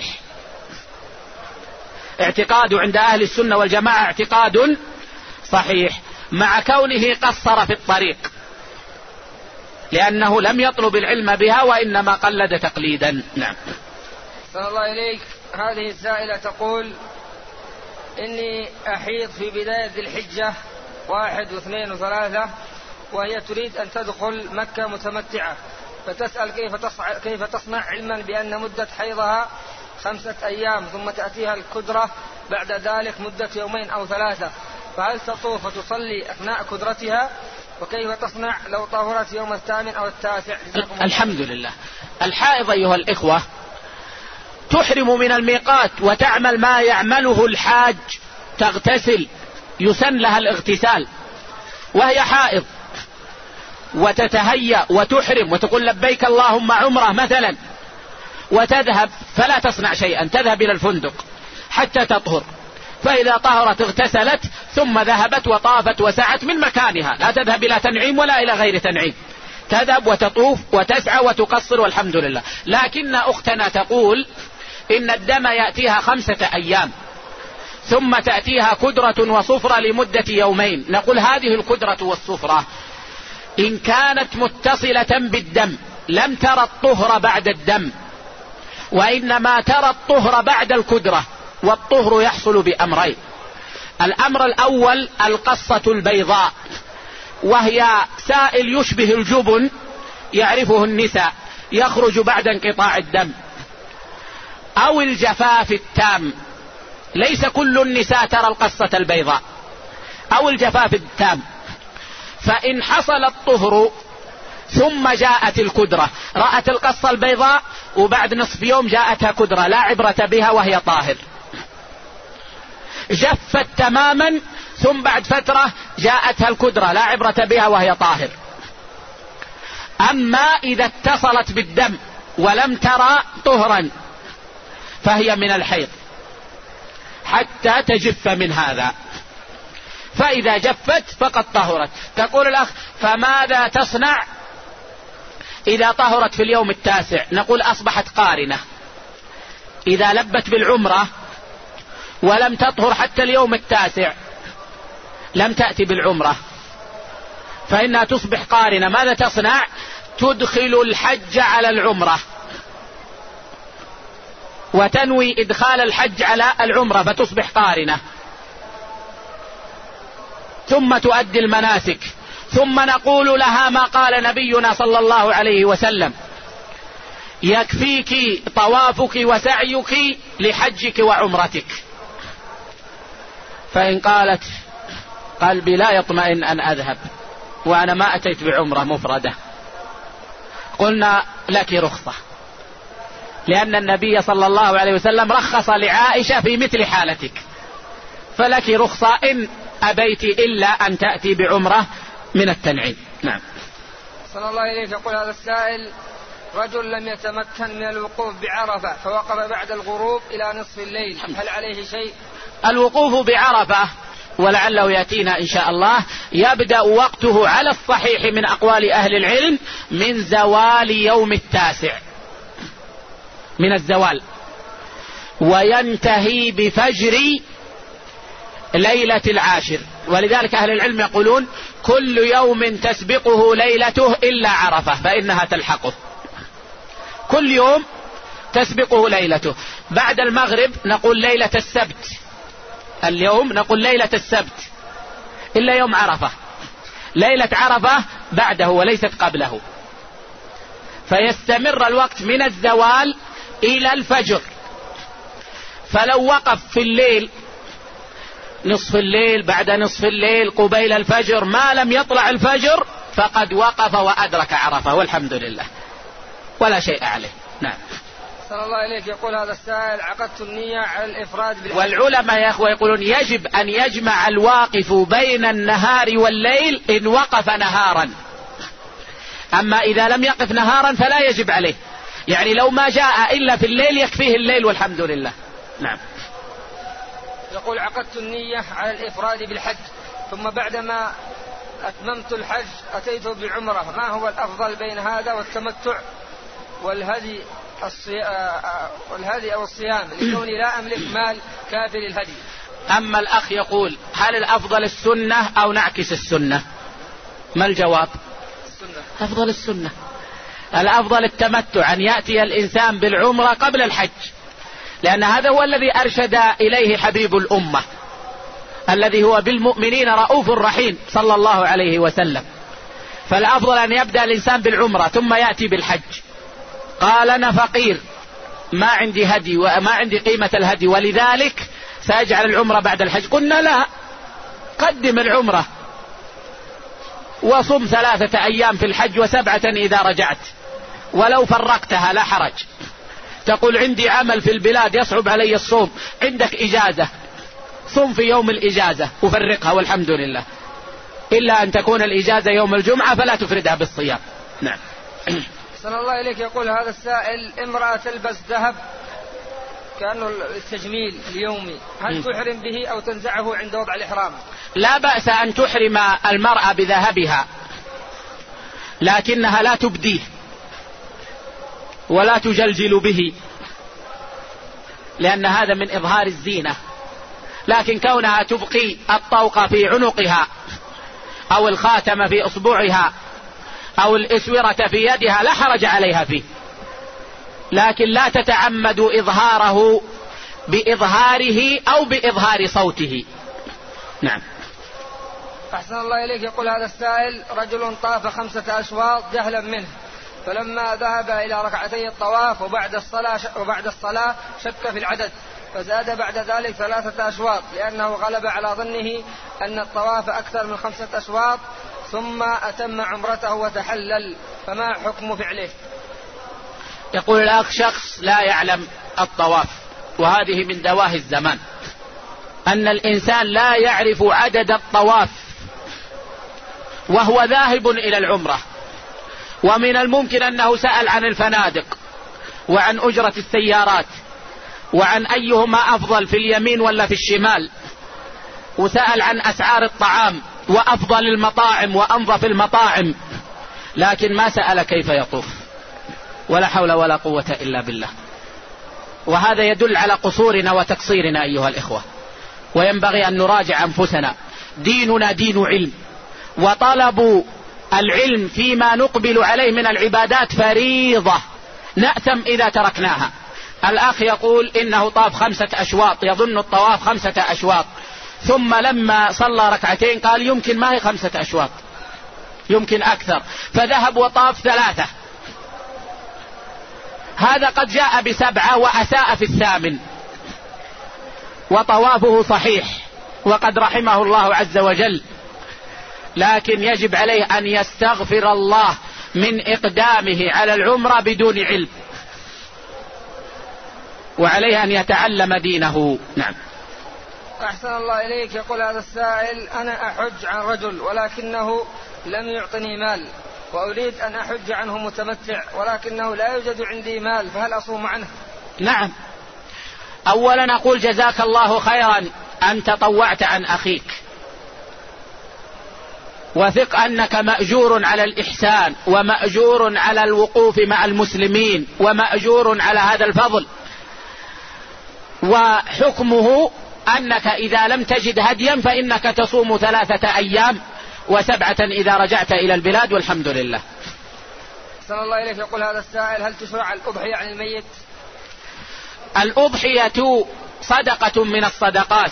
اعتقاده عند أهل السنة والجماعة اعتقاد صحيح، مع كونه قصر في الطريق لأنه لم يطلب العلم بها وإنما قلد تقليدا. نعم. صلى الله إليك. هذه السائلة تقول إني أحيض في بداية ذي الحجة 1 و2 و3، وهي تريد أن تدخل مكة متمتعة، فتسأل كيف تصنع علما بأن مدة حيضها 5 أيام ثم تأتيها الكدرة بعد ذلك مدة 2 أو 3، فهل تطوف وتصلي أثناء كدرتها؟ وكيف تصنع لو طهرت يوم 8 أو 9؟ الحمد لله. الحائض أيها الإخوة تحرم من الميقات وتعمل ما يعمله الحاج، تغتسل، يسن لها الاغتسال وهي حائض، وتتهيأ وتحرم وتقول لبيك اللهم عمره مثلا، وتذهب فلا تصنع شيئا، تذهب إلى الفندق حتى تطهر، فإذا طهرت اغتسلت ثم ذهبت وطافت وسعت من مكانها، لا تذهب إلى تنعيم ولا إلى غير تنعيم، تذهب وتطوف وتسعى وتقصر والحمد لله. لكن أختنا تقول إن الدم يأتيها 5 أيام ثم تأتيها كدرة وصفرة لمدة يومين. نقول هذه الكدرة والصفرة إن كانت متصلة بالدم لم ترى الطهر بعد الدم، وإنما ترى الطهر بعد الكدرة، والطهر يحصل بأمرين. الأمر الأول القصة البيضاء، وهي سائل يشبه الجبن يعرفه النساء يخرج بعد انقطاع الدم، أو الجفاف التام، ليس كل النساء ترى القصة البيضاء، أو الجفاف التام. فإن حصل الطهر ثم جاءت الكدرة، رأت القصة البيضاء وبعد نصف يوم جاءتها كدرة لا عبرة بها وهي طاهر. جفت تماما ثم بعد فترة جاءتها الكدرة لا عبرة بها وهي طاهر. أما إذا اتصلت بالدم ولم ترى طهرا فهي من الحيض حتى تجف من هذا، فإذا جفت فقد طهرت. تقول الأخ فماذا تصنع إذا طهرت في اليوم 9؟ نقول أصبحت قارنة. إذا لبت بالعمرة ولم تطهر حتى اليوم 9 لم تأتي بالعمرة، فإنها تصبح قارنة. ماذا تصنع؟ تدخل الحج على العمرة وتنوي إدخال الحج على العمرة فتصبح قارنة، ثم تؤدي المناسك. ثم نقول لها ما قال نبينا صلى الله عليه وسلم: يكفيك طوافك وسعيك لحجك وعمرتك. فإن قالت قلبي لا يطمئن أن أذهب وأنا ما أتيت بعمرة مفردة، قلنا لك رخصة، لأن النبي صلى الله عليه وسلم رخص لعائشة في مثل حالتك، فلك رخصة إن أبيت إلا أن تأتي بعمرة من التنعيم. نعم. صلى الله عليه. يقول هذا السائل: رجل لم يتمكن من الوقوف بعرفة فوقف بعد الغروب إلى نصف الليل، هل عليه شيء؟ الوقوف بعرفة ولعله يأتينا إن شاء الله يبدأ وقته على الصحيح من أقوال أهل العلم من زوال يوم 9، من الزوال، وينتهي بفجر ليلة 10. ولذلك أهل العلم يقولون كل يوم تسبقه ليلته إلا عرفة فإنها تلحقه، كل يوم تسبقه ليلته. بعد المغرب نقول ليلة السبت، اليوم نقول ليلة السبت إلا يوم عرفة، ليلة عرفة بعده وليست قبله، فيستمر الوقت من الزوال إلى الفجر. فلو وقف في الليل نصف الليل بعد نصف الليل قبيل الفجر ما لم يطلع الفجر فقد وقف وأدرك عرفة والحمد لله ولا شيء عليه. نعم. صلى الله عليك. يقول هذا السائل: عقدت النية على الإفراد بالحج. والعلماء يا أخوة يقولون يجب أن يجمع الواقف بين النهار والليل إن وقف نهارا، أما إذا لم يقف نهارا فلا يجب عليه، يعني لو ما جاء إلا في الليل يكفيه الليل والحمد لله. نعم. يقول: عقدت النية على الإفراد بالحج ثم بعدما أتممت الحج أتيت بعمرة، ما هو الأفضل بين هذا والتمتع والهدي أو الصيام لكوني لا أملك مال كافي للهدي؟ أما الأخ يقول هل الأفضل السنة أو نعكس السنة؟ ما الجواب؟ السنة. أفضل السنة. الأفضل التمتع، أن يأتي الإنسان بالعمرة قبل الحج، لأن هذا هو الذي أرشد إليه حبيب الأمة الذي هو بالمؤمنين رؤوف رحيم صلى الله عليه وسلم. فالأفضل أن يبدأ الإنسان بالعمرة ثم يأتي بالحج. قال أنا فقير ما عندي هدي وما عندي قيمة الهدي ولذلك سأجعل العمرة بعد الحج. قلنا لا، قدم العمرة وصم 3 أيام في الحج و7 إذا رجعت، ولو فرقتها لا حرج. تقول عندي عمل في البلاد يصعب علي الصوم، عندك إجازة صم في يوم الإجازة وفرقها والحمد لله، إلا أن تكون الإجازة يوم الجمعة فلا تفردها بالصيام. نعم. صلى الله عليك. يقول هذا السائل: امرأة تلبس ذهب كأنه التجميل اليومي، هل تحرم به أو تنزعه عند وضع الإحرام؟ لا بأس أن تحرم المرأة بذهبها، لكنها لا تبديه ولا تجلجل به، لأن هذا من إظهار الزينة. لكن كونها تبقي الطوق في عنقها أو الخاتم في أصبعها أو الإسورة في يدها لا حرج عليها فيه، لكن لا تتعمد إظهاره بإظهاره أو بإظهار صوته. نعم. أحسن الله إليك. يقول هذا السائل: رجل طاف 5 أشواط جهلا منه، فلما ذهب إلى ركعتي الطواف وبعد الصلاة شك في العدد، فزاد بعد ذلك 3 أشواط لأنه غلب على ظنه أن الطواف أكثر من 5 أشواط، ثم أتم عمرته وتحلل، فما حكم فعله؟ يقول الأخ: شخص لا يعلم الطواف، وهذه من دواهي الزمان، أن الإنسان لا يعرف عدد الطواف وهو ذاهب إلى العمرة، ومن الممكن أنه سأل عن الفنادق وعن أجرة السيارات وعن أيهما أفضل في اليمين ولا في الشمال، وسأل عن أسعار الطعام وأفضل المطاعم وأنظف المطاعم، لكن ما سأل كيف يطوف. ولا حول ولا قوة إلا بالله. وهذا يدل على قصورنا وتقصيرنا أيها الإخوة، وينبغي أن نراجع أنفسنا. ديننا دين علم، وطلب العلم فيما نقبل عليه من العبادات فريضة نأثم إذا تركناها. الأخ يقول إنه طاف 5 أشواط، يظن الطواف 5 أشواط، ثم لما صلى ركعتين قال يمكن ما هي 5 أشواط، يمكن أكثر، فذهب وطاف 3. هذا قد جاء ب7 وأساء في 8، وطوافه صحيح وقد رحمه الله عز وجل، لكن يجب عليه أن يستغفر الله من إقدامه على العمرة بدون علم، وعليه أن يتعلم دينه. نعم. أحسن الله إليك. يقول هذا السائل: أنا أحج عن رجل ولكنه لم يعطني مال، وأريد أن أحج عنه متمتع ولكنه لا يوجد عندي مال، فهل أصوم عنه؟ نعم. أولا أقول جزاك الله خيرا أن تطوعت عن أخيك، وثق أنك مأجور على الإحسان ومأجور على الوقوف مع المسلمين ومأجور على هذا الفضل. وحكمه أنك إذا لم تجد هديا فإنك تصوم 3 أيام و7 إذا رجعت إلى البلاد، والحمد لله. صلى الله إليك. يقول هذا السائل: هل تشرع الأضحية عن الميت؟ الأضحية صدقة من الصدقات،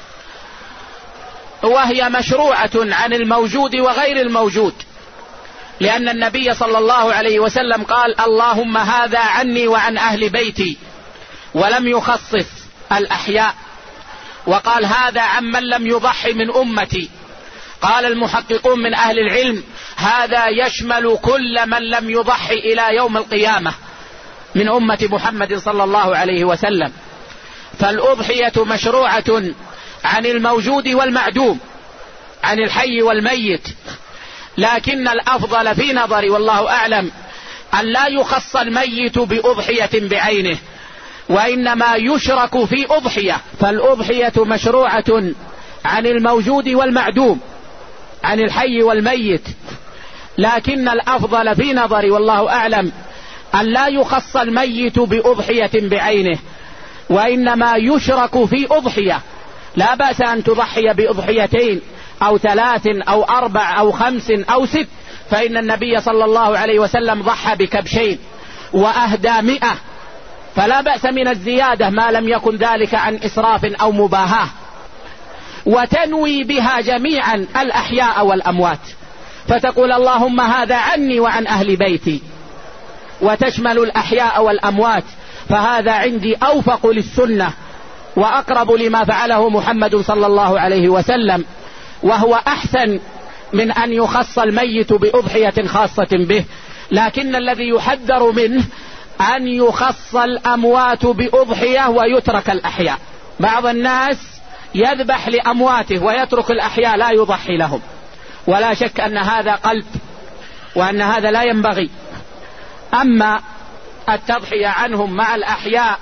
وهي مشروعة عن الموجود وغير الموجود، لأن النبي صلى الله عليه وسلم قال: اللهم هذا عني وعن أهل بيتي، ولم يخصص الأحياء، وقال هذا عمن لم يضحي من أمتي. قال المحققون من أهل العلم: هذا يشمل كل من لم يضحي إلى يوم القيامة من أمة محمد صلى الله عليه وسلم. فالأضحية مشروعة عن الموجود والمعدوم، عن الحي والميت، لكن الأفضل في نظري والله أعلم أن لا يخص الميت بأضحية بعينه، وإنما يشرك في أضحية. فالأضحية مشروعة عن الموجود والمعدوم، عن الحي والميت، لكن الأفضل في نظري والله أعلم أن لا يخص الميت بأضحية بعينه، وإنما يشرك في أضحية. لا بأس أن تضحي بأضحيتين أو 3 أو 4 أو 5 أو 6، فإن النبي صلى الله عليه وسلم ضحى بكبشين وأهدى 100، فلا بأس من الزيادة ما لم يكن ذلك عن إسراف أو مباهاة. وتنوي بها جميعا الأحياء والأموات، فتقول اللهم هذا عني وعن أهل بيتي، وتشمل الأحياء والأموات. فهذا عندي أوفق للسنة وأقرب لما فعله محمد صلى الله عليه وسلم، وهو أحسن من أن يخص الميت بأضحية خاصة به. لكن الذي يحذر منه أن يخص الأموات بأضحية ويترك الأحياء. بعض الناس يذبح لأمواته ويترك الأحياء لا يضحي لهم، ولا شك أن هذا قلب، وأن هذا لا ينبغي. أما التضحية عنهم مع الأحياء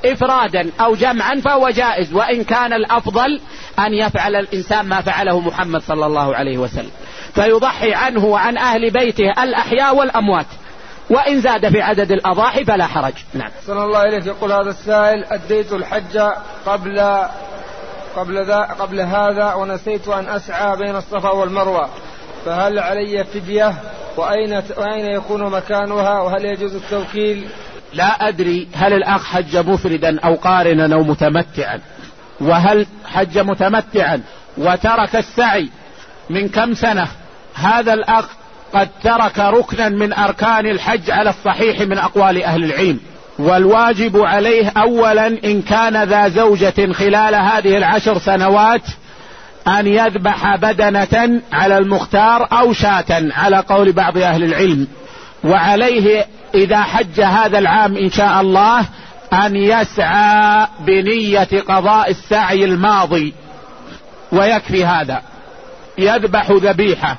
إفرادا أو جمعا فهو جائز، وإن كان الأفضل أن يفعل الإنسان ما فعله محمد صلى الله عليه وسلم، فيضحي عنه وعن أهل بيته الأحياء والأموات، وإن زاد في عدد الأضاحي فلا حرج. نعم. صلى الله عليه. يقول هذا السائل: أديت الحج قبل هذا ونسيت أن أسعى بين الصفا والمروة، فهل علي فدية؟ وأين يكون مكانها؟ وهل يجوز التوكيل؟ لا أدري هل الأخ حج مفردا أو قارنا أو متمتعا، وهل حج متمتعا وترك السعي من كم سنة؟ هذا الأخ قد ترك ركنا من أركان الحج على الصحيح من أقوال أهل العلم، والواجب عليه أولا إن كان ذا زوجة خلال هذه 10 سنوات أن يذبح بدنة على المختار أو شاة على قول بعض أهل العلم، وعليه إذا حج هذا العام إن شاء الله أن يسعى بنية قضاء السعي الماضي، ويكفي هذا. يذبح ذبيحة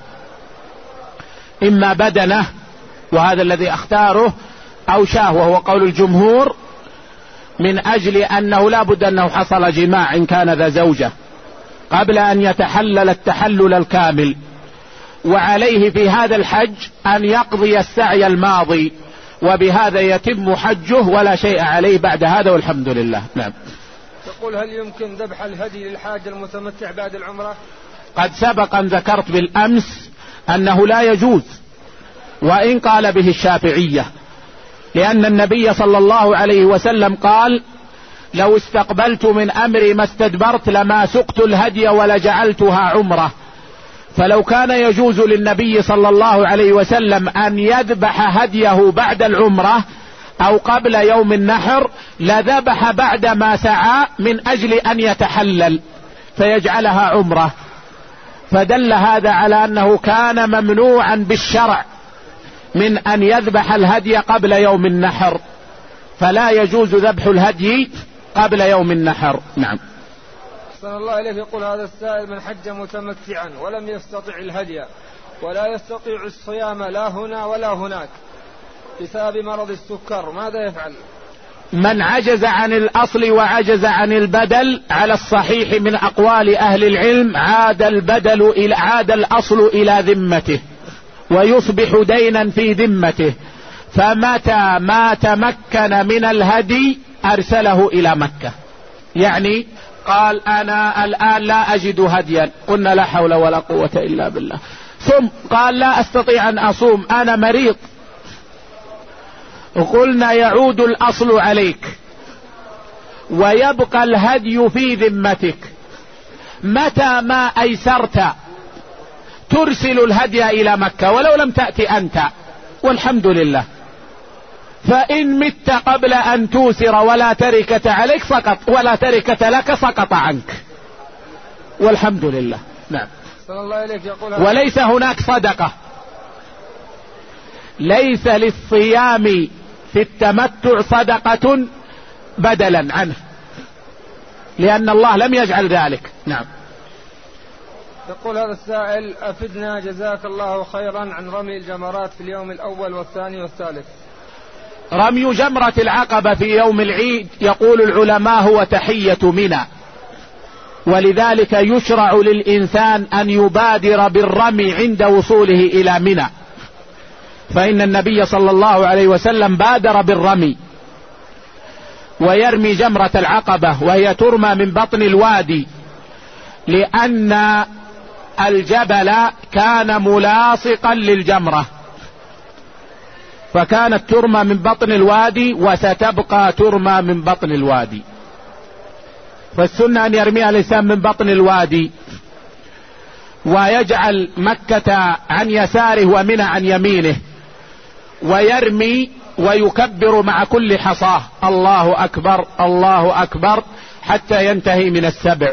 إما بدنة وهذا الذي اختاره أو شاه وهو قول الجمهور، من أجل أنه لا بد أنه حصل جماع إن كان ذا زوجة قبل أن يتحلل التحلل الكامل، وعليه في هذا الحج أن يقضي السعي الماضي، وبهذا يتم حجه ولا شيء عليه بعد هذا والحمد لله. نعم. يقول: هل يمكن ذبح الهدي للحاج المتمتع بعد العمرة؟ قد سبق أن ذكرت بالأمس أنه لا يجوز، وإن قال به الشافعية، لأن النبي صلى الله عليه وسلم قال: لو استقبلت من أمري ما استدبرت لما سقت الهدي ولجعلتها عمرة. فلو كان يجوز للنبي صلى الله عليه وسلم أن يذبح هديه بعد العمرة أو قبل يوم النحر لذبح بعد ما سعى من أجل أن يتحلل فيجعلها عمرة، فدل هذا على أنه كان ممنوعا بالشرع من أن يذبح الهدي قبل يوم النحر، فلا يجوز ذبح الهدي قبل يوم النحر. نعم. صلى الله عليه. يقول هذا السائل: من حج متمتعا ولم يستطع الهدي ولا يستطيع الصيام لا هنا ولا هناك بسبب مرض السكر، ماذا يفعل؟ من عجز عن الأصل وعجز عن البدل على الصحيح من أقوال أهل العلم عاد الأصل إلى ذمته ويصبح دينا في ذمته، فمتى ما تمكن من الهدي أرسله إلى مكة. يعني قال: أنا الآن لا أجد هديا، قلنا لا حول ولا قوة إلا بالله، ثم قال: لا أستطيع أن أصوم، أنا مريض، قلنا يعود الأصل عليك ويبقى الهدي في ذمتك. متى ما أيسرت ترسل الهدي إلى مكة ولو لم تأتي أنت، والحمد لله. فإن مت قبل أن توسر ولا تركة عليك سقط، ولا تركة لك سقط عنك، والحمد لله. نعم. صلى الله عليه. يقول: وليس هناك صدقة، ليس للصيام في التمتع صدقة بدلا عنه، لأن الله لم يجعل ذلك. نعم. يقول هذا السائل: أفدنا جزاك الله خيرا عن رمي الجمرات في اليوم الأول والثاني والثالث. رمي جمرة العقبة في يوم العيد يقول العلماء هو تحية منى، ولذلك يشرع للإنسان أن يبادر بالرمي عند وصوله إلى منى، فإن النبي صلى الله عليه وسلم بادر بالرمي، ويرمي جمرة العقبة وهي ترمى من بطن الوادي، لأن الجبل كان ملاصقا للجمرة، فكانت ترمى من بطن الوادي وستبقى ترمى من بطن الوادي، فالسنة أن يرميها الإنسان من بطن الوادي، ويجعل مكة عن يساره ومنى عن يمينه، ويرمي ويكبر مع كل حصاه الله أكبر الله أكبر حتى ينتهي من السبع.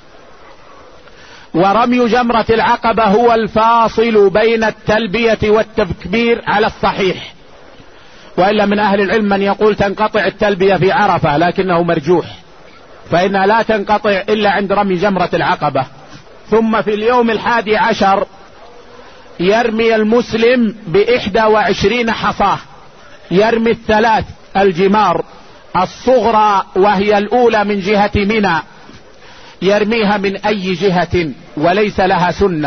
ورمي جمرة العقبة هو الفاصل بين التلبية والتكبير على الصحيح، وإلا من أهل العلم من يقول تنقطع التلبية في عرفة، لكنه مرجوح، فإنها لا تنقطع إلا عند رمي جمرة العقبة. ثم في اليوم 11 يرمي المسلم ب21 حصاة، يرمي 3 الجمار الصغرى وهي الأولى من جهة منى يرميها من أي جهة وليس لها سنة،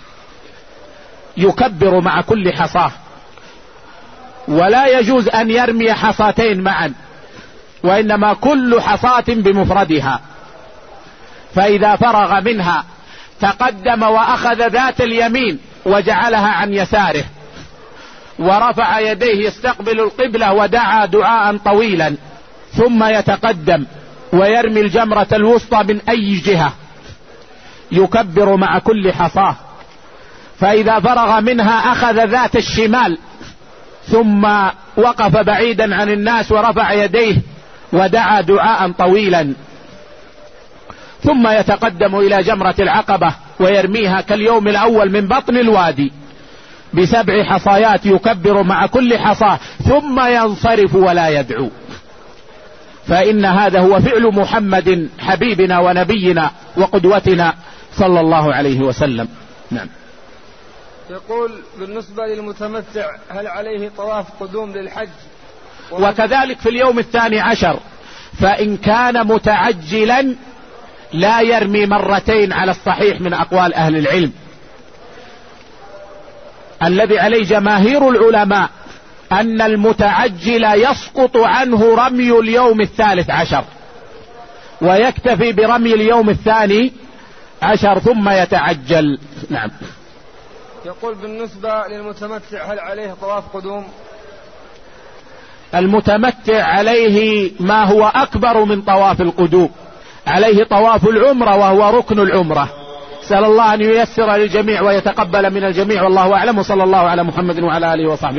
يكبر مع كل حصاة، ولا يجوز أن يرمي حصاتين معا، وإنما كل حصاة بمفردها. فإذا فرغ منها تقدم وأخذ ذات اليمين وجعلها عن يساره، ورفع يديه يستقبل القبلة ودعا دعاء طويلا، ثم يتقدم ويرمي الجمرة الوسطى من أي جهة، يكبر مع كل حصاة. فإذا فرغ منها أخذ ذات الشمال، ثم وقف بعيدا عن الناس ورفع يديه ودعا دعاء طويلا، ثم يتقدم إلى جمرة العقبة ويرميها كاليوم الأول من بطن الوادي ب7 حصايات، يكبر مع كل حصاة ثم ينصرف ولا يدعو. فإن هذا هو فعل محمد حبيبنا ونبينا وقدوتنا صلى الله عليه وسلم. نعم. يقول بالنسبة للمتمتع هل عليه طواف قدوم للحج؟ وكذلك في اليوم 12، فإن كان متعجلا لا يرمي مرتين على الصحيح من أقوال أهل العلم. الذي عليه جماهير العلماء أن المتعجل يسقط عنه رمي اليوم 13، ويكتفي برمي اليوم 12 ثم يتعجل. نعم. يقول بالنسبة للمتمتع هل عليه طواف قدوم؟ المتمتع عليه ما هو أكبر من طواف القدوم، عليه طواف العمرة وهو ركن العمرة. سأل الله أن ييسر للجميع ويتقبل من الجميع، والله أعلم، وصلى الله على محمد وعلى آله وصحبه.